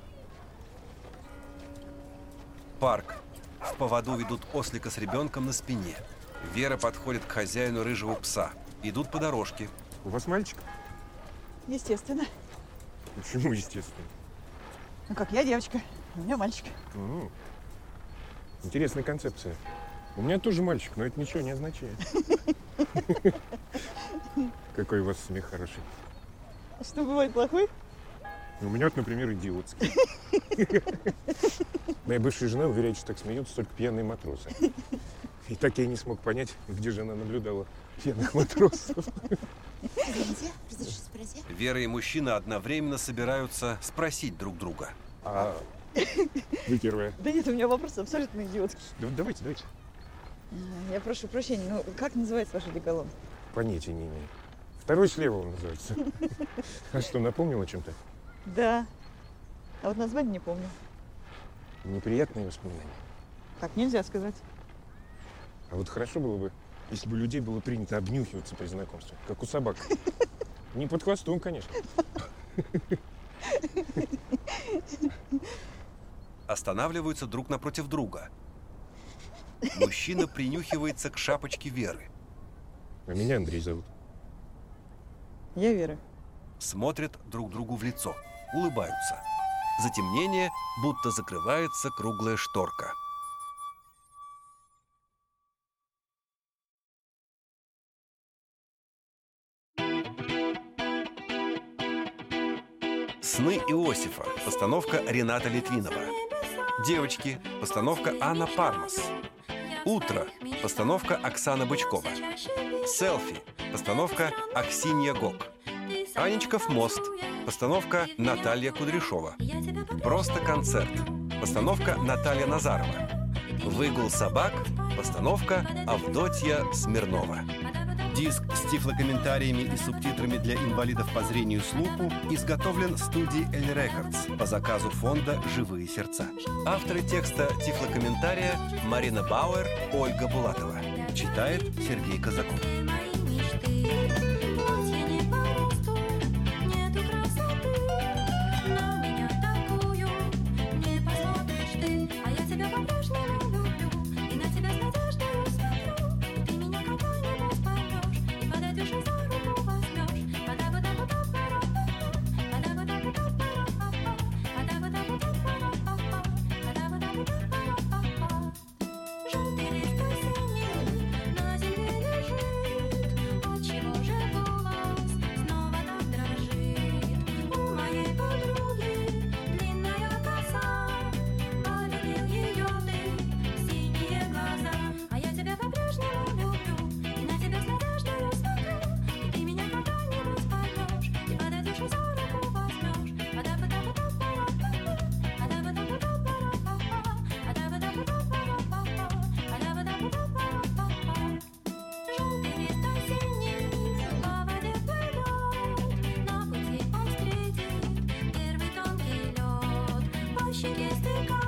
[SPEAKER 1] Парк. В поводу ведут ослика с ребенком на спине. Вера подходит к хозяину рыжего пса. Идут по дорожке.
[SPEAKER 2] У вас мальчик?
[SPEAKER 13] Естественно.
[SPEAKER 2] Почему естественно?
[SPEAKER 13] Ну как, я девочка, у меня мальчик.
[SPEAKER 2] М. Интересная концепция. У меня тоже мальчик, но это ничего не означает. Какой у вас смех хороший.
[SPEAKER 13] А что бывает плохой?
[SPEAKER 2] У меня вот, например, идиотский. Моя бывшая жена уверяет, что так смеются только пьяные матросы. И так я и не смог понять, где же она наблюдала пьяных матросов.
[SPEAKER 6] Извините, разрешите спросить?
[SPEAKER 1] Вера и мужчина одновременно собираются спросить друг друга.
[SPEAKER 2] А вы первая.
[SPEAKER 13] Да нет, у меня вопрос абсолютно идиотский.
[SPEAKER 2] Да, давайте, давайте.
[SPEAKER 13] Я прошу прощения, ну как называется ваш одеколон?
[SPEAKER 2] Понятия не имею. Второй слева он называется. А что, напомнил о чем-то?
[SPEAKER 13] Да. А вот название не помню.
[SPEAKER 2] Неприятные воспоминания.
[SPEAKER 13] Так нельзя сказать.
[SPEAKER 2] А вот хорошо было бы, если бы у людей было принято обнюхиваться при знакомстве, как у собак. Не под хвостом, конечно.
[SPEAKER 1] Останавливаются друг напротив друга. Мужчина принюхивается к шапочке Веры.
[SPEAKER 2] А меня Андрей зовут.
[SPEAKER 13] Я Вера.
[SPEAKER 1] Смотрят друг другу в лицо, улыбаются. Затемнение, будто закрывается круглая шторка. «Сны Иосифа», постановка Рената Литвинова. «Девочки», постановка Анна Пармас. «Утро», постановка Оксана Бычкова. «Селфи», постановка Аксинья Гок. «Анечков мост», постановка Наталья Кудряшова. «Просто концерт», постановка Наталья Назарова. «Выгул собак», постановка Авдотья Смирнова. Диск с тифлокомментариями и субтитрами для инвалидов по зрению и слуху изготовлен студией Эль Рекордс по заказу фонда «Живые сердца». Авторы текста тифлокомментария Марина Бауэр, Ольга Булатова. Читает Сергей Казаков.
[SPEAKER 8] ящике стекал.